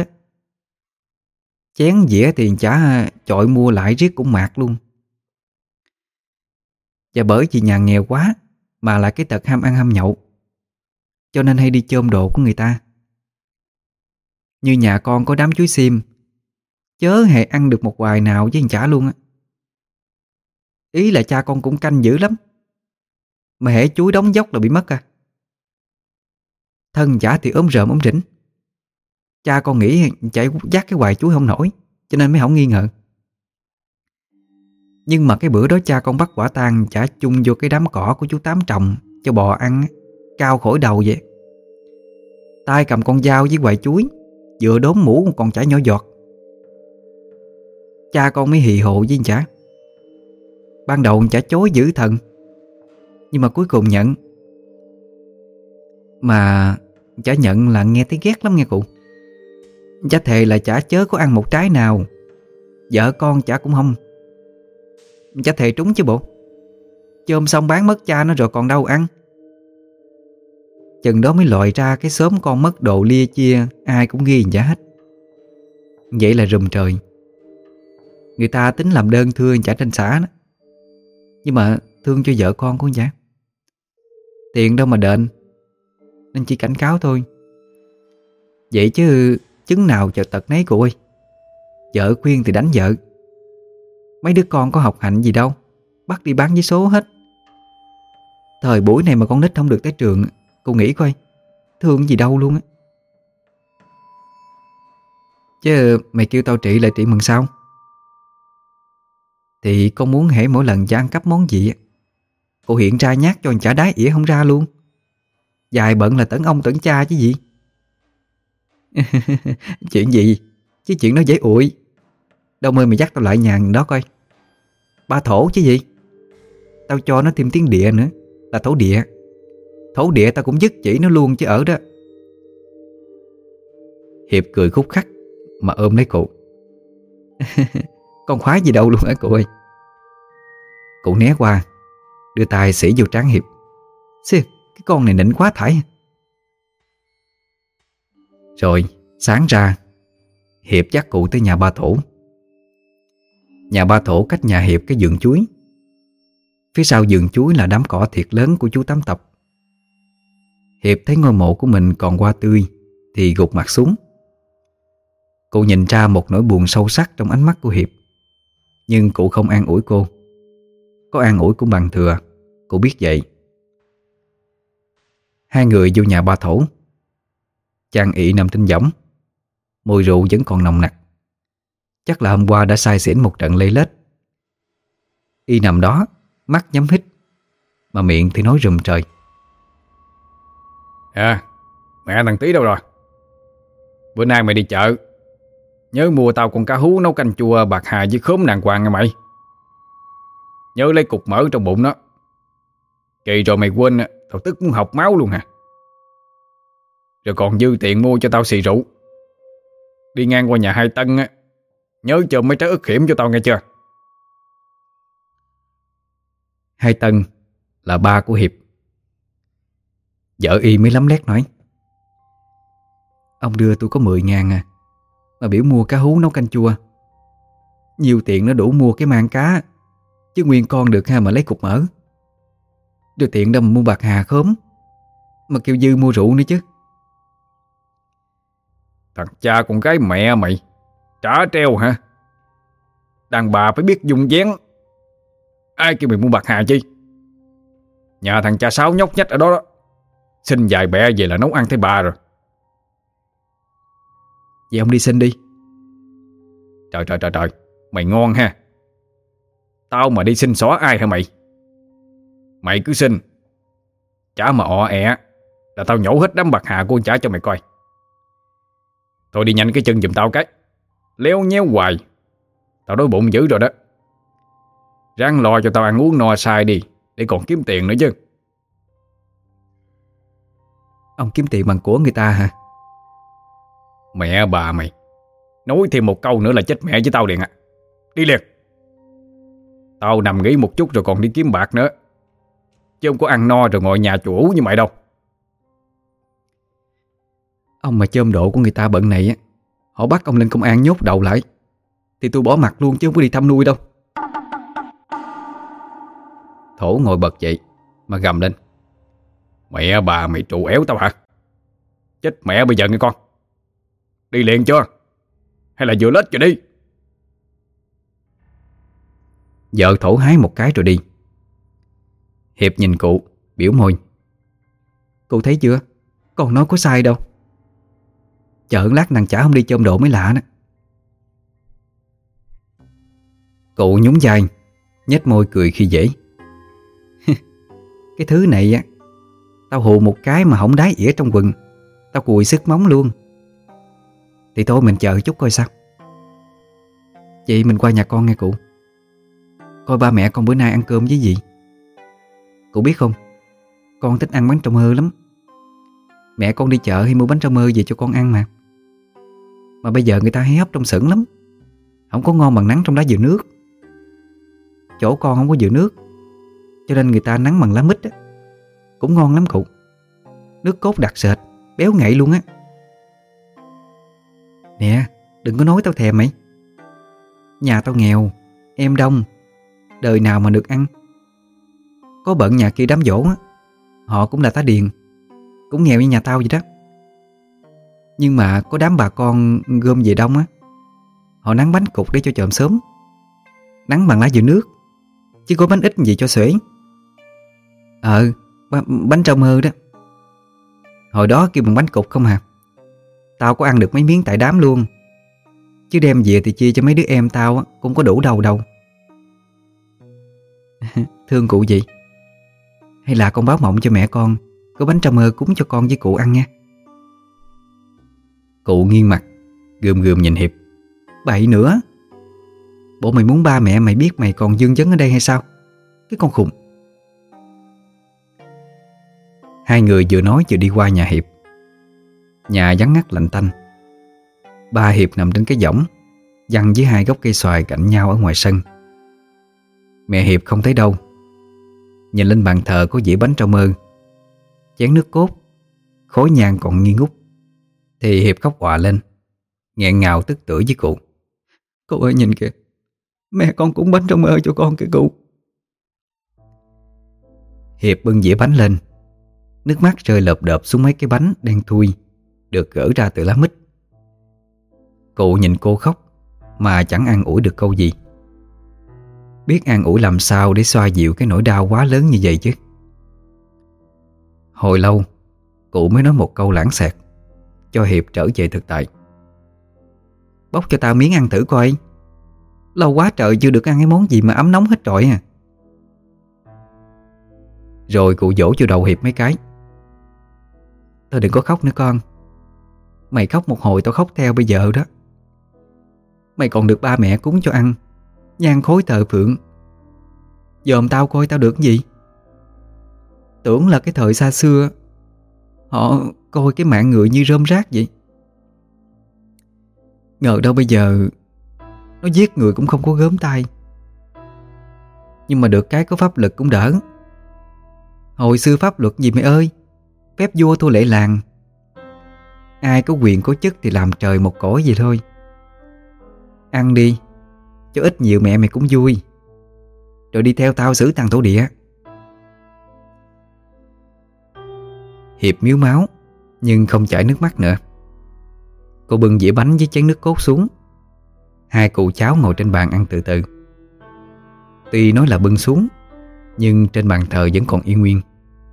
S1: Chén dĩa thì chả chọi mua lại riết cũng mạt luôn. Và bởi vì nhà nghèo quá mà lại cái tật ham ăn ham nhậu, cho nên hay đi chôm đồ của người ta. Như nhà con có đám chuối xiêm, chớ hề ăn được một hoài nào với chả luôn á. Ý là cha con cũng canh dữ lắm, mà hễ chuối đóng dốc là bị mất à. Thân chả thì ốm rợm ốm rỉnh. Cha con nghĩ chạy dắt cái hoài chuối không nổi, cho nên mới không nghi ngờ. Nhưng mà cái bữa đó cha con bắt quả tang chả chung vô cái đám cỏ của chú Tám trồng cho bò ăn, cao khỏi đầu vậy. Tay cầm con dao với hoài chuối, vừa đốn mũ một con chả nhỏ giọt. Cha con mới hì hộ với chả. Ban đầu chả chối giữ thần, nhưng mà cuối cùng nhận. Mà chả nhận là nghe thấy ghét lắm nghe cụ. Chả thề là chả chớ có ăn một trái nào. Vợ con chả cũng không. Chả thề trúng chứ bộ. Chôm xong bán mất cha nó rồi còn đâu ăn. Chừng đó mới lòi ra cái xóm con mất đồ lia chia, ai cũng ghi chả hết. Vậy là rùm trời. Người ta tính làm đơn thưa chả trên xã đó, nhưng mà thương cho vợ con của chả. Tiền đâu mà đền, nên chỉ cảnh cáo thôi. Vậy chứ chứng nào chợt tật nấy cụ ơi. Vợ khuyên thì đánh vợ. Mấy đứa con có học hành gì đâu, bắt đi bán vé số hết. Thời buổi này mà con nít không được tới trường, cô nghĩ coi, thương gì đâu luôn á. Chứ mày kêu tao trị lại trị mừng sao? Thì con muốn hễ mỗi lần cha ăn cắp món gì, cô hiện ra nhát cho anh chả đái ỉa không ra luôn. Dài bận là tấn ông tấn cha chứ gì. Chuyện gì? Chứ chuyện đó dễ ủi. Đâu mời mày dắt tao lại nhà đó coi. Ba thổ chứ gì. Tao cho nó thêm tiếng địa nữa, là thổ địa. Thổ địa tao cũng dứt chỉ nó luôn chứ ở đó. Hiệp cười khúc khắc mà ôm lấy cụ. Con khoái gì đâu luôn á cụ ơi. Cụ né qua, đưa tay xỉ vô trán Hiệp. Xì, cái con này nịnh quá thải. Rồi sáng ra, Hiệp dắt cụ tới nhà ba thổ. Nhà ba thổ cách nhà Hiệp cái vườn chuối. Phía sau vườn chuối là đám cỏ thiệt lớn của chú Tám Tập. Hiệp thấy ngôi mộ của mình còn hoa tươi thì gục mặt xuống. Cụ nhìn ra một nỗi buồn sâu sắc trong ánh mắt của Hiệp, nhưng cụ không an ủi cô. Có an ủi cũng bằng thừa, cụ biết vậy. Hai người vô nhà ba Thổ. Chàng ị nằm trên võng, mùi rượu vẫn còn nồng nặc. Chắc là hôm qua đã say xỉn một trận lê lết. Y nằm đó, mắt nhắm hít, mà miệng thì nói rùm trời.
S2: À, mẹ thằng Tí đâu rồi? Bữa nay mày đi chợ, nhớ mua tao con cá hú nấu canh chua bạc hà với khóm đàng hoàng nha mày. Nhớ lấy cục mỡ trong bụng nó. Kỳ rồi mày quên, tao tức muốn học máu luôn hả? Rồi còn dư tiền mua cho tao xì rượu. Đi ngang qua nhà Hai Tân á, nhớ cho mấy trái ức hiểm cho tao nghe chưa?
S1: Hai Tân là ba của Hiệp. Vợ Y mới lắm lét nói: ông đưa tôi có mười ngàn à, mà biểu mua cá hú nấu canh chua. Nhiều tiền nó đủ mua cái mang cá, chứ nguyên con được ha mà lấy cục mỡ. Rồi tiền đâu mà mua bạc hà khóm, mà kêu dư mua rượu nữa chứ.
S2: Thằng cha con gái mẹ mày, trả treo hả? Đàn bà phải biết dùng vén. Ai kêu mày mua bạc hà chi? Nhà thằng cha Sáu nhóc nhách ở đó đó, xin vài bẹ về là nấu ăn thấy bà rồi.
S1: Vậy ông đi xin đi.
S2: Trời trời trời trời, mày ngon ha. Tao mà đi xin xóa ai hả mày? Mày cứ xin, chả mà ọ ẹ là tao nhổ hết đám bạc hà của con chả cho mày coi. Thôi đi nhanh cái chân giùm tao cái, léo nhéo hoài, tao đói bụng dữ rồi đó. Ráng lo cho tao ăn uống no sai đi, để còn kiếm tiền nữa chứ.
S1: Ông kiếm tiền bằng của người ta hả?
S2: Mẹ bà mày, nói thêm một câu nữa là chết mẹ với tao liền ạ. À. Đi liền. Tao nằm nghỉ một chút rồi còn đi kiếm bạc nữa, chứ không có ăn no rồi ngồi nhà chủ như mày đâu.
S1: Ông mà chôm độ của người ta bận này á, họ bắt ông lên công an nhốt đầu lại, thì tôi bỏ mặt luôn chứ không có đi thăm nuôi đâu.
S2: Thổ ngồi bật dậy mà gầm lên: mẹ bà mày trụ éo tao hả? Chết mẹ bây giờ nghe con. Đi liền chưa? Hay là vừa lết rồi đi?
S1: Vợ Thổ hái một cái rồi đi. Hiệp nhìn cụ, biểu môi: cụ thấy chưa, con nói có sai đâu. Chợ lát nàng chả không đi chôm độ mới lạ đó. Cụ nhún vai, nhếch môi cười khi dễ. Cái thứ này á, tao hù một cái mà không đái ỉa trong quần, tao cùi sức móng luôn. Thì thôi mình chờ chút coi sao. Vậy mình qua nhà con nghe cụ, coi ba mẹ con bữa nay ăn cơm với gì. Cụ biết không, con thích ăn bánh trâu mơ lắm. Mẹ con đi chợ hay mua bánh trâu mơ về cho con ăn mà. Mà bây giờ người ta hay hấp trong xửng lắm, không có ngon bằng nắng trong đá dừa nước. Chỗ con không có dừa nước, cho nên người ta nắng bằng lá mít á, cũng ngon lắm cụ. Nước cốt đặc sệt, béo ngậy luôn á. Nè, đừng có nói tao thèm mày. Nhà tao nghèo, em đông, đời nào mà được ăn. Có bận nhà kia đám giỗ á, họ cũng là tá điền, cũng nghèo như nhà tao vậy đó. Nhưng mà có đám bà con gom về đông á, họ nắng bánh cục để cho chòm sớm. Nắng bằng lá dừa nước, chứ có bánh ít gì cho xuể. Ờ, b- bánh trâu mơ đó. Hồi đó kêu bằng bánh cục không hả? Tao có ăn được mấy miếng tại đám luôn, chứ đem về thì chia cho mấy đứa em tao á, cũng có đủ đầu đâu. Thương cụ gì? Hay là con báo mộng cho mẹ con có bánh trâu mơ cúng cho con với cụ ăn nha. Cụ nghiêng mặt, gườm gườm nhìn Hiệp. Bậy nữa, bộ mày muốn ba mẹ mày biết mày còn dương vấn ở đây hay sao? Cái con khùng. Hai người vừa nói vừa đi qua nhà Hiệp. Nhà vắng ngắt lạnh tanh. Ba Hiệp nằm trên cái võng giăng với hai gốc cây xoài cạnh nhau ở ngoài sân. Mẹ Hiệp không thấy đâu. Nhìn lên bàn thờ có dĩa bánh trâu mơ, chén nước cốt, khói nhang còn nghi ngút, thì Hiệp khóc òa lên, nghẹn ngào tức tưởi với cụ. Cô ơi nhìn kìa, mẹ con cũng bánh trâu mơ cho con kìa cụ. Hiệp bưng dĩa bánh lên, nước mắt rơi lợp đợp xuống mấy cái bánh đen thui được gỡ ra từ lá mít. Cụ nhìn cô khóc mà chẳng an ủi được câu gì. Biết an ủi làm sao để xoa dịu cái nỗi đau quá lớn như vậy chứ. Hồi lâu cụ mới nói một câu lãng xẹt, cho Hiệp trở về thực tại. Bóc cho tao miếng ăn thử coi. Lâu quá trời chưa được ăn cái món gì mà ấm nóng hết trọi à. Rồi cụ dỗ cho đầu Hiệp mấy cái. Thôi đừng có khóc nữa con. Mày khóc một hồi tao khóc theo bây giờ đó. Mày còn được ba mẹ cúng cho ăn, nhang khối thờ phượng. Dòm tao coi tao được cái gì. Tưởng là cái thời xa xưa họ coi cái mạng người như rơm rác vậy. Ngờ đâu bây giờ nó giết người cũng không có gớm tay. Nhưng mà được cái có pháp lực cũng đỡ. Hồi xưa pháp luật gì mày ơi, phép vua thua lệ làng. Ai có quyền có chức thì làm trời một cõi vậy thôi. Ăn đi, cho ít nhiều mẹ mày cũng vui. Rồi đi theo tao xử thằng thổ địa. Hiệp miếu máu nhưng không chảy nước mắt nữa. Cô bưng dĩa bánh với chén nước cốt xuống. Hai cụ cháu ngồi trên bàn ăn từ từ. Tuy nói là bưng xuống, nhưng trên bàn thờ vẫn còn yên nguyên.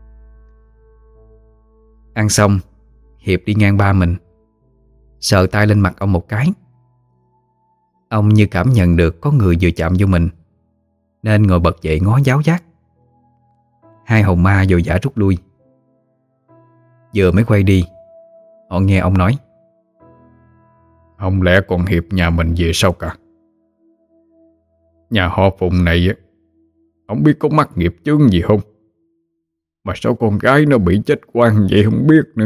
S1: Ăn xong, Hiệp đi ngang ba mình, sờ tay lên mặt ông một cái. Ông như cảm nhận được có người vừa chạm vô mình, nên ngồi bật dậy ngó giáo giác. Hai hồn ma vội vã rút lui. Vừa mới quay đi, họ nghe ông nói:
S2: Không lẽ con Hiệp nhà mình về sao cả? Nhà họ Phùng này không biết có mắc nghiệp chướng gì không, mà sao con gái nó bị chết oan vậy không biết nữa.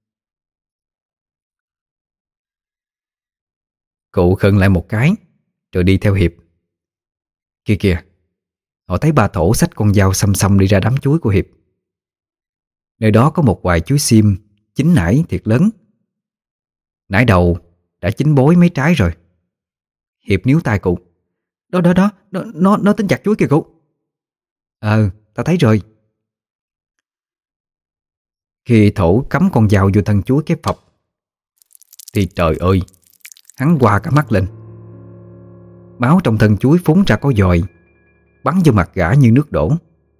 S1: Cụ khựng lại một cái, rồi đi theo Hiệp. Kia kìa, họ thấy bà Thổ xách con dao xăm xăm đi ra đám chuối của Hiệp. Nơi đó có một vài chuối xiêm chín nải thiệt lớn. Nải đầu đã chín bối mấy trái rồi. Hiệp níu tay cụ: Đó đó đó, nó, nó, nó tính chặt chuối kìa cụ. Ờ, tao thấy rồi. Khi Thổ cắm con dao vô thân chuối cái phập, thì trời ơi, hắn qua cả mắt lên. Máu trong thân chuối phúng ra có dòi, bắn vô mặt gã như nước đổ.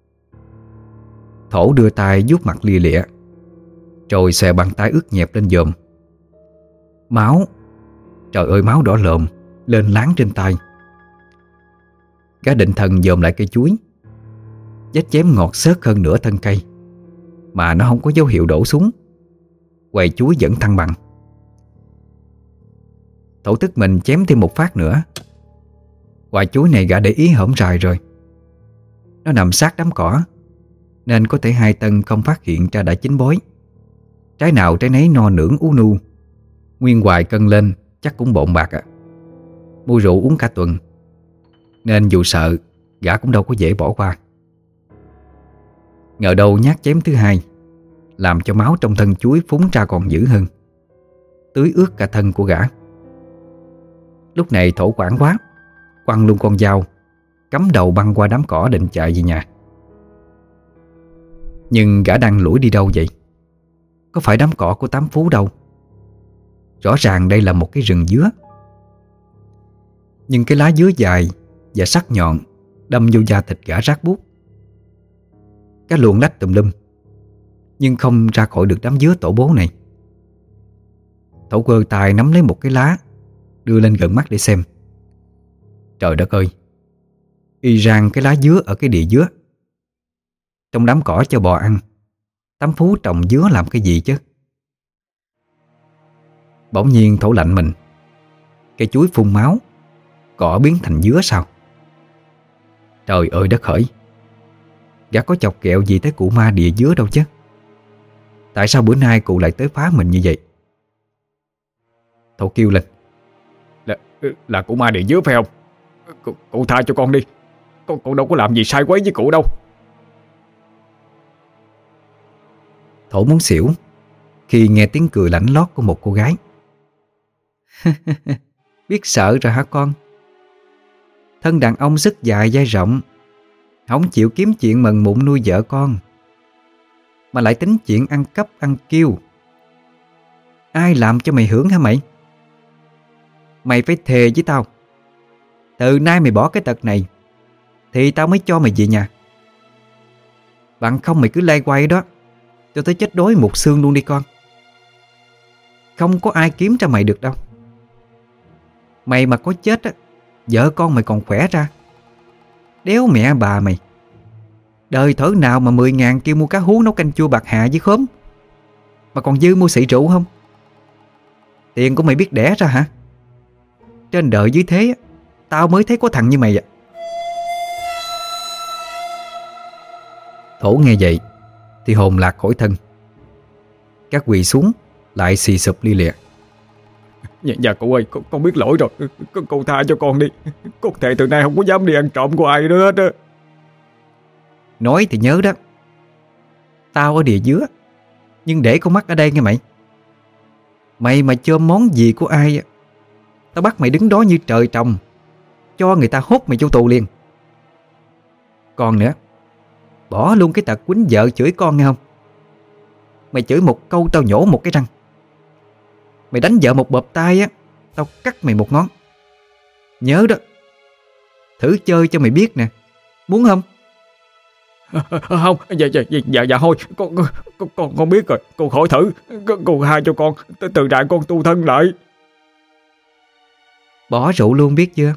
S1: Thổ đưa tay vuốt mặt lia lịa, rồi xòe bàn tay ướt nhẹp lên dòm. Máu, trời ơi máu đỏ lồm lên láng trên tay. Gã định thần dòm lại cây chuối. Vết chém ngọt xớt hơn nửa thân cây, mà nó không có dấu hiệu đổ xuống. Quầy chuối vẫn thăng bằng. Thổ tức mình chém thêm một phát nữa. Quả chuối này gã để ý hổm rài rồi. Nó nằm sát đám cỏ, nên có thể hai tân không phát hiện ra đã chín bối. Trái nào trái nấy no nưỡng ú nu. Nguyên hoài cân lên chắc cũng bộn bạc à. Mua rượu uống cả tuần, nên dù sợ gã cũng đâu có dễ bỏ qua. Ngờ đâu nhát chém thứ hai làm cho máu trong thân chuối phúng ra còn dữ hơn, tưới ướt cả thân của gã. Lúc này Thổ quảng quá, quăng luôn con dao, cắm đầu băng qua đám cỏ định chạy về nhà. Nhưng gã đang lủi đi đâu vậy? Có phải đám cỏ của Tám Phú đâu. Rõ ràng đây là một cái rừng dứa. Nhưng cái lá dứa dài và sắc nhọn đâm vô da thịt gã rát buốt. Cái luồn lách tùm lum, nhưng không ra khỏi được đám dứa tổ bố này. Thổ quơ tay nắm lấy một cái lá, đưa lên gần mắt để xem. Trời đất ơi, y rang cái lá dứa ở cái địa dứa. Trong đám cỏ cho bò ăn, Tám Phú trồng dứa làm cái gì chứ? Bỗng nhiên Thổ lạnh mình. Cây chuối phun máu, cỏ biến thành dứa sao? Trời ơi đất hỡi, gã có chọc kẹo gì tới cụ ma địa dứa đâu chứ. Tại sao bữa nay cụ lại tới phá mình như vậy? Thổ kêu lên:
S2: Là, là cụ ma địa dứa phải không? Cụ, cụ tha cho con đi. Con, con đâu có làm gì sai quấy với cụ đâu.
S1: Thổ muốn xỉu khi nghe tiếng cười lảnh lót của một cô gái. Biết sợ rồi hả con? Thân đàn ông sức dài vai rộng, không chịu kiếm chuyện mần mụn nuôi vợ con, mà lại tính chuyện ăn cắp ăn kiêu. Ai làm cho mày hưởng hả mày?
S3: Mày phải thề với tao, từ nay mày bỏ cái tật này thì tao mới cho mày về nhà. Bằng không mày cứ lay quay đó cho tới chết đói một xương luôn đi con. Không có ai kiếm ra mày được đâu. Mày mà có chết á, vợ con mày còn khỏe ra. Đéo mẹ bà mày, đời thở nào mà mười ngàn kêu mua cá hú nấu canh chua bạc hà với khóm, mà còn dư mua xị rượu không? Tiền của mày biết đẻ ra hả? Trên đời dưới thế tao mới thấy có thằng như mày ạ.
S1: Thổ nghe vậy thì hồn lạc khỏi thân. Các quỳ xuống lại xì sụp li liệt.
S2: Dạ, dạ cụ ơi, con, con biết lỗi rồi. Con, con tha cho con đi. Con thề từ nay không có dám đi ăn trộm của ai nữa hết á.
S3: Nói thì nhớ đó, tao ở địa dứa, nhưng để con mắt ở đây nghe mày. Mày mà chôm món gì của ai, tao bắt mày đứng đó như trời trồng, cho người ta hốt mày vô tù liền. Còn nữa, bỏ luôn cái tật quýnh vợ chửi con nghe không? Mày chửi một câu tao nhổ một cái răng. Mày đánh vợ một bợp tay á, tao cắt mày một ngón. Nhớ đó. Thử chơi cho mày biết nè. Muốn không?
S2: Không, dạ dạ dạ dạ, dạ thôi, con con con con biết rồi, con khỏi thử, con, con tha cho con, từ từ rạng con tu thân lại.
S3: Bỏ rượu luôn biết chưa?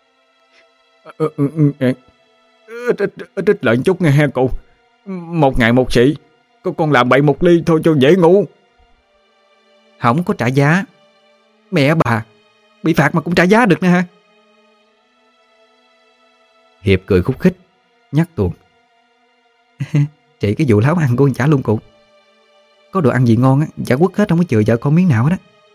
S2: Ít ít ít lợn chút nghe ha cụ. Một ngày một xị, con con làm bậy một ly thôi cho dễ ngủ.
S3: Không có trả giá. Mẹ bà, bị phạt mà cũng trả giá được nè ha.
S1: Hiệp cười khúc khích nhắc tuồng.
S3: Chị cái vụ láo ăn của anh trả luôn cụ. Có đồ ăn gì ngon á, trả quất hết, không có chừa vợ con miếng nào hết á.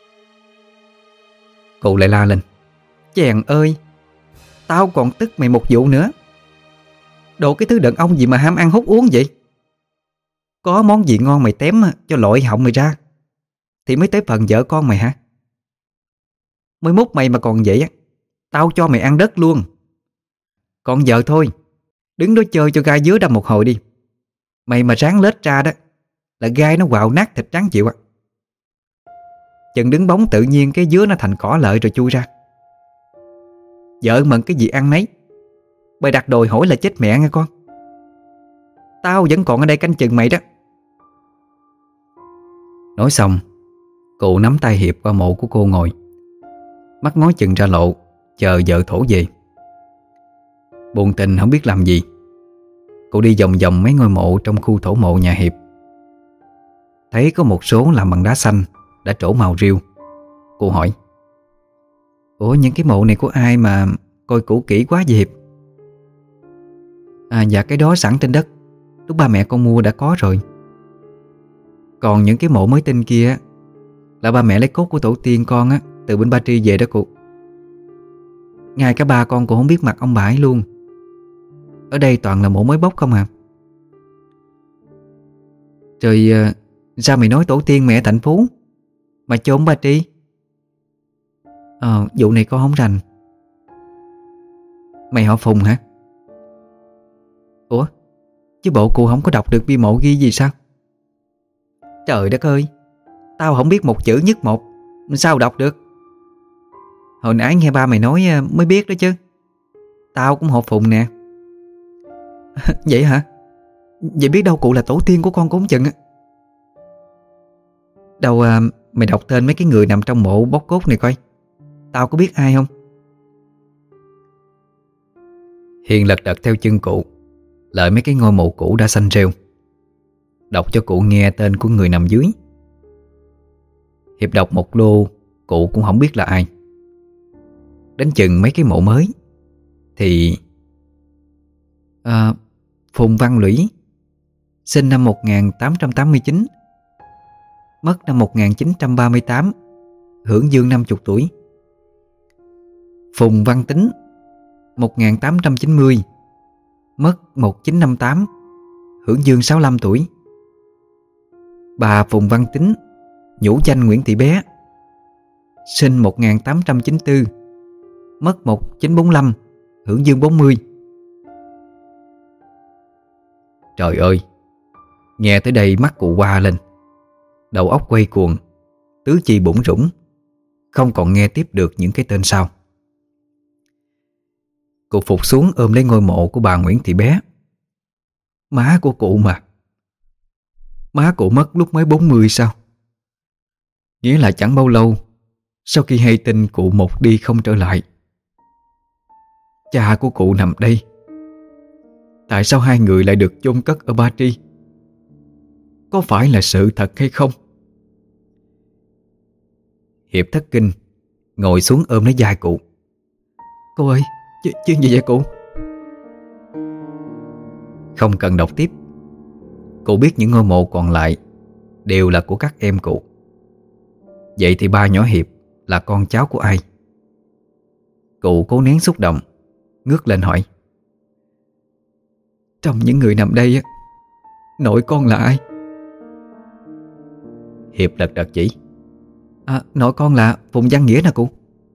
S1: Cụ lại la lên.
S3: Chèn ơi, tao còn tức mày một vụ nữa. Đồ cái thứ đàn ông gì mà ham ăn hút uống vậy? Có món gì ngon mày tém cho lội họng mày ra thì mới tới phần vợ con mày hả? Mới mốt mày mà còn vậy á, tao cho mày ăn đất luôn. Còn vợ thôi, đứng đó chơi cho gai dứa đâm một hồi đi. Mày mà ráng lết ra đó là gai nó quạo nát thịt trắng chịu ạ. Chừng đứng bóng tự nhiên cái dứa nó thành cỏ lợi rồi chui ra. Vợ mần cái gì ăn nấy, mày đặt đòi hỏi là chết mẹ nghe con. Tao vẫn còn ở đây canh chừng mày đó.
S1: Nói xong, cụ nắm tay Hiệp qua mộ của cô ngồi, mắt ngó chừng ra lộ, chờ vợ thổ về. Buồn tình không biết làm gì, cụ đi vòng vòng mấy ngôi mộ trong khu thổ mộ nhà Hiệp. Thấy có một số làm bằng đá xanh đã trổ màu riêu. Cô hỏi:
S3: Ủa những cái mộ này của ai mà coi cũ kỹ quá vậy Hiệp? À dạ cái đó sẵn trên đất, lúc ba mẹ con mua đã có rồi. Còn những cái mộ mới tinh kia là ba mẹ lấy cốt của tổ tiên con á, từ bên Ba Tri về đó cụ. Ngay cả ba con cũng không biết mặt ông bà ấy luôn. Ở đây toàn là mộ mới bốc không à. Rồi sao mày nói tổ tiên mẹ thành phố mà chôn Ba Tri? Ờ vụ này con không rành. Mày họ Phùng hả? Ủa chứ bộ cụ không có đọc được bia mộ ghi gì sao? Trời đất ơi, tao không biết một chữ nhất một, sao đọc được? Hồi nãy nghe ba mày nói mới biết đó chứ. Tao cũng họ Phùng nè. Vậy hả? Vậy biết đâu cụ là tổ tiên của con cũng chừng á. Đâu à, mày đọc tên mấy cái người nằm trong mộ bóc cốt này coi, tao có biết ai không?
S1: Hiền lật đật theo chân cụ, lại mấy cái ngôi mộ cũ đã xanh rêu, đọc cho cụ nghe tên của người nằm dưới. Hiệp đọc một lô, cụ cũng không biết là ai. Đến chừng mấy cái mộ mới thì à, Phùng Văn Lũy, sinh năm một nghìn tám trăm tám mươi chín, mất năm một nghìn chín trăm ba mươi tám, hưởng dương năm mươi tuổi. Phùng Văn Tính, một nghìn tám trăm chín mươi, mất một nghìn chín trăm năm mươi tám, hưởng dương sáu mươi lăm tuổi. Bà Phùng Văn Tính, nhũ danh Nguyễn Thị Bé, sinh một nghìn tám trăm chín mươi tư, mất một nghìn chín trăm bốn mươi lăm, hưởng dương bốn mươi. Trời ơi, nghe tới đây mắt cụ qua lên, đầu óc quay cuồng, tứ chi bủn rủn, không còn nghe tiếp được những cái tên sau. Cụ phục xuống ôm lấy ngôi mộ của bà Nguyễn Thị Bé. Má của cụ mà. Má cụ mất lúc mới bốn mươi sao? Nghĩa là chẳng bao lâu sau khi hay tin cụ một đi không trở lại. Cha của cụ nằm đây. Tại sao hai người lại được chôn cất ở Ba Tri? Có phải là sự thật hay không? Hiệp thất kinh, ngồi xuống ôm lấy vai cụ. Cô ơi, ch chuyện gì vậy cụ? Không cần đọc tiếp. Cụ biết những ngôi mộ còn lại đều là của các em cụ. Vậy thì ba nhỏ Hiệp là con cháu của ai? Cụ cố nén xúc động, ngước lên hỏi. Trong những người nằm đây, nội con là ai? Hiệp lật đật chỉ. À, nội con là Phùng Văn Nghĩa nè cụ.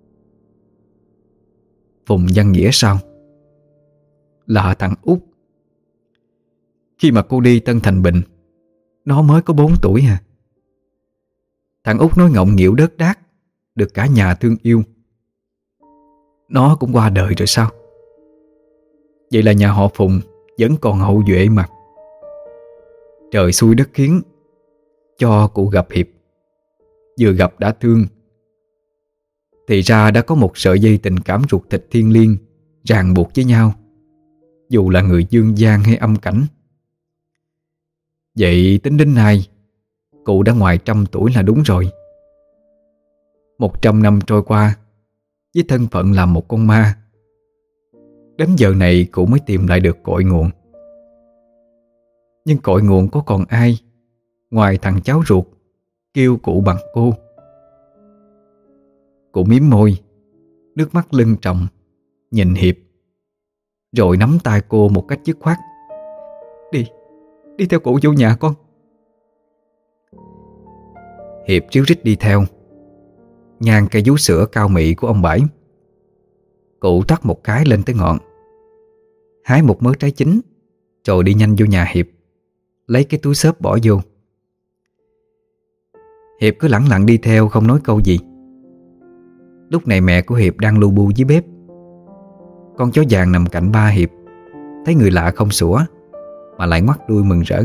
S1: Phùng Văn Nghĩa sao? Là thằng út. Khi mà cô đi Tân Thành Bình, nó mới có bốn tuổi à. Thằng út nói ngọng nghịu đớt đát, được cả nhà thương yêu. Nó cũng qua đời rồi sao? Vậy là nhà họ Phùng vẫn còn hậu duệ mà. Trời xui đất khiến cho cụ gặp Hiệp. Vừa gặp đã thương. Thì ra đã có một sợi dây tình cảm ruột thịt thiêng liêng ràng buộc với nhau, dù là người dương gian hay âm cảnh. Vậy tính đến nay cụ đã ngoài trăm tuổi là đúng rồi. Một trăm năm trôi qua, với thân phận là một con ma, đến giờ này cụ mới tìm lại được cội nguồn. Nhưng cội nguồn có còn ai ngoài thằng cháu ruột kêu cụ bằng cô? Cụ mím môi, nước mắt lưng tròng, nhìn Hiệp, rồi nắm tay cô một cách dứt khoát. Đi, đi theo cụ vô nhà con. Hiệp ríu rít đi theo, nhang cây vú sữa cao mị của ông Bảy. Cụ tắt một cái lên tới ngọn, hái một mớ trái chín, rồi đi nhanh vô nhà Hiệp, lấy cái túi xốp bỏ vô. Hiệp cứ lẳng lặng đi theo, không nói câu gì. Lúc này mẹ của Hiệp đang lu bu dưới bếp. Con chó vàng nằm cạnh ba Hiệp thấy người lạ không sủa, mà lại ngoắt đuôi mừng rỡ.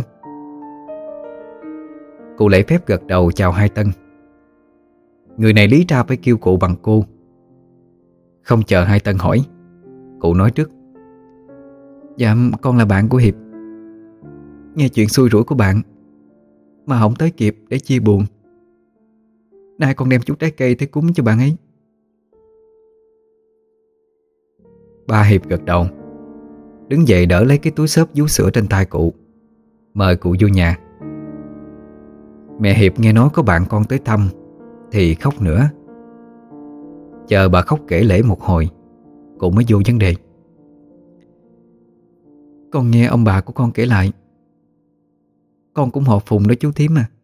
S1: Cụ lễ phép gật đầu chào hai Tân. Người này lý ra phải kêu cụ bằng cô. Không chờ hai Tân hỏi, cụ nói trước. Dạ, con là bạn của Hiệp. Nghe chuyện xui rủi của bạn mà không tới kịp để chia buồn. Nay con đem chút trái cây tới cúng cho bạn ấy. Ba Hiệp gật đầu, đứng dậy đỡ lấy cái túi xốp vú sữa trên tay cụ, mời cụ vô nhà. Mẹ Hiệp nghe nói có bạn con tới thăm thì khóc nữa. Chờ bà khóc kể lể một hồi, cụ mới vô vấn đề. Con nghe ông bà của con kể lại, con cũng họ Phùng đó chú thím à.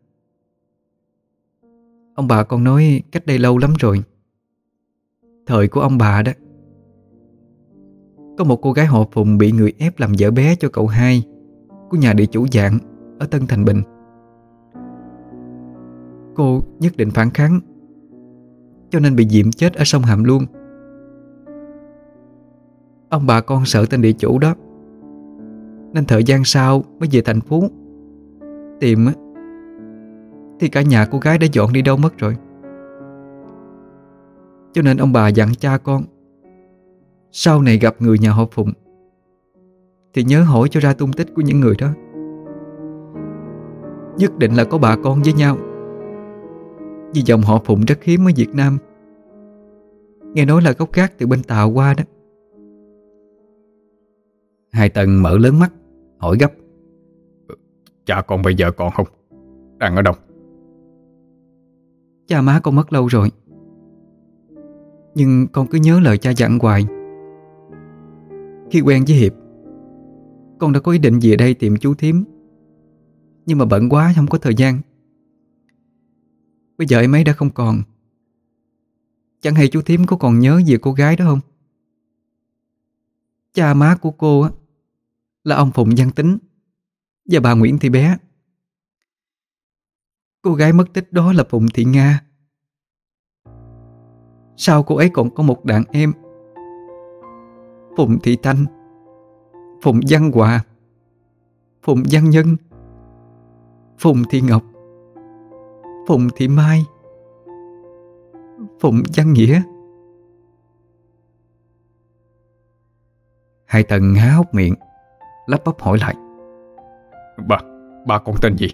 S1: Ông bà con nói cách đây lâu lắm rồi, thời của ông bà đó, có một cô gái họ Phùng bị người ép làm vợ bé cho cậu hai của nhà địa chủ Dạng ở Tân Thành Bình. Cô nhất định phản kháng, cho nên bị diệm chết ở sông Hàm Luông. Ông bà con sợ tên địa chủ đó, nên thời gian sau mới về thành phố tìm á, thì cả nhà cô gái đã dọn đi đâu mất rồi. Cho nên ông bà dặn cha con sau này gặp người nhà họ Phùng thì nhớ hỏi cho ra tung tích của những người đó. Nhất định là có bà con với nhau, vì dòng họ Phùng rất hiếm ở Việt Nam. Nghe nói là gốc gác từ bên Tàu qua đó.
S2: Hai Tân mở lớn mắt, hỏi gấp. Cha con bây giờ còn không? Đang ở đâu?
S3: Cha má con mất lâu rồi, nhưng con cứ nhớ lời cha dặn hoài. Khi quen với Hiệp, con đã có ý định về đây tìm chú thím, nhưng mà bận quá không có thời gian. Bây giờ em ấy đã không còn. Chẳng hay chú thím có còn nhớ về cô gái đó không? Cha má của cô á là ông Phùng Văn Tính và bà Nguyễn Thị Bé. Cô gái mất tích đó là Phùng Thị Nga. Sau cô ấy còn có một đàn em, Phùng Thị Thanh, Phùng Văn Hòa, Phùng Văn Nhân, Phùng Thị Ngọc, Phùng Thị Mai, Phùng Văn Nghĩa.
S1: Hai Tân há hốc miệng, lắp bắp hỏi lại:
S2: Ba, ba con tên gì?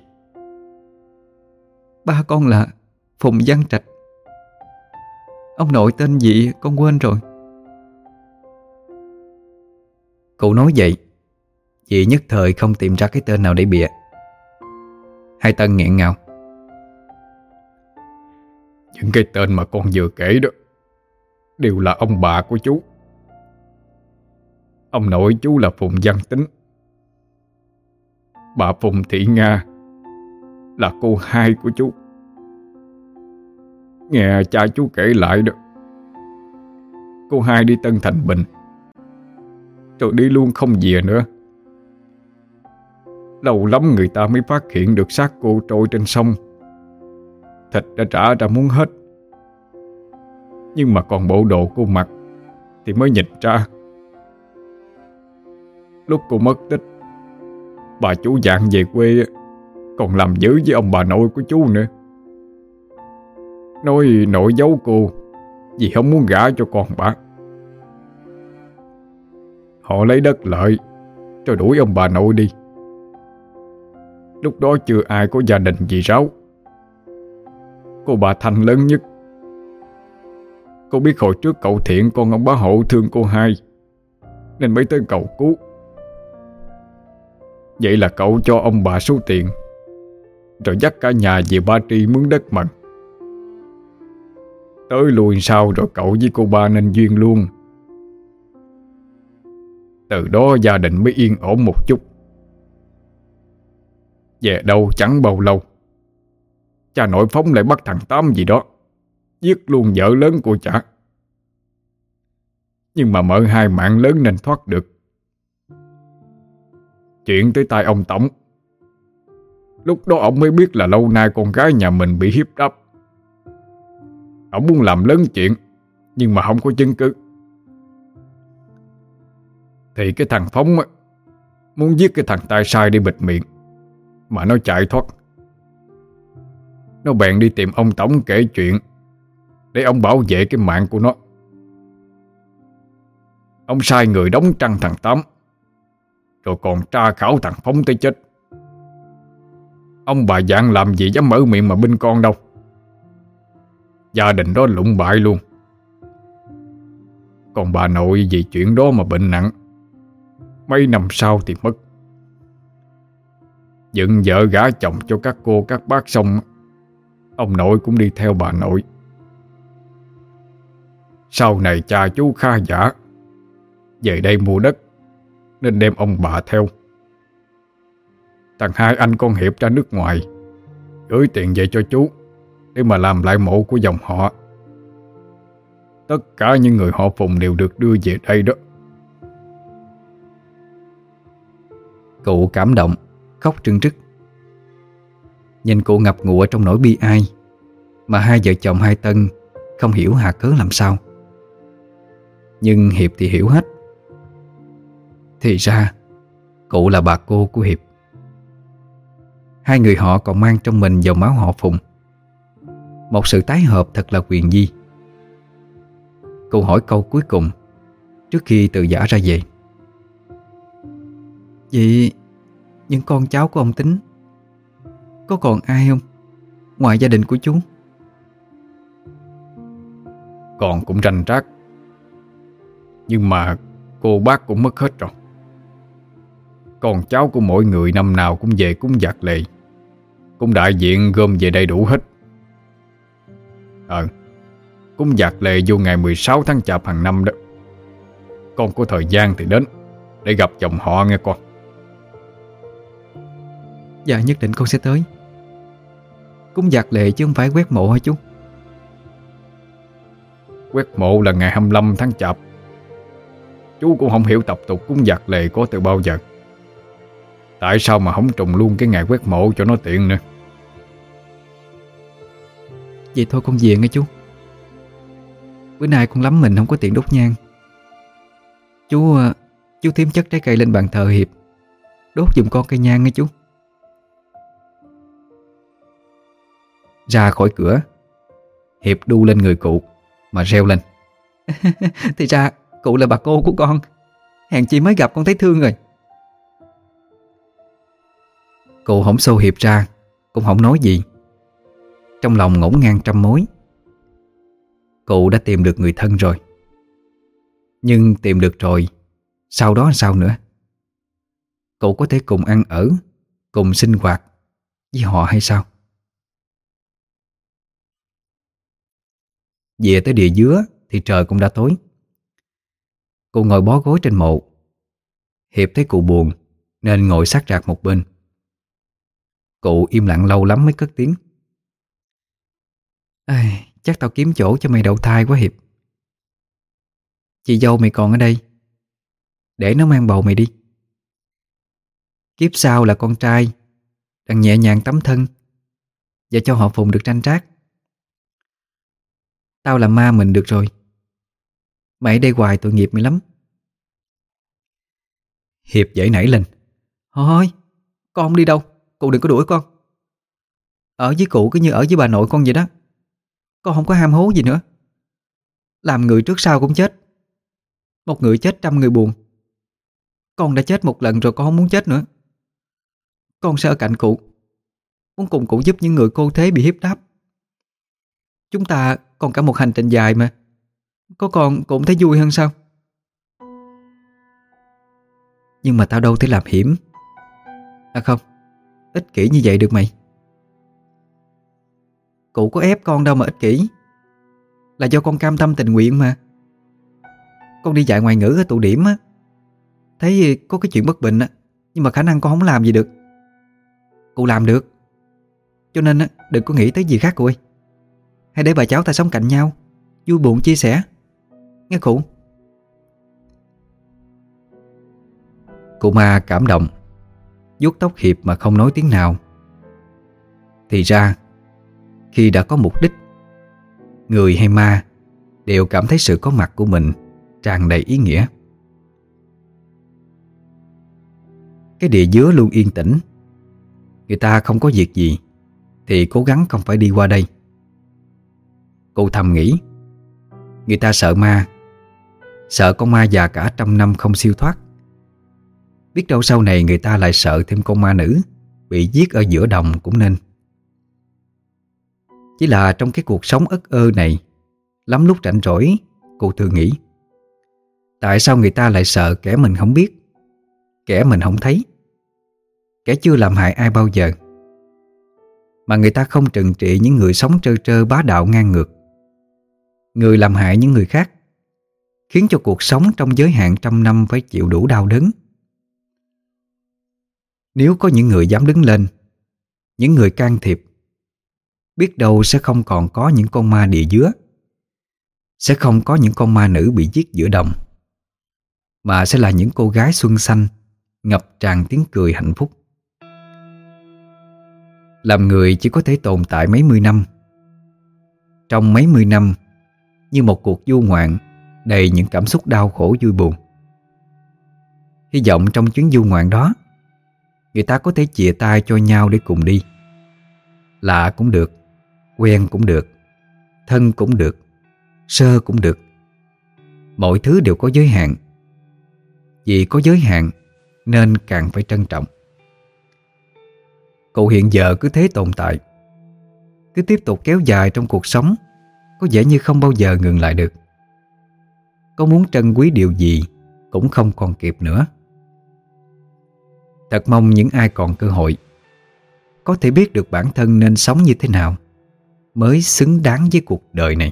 S3: Ba con là Phùng Văn Trạch. Ông nội tên gì con quên rồi.
S1: Cụ nói vậy vì nhất thời không tìm ra cái tên nào để bịa. Hai Tân nghẹn ngào:
S2: Những cái tên mà con vừa kể đó đều là ông bà của chú. Ông nội chú là Phùng Văn Tính. Bà Phùng Thị Nga là cô hai của chú. Nghe cha chú kể lại đó, cô hai đi Tân Thành Bình rồi đi luôn không về nữa. Lâu lắm người ta mới phát hiện được xác cô trôi trên sông. Thịt đã trả ra muốn hết, nhưng mà còn bộ đồ cô mặc thì mới nhìn ra. Lúc cô mất tích, bà chú dạng về quê còn làm dữ với ông bà nội của chú nữa. Nói nội giấu cô vì không muốn gả cho con bà. Họ lấy đất lợi rồi đuổi ông bà nội đi. Lúc đó chưa ai có gia đình gì ráo. Cô bà Thanh lớn nhất. Cô biết hồi trước cậu Thiện con ông bá Hộ thương cô hai nên mới tới cầu cứu. Vậy là cậu cho ông bà số tiền rồi dắt cả nhà về Ba Tri mướn đất mần. Tới lui sau rồi cậu với cô ba nên duyên luôn. Từ đó gia đình mới yên ổn một chút. Về đâu chẳng bao lâu, cha nội phóng lại bắt thằng Tám gì đó, giết luôn vợ lớn của cha. Nhưng mà mợ hai mạng lớn nên thoát được. Chuyện tới tay ông Tổng. Lúc đó ông mới biết là lâu nay con gái nhà mình bị hiếp đáp. Ông muốn làm lớn chuyện nhưng mà không có chứng cứ. Thì cái thằng Phóng á, muốn giết cái thằng tay sai đi bịt miệng, mà nó chạy thoát. Nó bèn đi tìm ông Tổng kể chuyện để ông bảo vệ cái mạng của nó. Ông sai người đóng trăng thằng Tám, rồi còn tra khảo thằng Phóng tới chết. Ông bà Dạng làm gì dám mở miệng mà binh con đâu. Gia đình đó lụng bại luôn. Còn bà nội vì chuyện đó mà bệnh nặng, mấy năm sau thì mất. Dựng vợ gả chồng cho các cô các bác xong, ông nội cũng đi theo bà nội. Sau này cha chú kha giả về đây mua đất nên đem ông bà theo. Thằng hai anh con Hiệp ra nước ngoài gửi tiền về cho chú để mà làm lại mộ của dòng họ. Tất cả những người họ Phùng đều được đưa về đây đó.
S1: Cụ cảm động, khóc rưng rức. Nhìn cụ ngập ngụa trong nỗi bi ai mà hai vợ chồng Hai Tân không hiểu hà cớ làm sao. Nhưng Hiệp thì hiểu hết. Thì ra cụ là bà cô của Hiệp. Hai người họ còn mang trong mình dòng máu họ Phùng. Một sự tái hợp thật là quyền di. Cụ hỏi câu cuối cùng trước khi từ giã ra về:
S3: Vậy những con cháu của ông Tính có còn ai không, ngoài gia đình của chú?
S2: Còn cũng ranh rác, nhưng mà cô bác cũng mất hết rồi. Con cháu của mỗi người năm nào cũng về cúng dạt lệ, cũng đại diện gom về đầy đủ hết. Ờ Cúng dạt lệ vô ngày mười sáu tháng Chạp hàng năm đó. Con có thời gian thì đến để gặp dòng họ nghe con.
S3: Dạ nhất định con sẽ tới. Cúng dạt lệ chứ không phải quét mộ hả chú?
S2: Quét mộ là ngày hai mươi lăm tháng Chạp. Chú cũng không hiểu tập tục cúng dạt lệ có từ bao giờ. Tại sao mà không trùng luôn cái ngày quét mộ cho nó tiện nữa?
S3: Vậy thôi con về nghe chú. Bữa nay con lắm mình không có tiền đốt nhang. Chú Chú thêm chất trái cây lên bàn thờ Hiệp, đốt giùm con cây nhang nghe chú.
S1: Ra khỏi cửa, Hiệp đu lên người cụ mà reo lên.
S3: Thì ra cụ là bà cô của con. Hèn chi mới gặp con thấy thương rồi.
S1: Cụ hổng xô Hiệp ra, cũng không nói gì. Trong lòng ngổn ngang trăm mối. Cụ đã tìm được người thân rồi. Nhưng tìm được rồi, sau đó sao nữa? Cụ có thể cùng ăn ở, cùng sinh hoạt với họ hay sao? Về tới địa dứa thì trời cũng đã tối. Cụ ngồi bó gối trên mộ. Hiệp thấy cụ buồn nên ngồi sát rạc một bên. Cụ im lặng lâu lắm mới cất tiếng.
S3: Ai, chắc tao kiếm chỗ cho mày đậu thai quá Hiệp. Chị dâu mày còn ở đây, để nó mang bầu mày đi. Kiếp sau là con trai, đặng nhẹ nhàng tắm thân và cho họ Phùng được tranh trác. Tao làm ma mình được rồi. Mày ở đây hoài tội nghiệp mày lắm.
S1: Hiệp giãy nảy lên.
S3: Thôi, con không đi đâu. Cụ đừng có đuổi con. Ở với cụ cứ như ở với bà nội con vậy đó. Con không có ham hố gì nữa. Làm người trước sau cũng chết. Một người chết trăm người buồn. Con đã chết một lần rồi, con không muốn chết nữa. Con sẽ ở cạnh cụ, muốn cùng cụ giúp những người cô thế bị hiếp đáp. Chúng ta còn cả một hành trình dài mà. Có con cũng thấy vui hơn sao?
S1: Nhưng mà tao đâu thể làm hiểm.
S3: À không, ích kỷ như vậy được mày. Cụ có ép con đâu mà ích kỷ. Là do con cam tâm tình nguyện mà. Con đi dạy ngoại ngữ ở tụ điểm á, thấy có cái chuyện bất bình á, nhưng mà khả năng con không làm gì được. Cụ làm được. Cho nên á, đừng có nghĩ tới gì khác cụ ơi. Hãy để bà cháu ta sống cạnh nhau, vui buồn chia sẻ, nghe cụ.
S1: Cụ ma cảm động, vuốt tóc Hiệp mà không nói tiếng nào. Thì ra, khi đã có mục đích, người hay ma đều cảm thấy sự có mặt của mình tràn đầy ý nghĩa. Cái địa dứa luôn yên tĩnh. Người ta không có việc gì thì cố gắng không phải đi qua đây. Cô thầm nghĩ, người ta sợ ma, sợ con ma già cả trăm năm không siêu thoát. Biết đâu sau này người ta lại sợ thêm con ma nữ bị giết ở giữa đồng cũng nên. Chỉ là trong cái cuộc sống ất ơ này, lắm lúc rảnh rỗi, cô thường nghĩ, tại sao người ta lại sợ kẻ mình không biết, kẻ mình không thấy, kẻ chưa làm hại ai bao giờ, mà người ta không trừng trị những người sống trơ trơ bá đạo ngang ngược, người làm hại những người khác, khiến cho cuộc sống trong giới hạn trăm năm phải chịu đủ đau đớn. Nếu có những người dám đứng lên, những người can thiệp, biết đâu sẽ không còn có những con ma địa dứa, sẽ không có những con ma nữ bị giết giữa đồng, mà sẽ là những cô gái xuân xanh ngập tràn tiếng cười hạnh phúc. Làm người chỉ có thể tồn tại mấy mươi năm. Trong mấy mươi năm, như một cuộc du ngoạn đầy những cảm xúc đau khổ vui buồn. Hy vọng trong chuyến du ngoạn đó, người ta có thể chìa tay cho nhau để cùng đi. Lạ cũng được, quen cũng được, thân cũng được, sơ cũng được. Mọi thứ đều có giới hạn. Vì có giới hạn nên càng phải trân trọng. Cậu hiện giờ cứ thế tồn tại, cứ tiếp tục kéo dài trong cuộc sống, có vẻ như không bao giờ ngừng lại được. Có muốn trân quý điều gì cũng không còn kịp nữa. Thật mong những ai còn cơ hội có thể biết được bản thân nên sống như thế nào mới xứng đáng với cuộc đời này.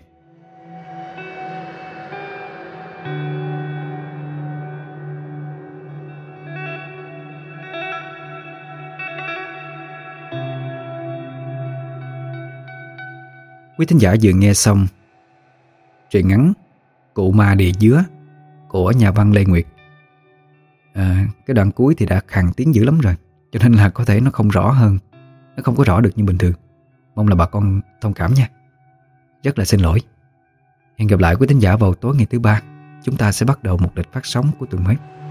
S1: Quý thính giả vừa nghe xong truyện ngắn Cụ Ma Địa Dứa của nhà văn Lê Nguyệt. à, Cái đoạn cuối thì đã khàn tiếng dữ lắm rồi, cho nên là có thể nó không rõ hơn, nó không có rõ được như bình thường. Mong là bà con thông cảm nha. Rất là xin lỗi. Hẹn gặp lại quý thính giả vào tối ngày thứ ba. Chúng ta sẽ bắt đầu một lịch phát sóng của tuần mới.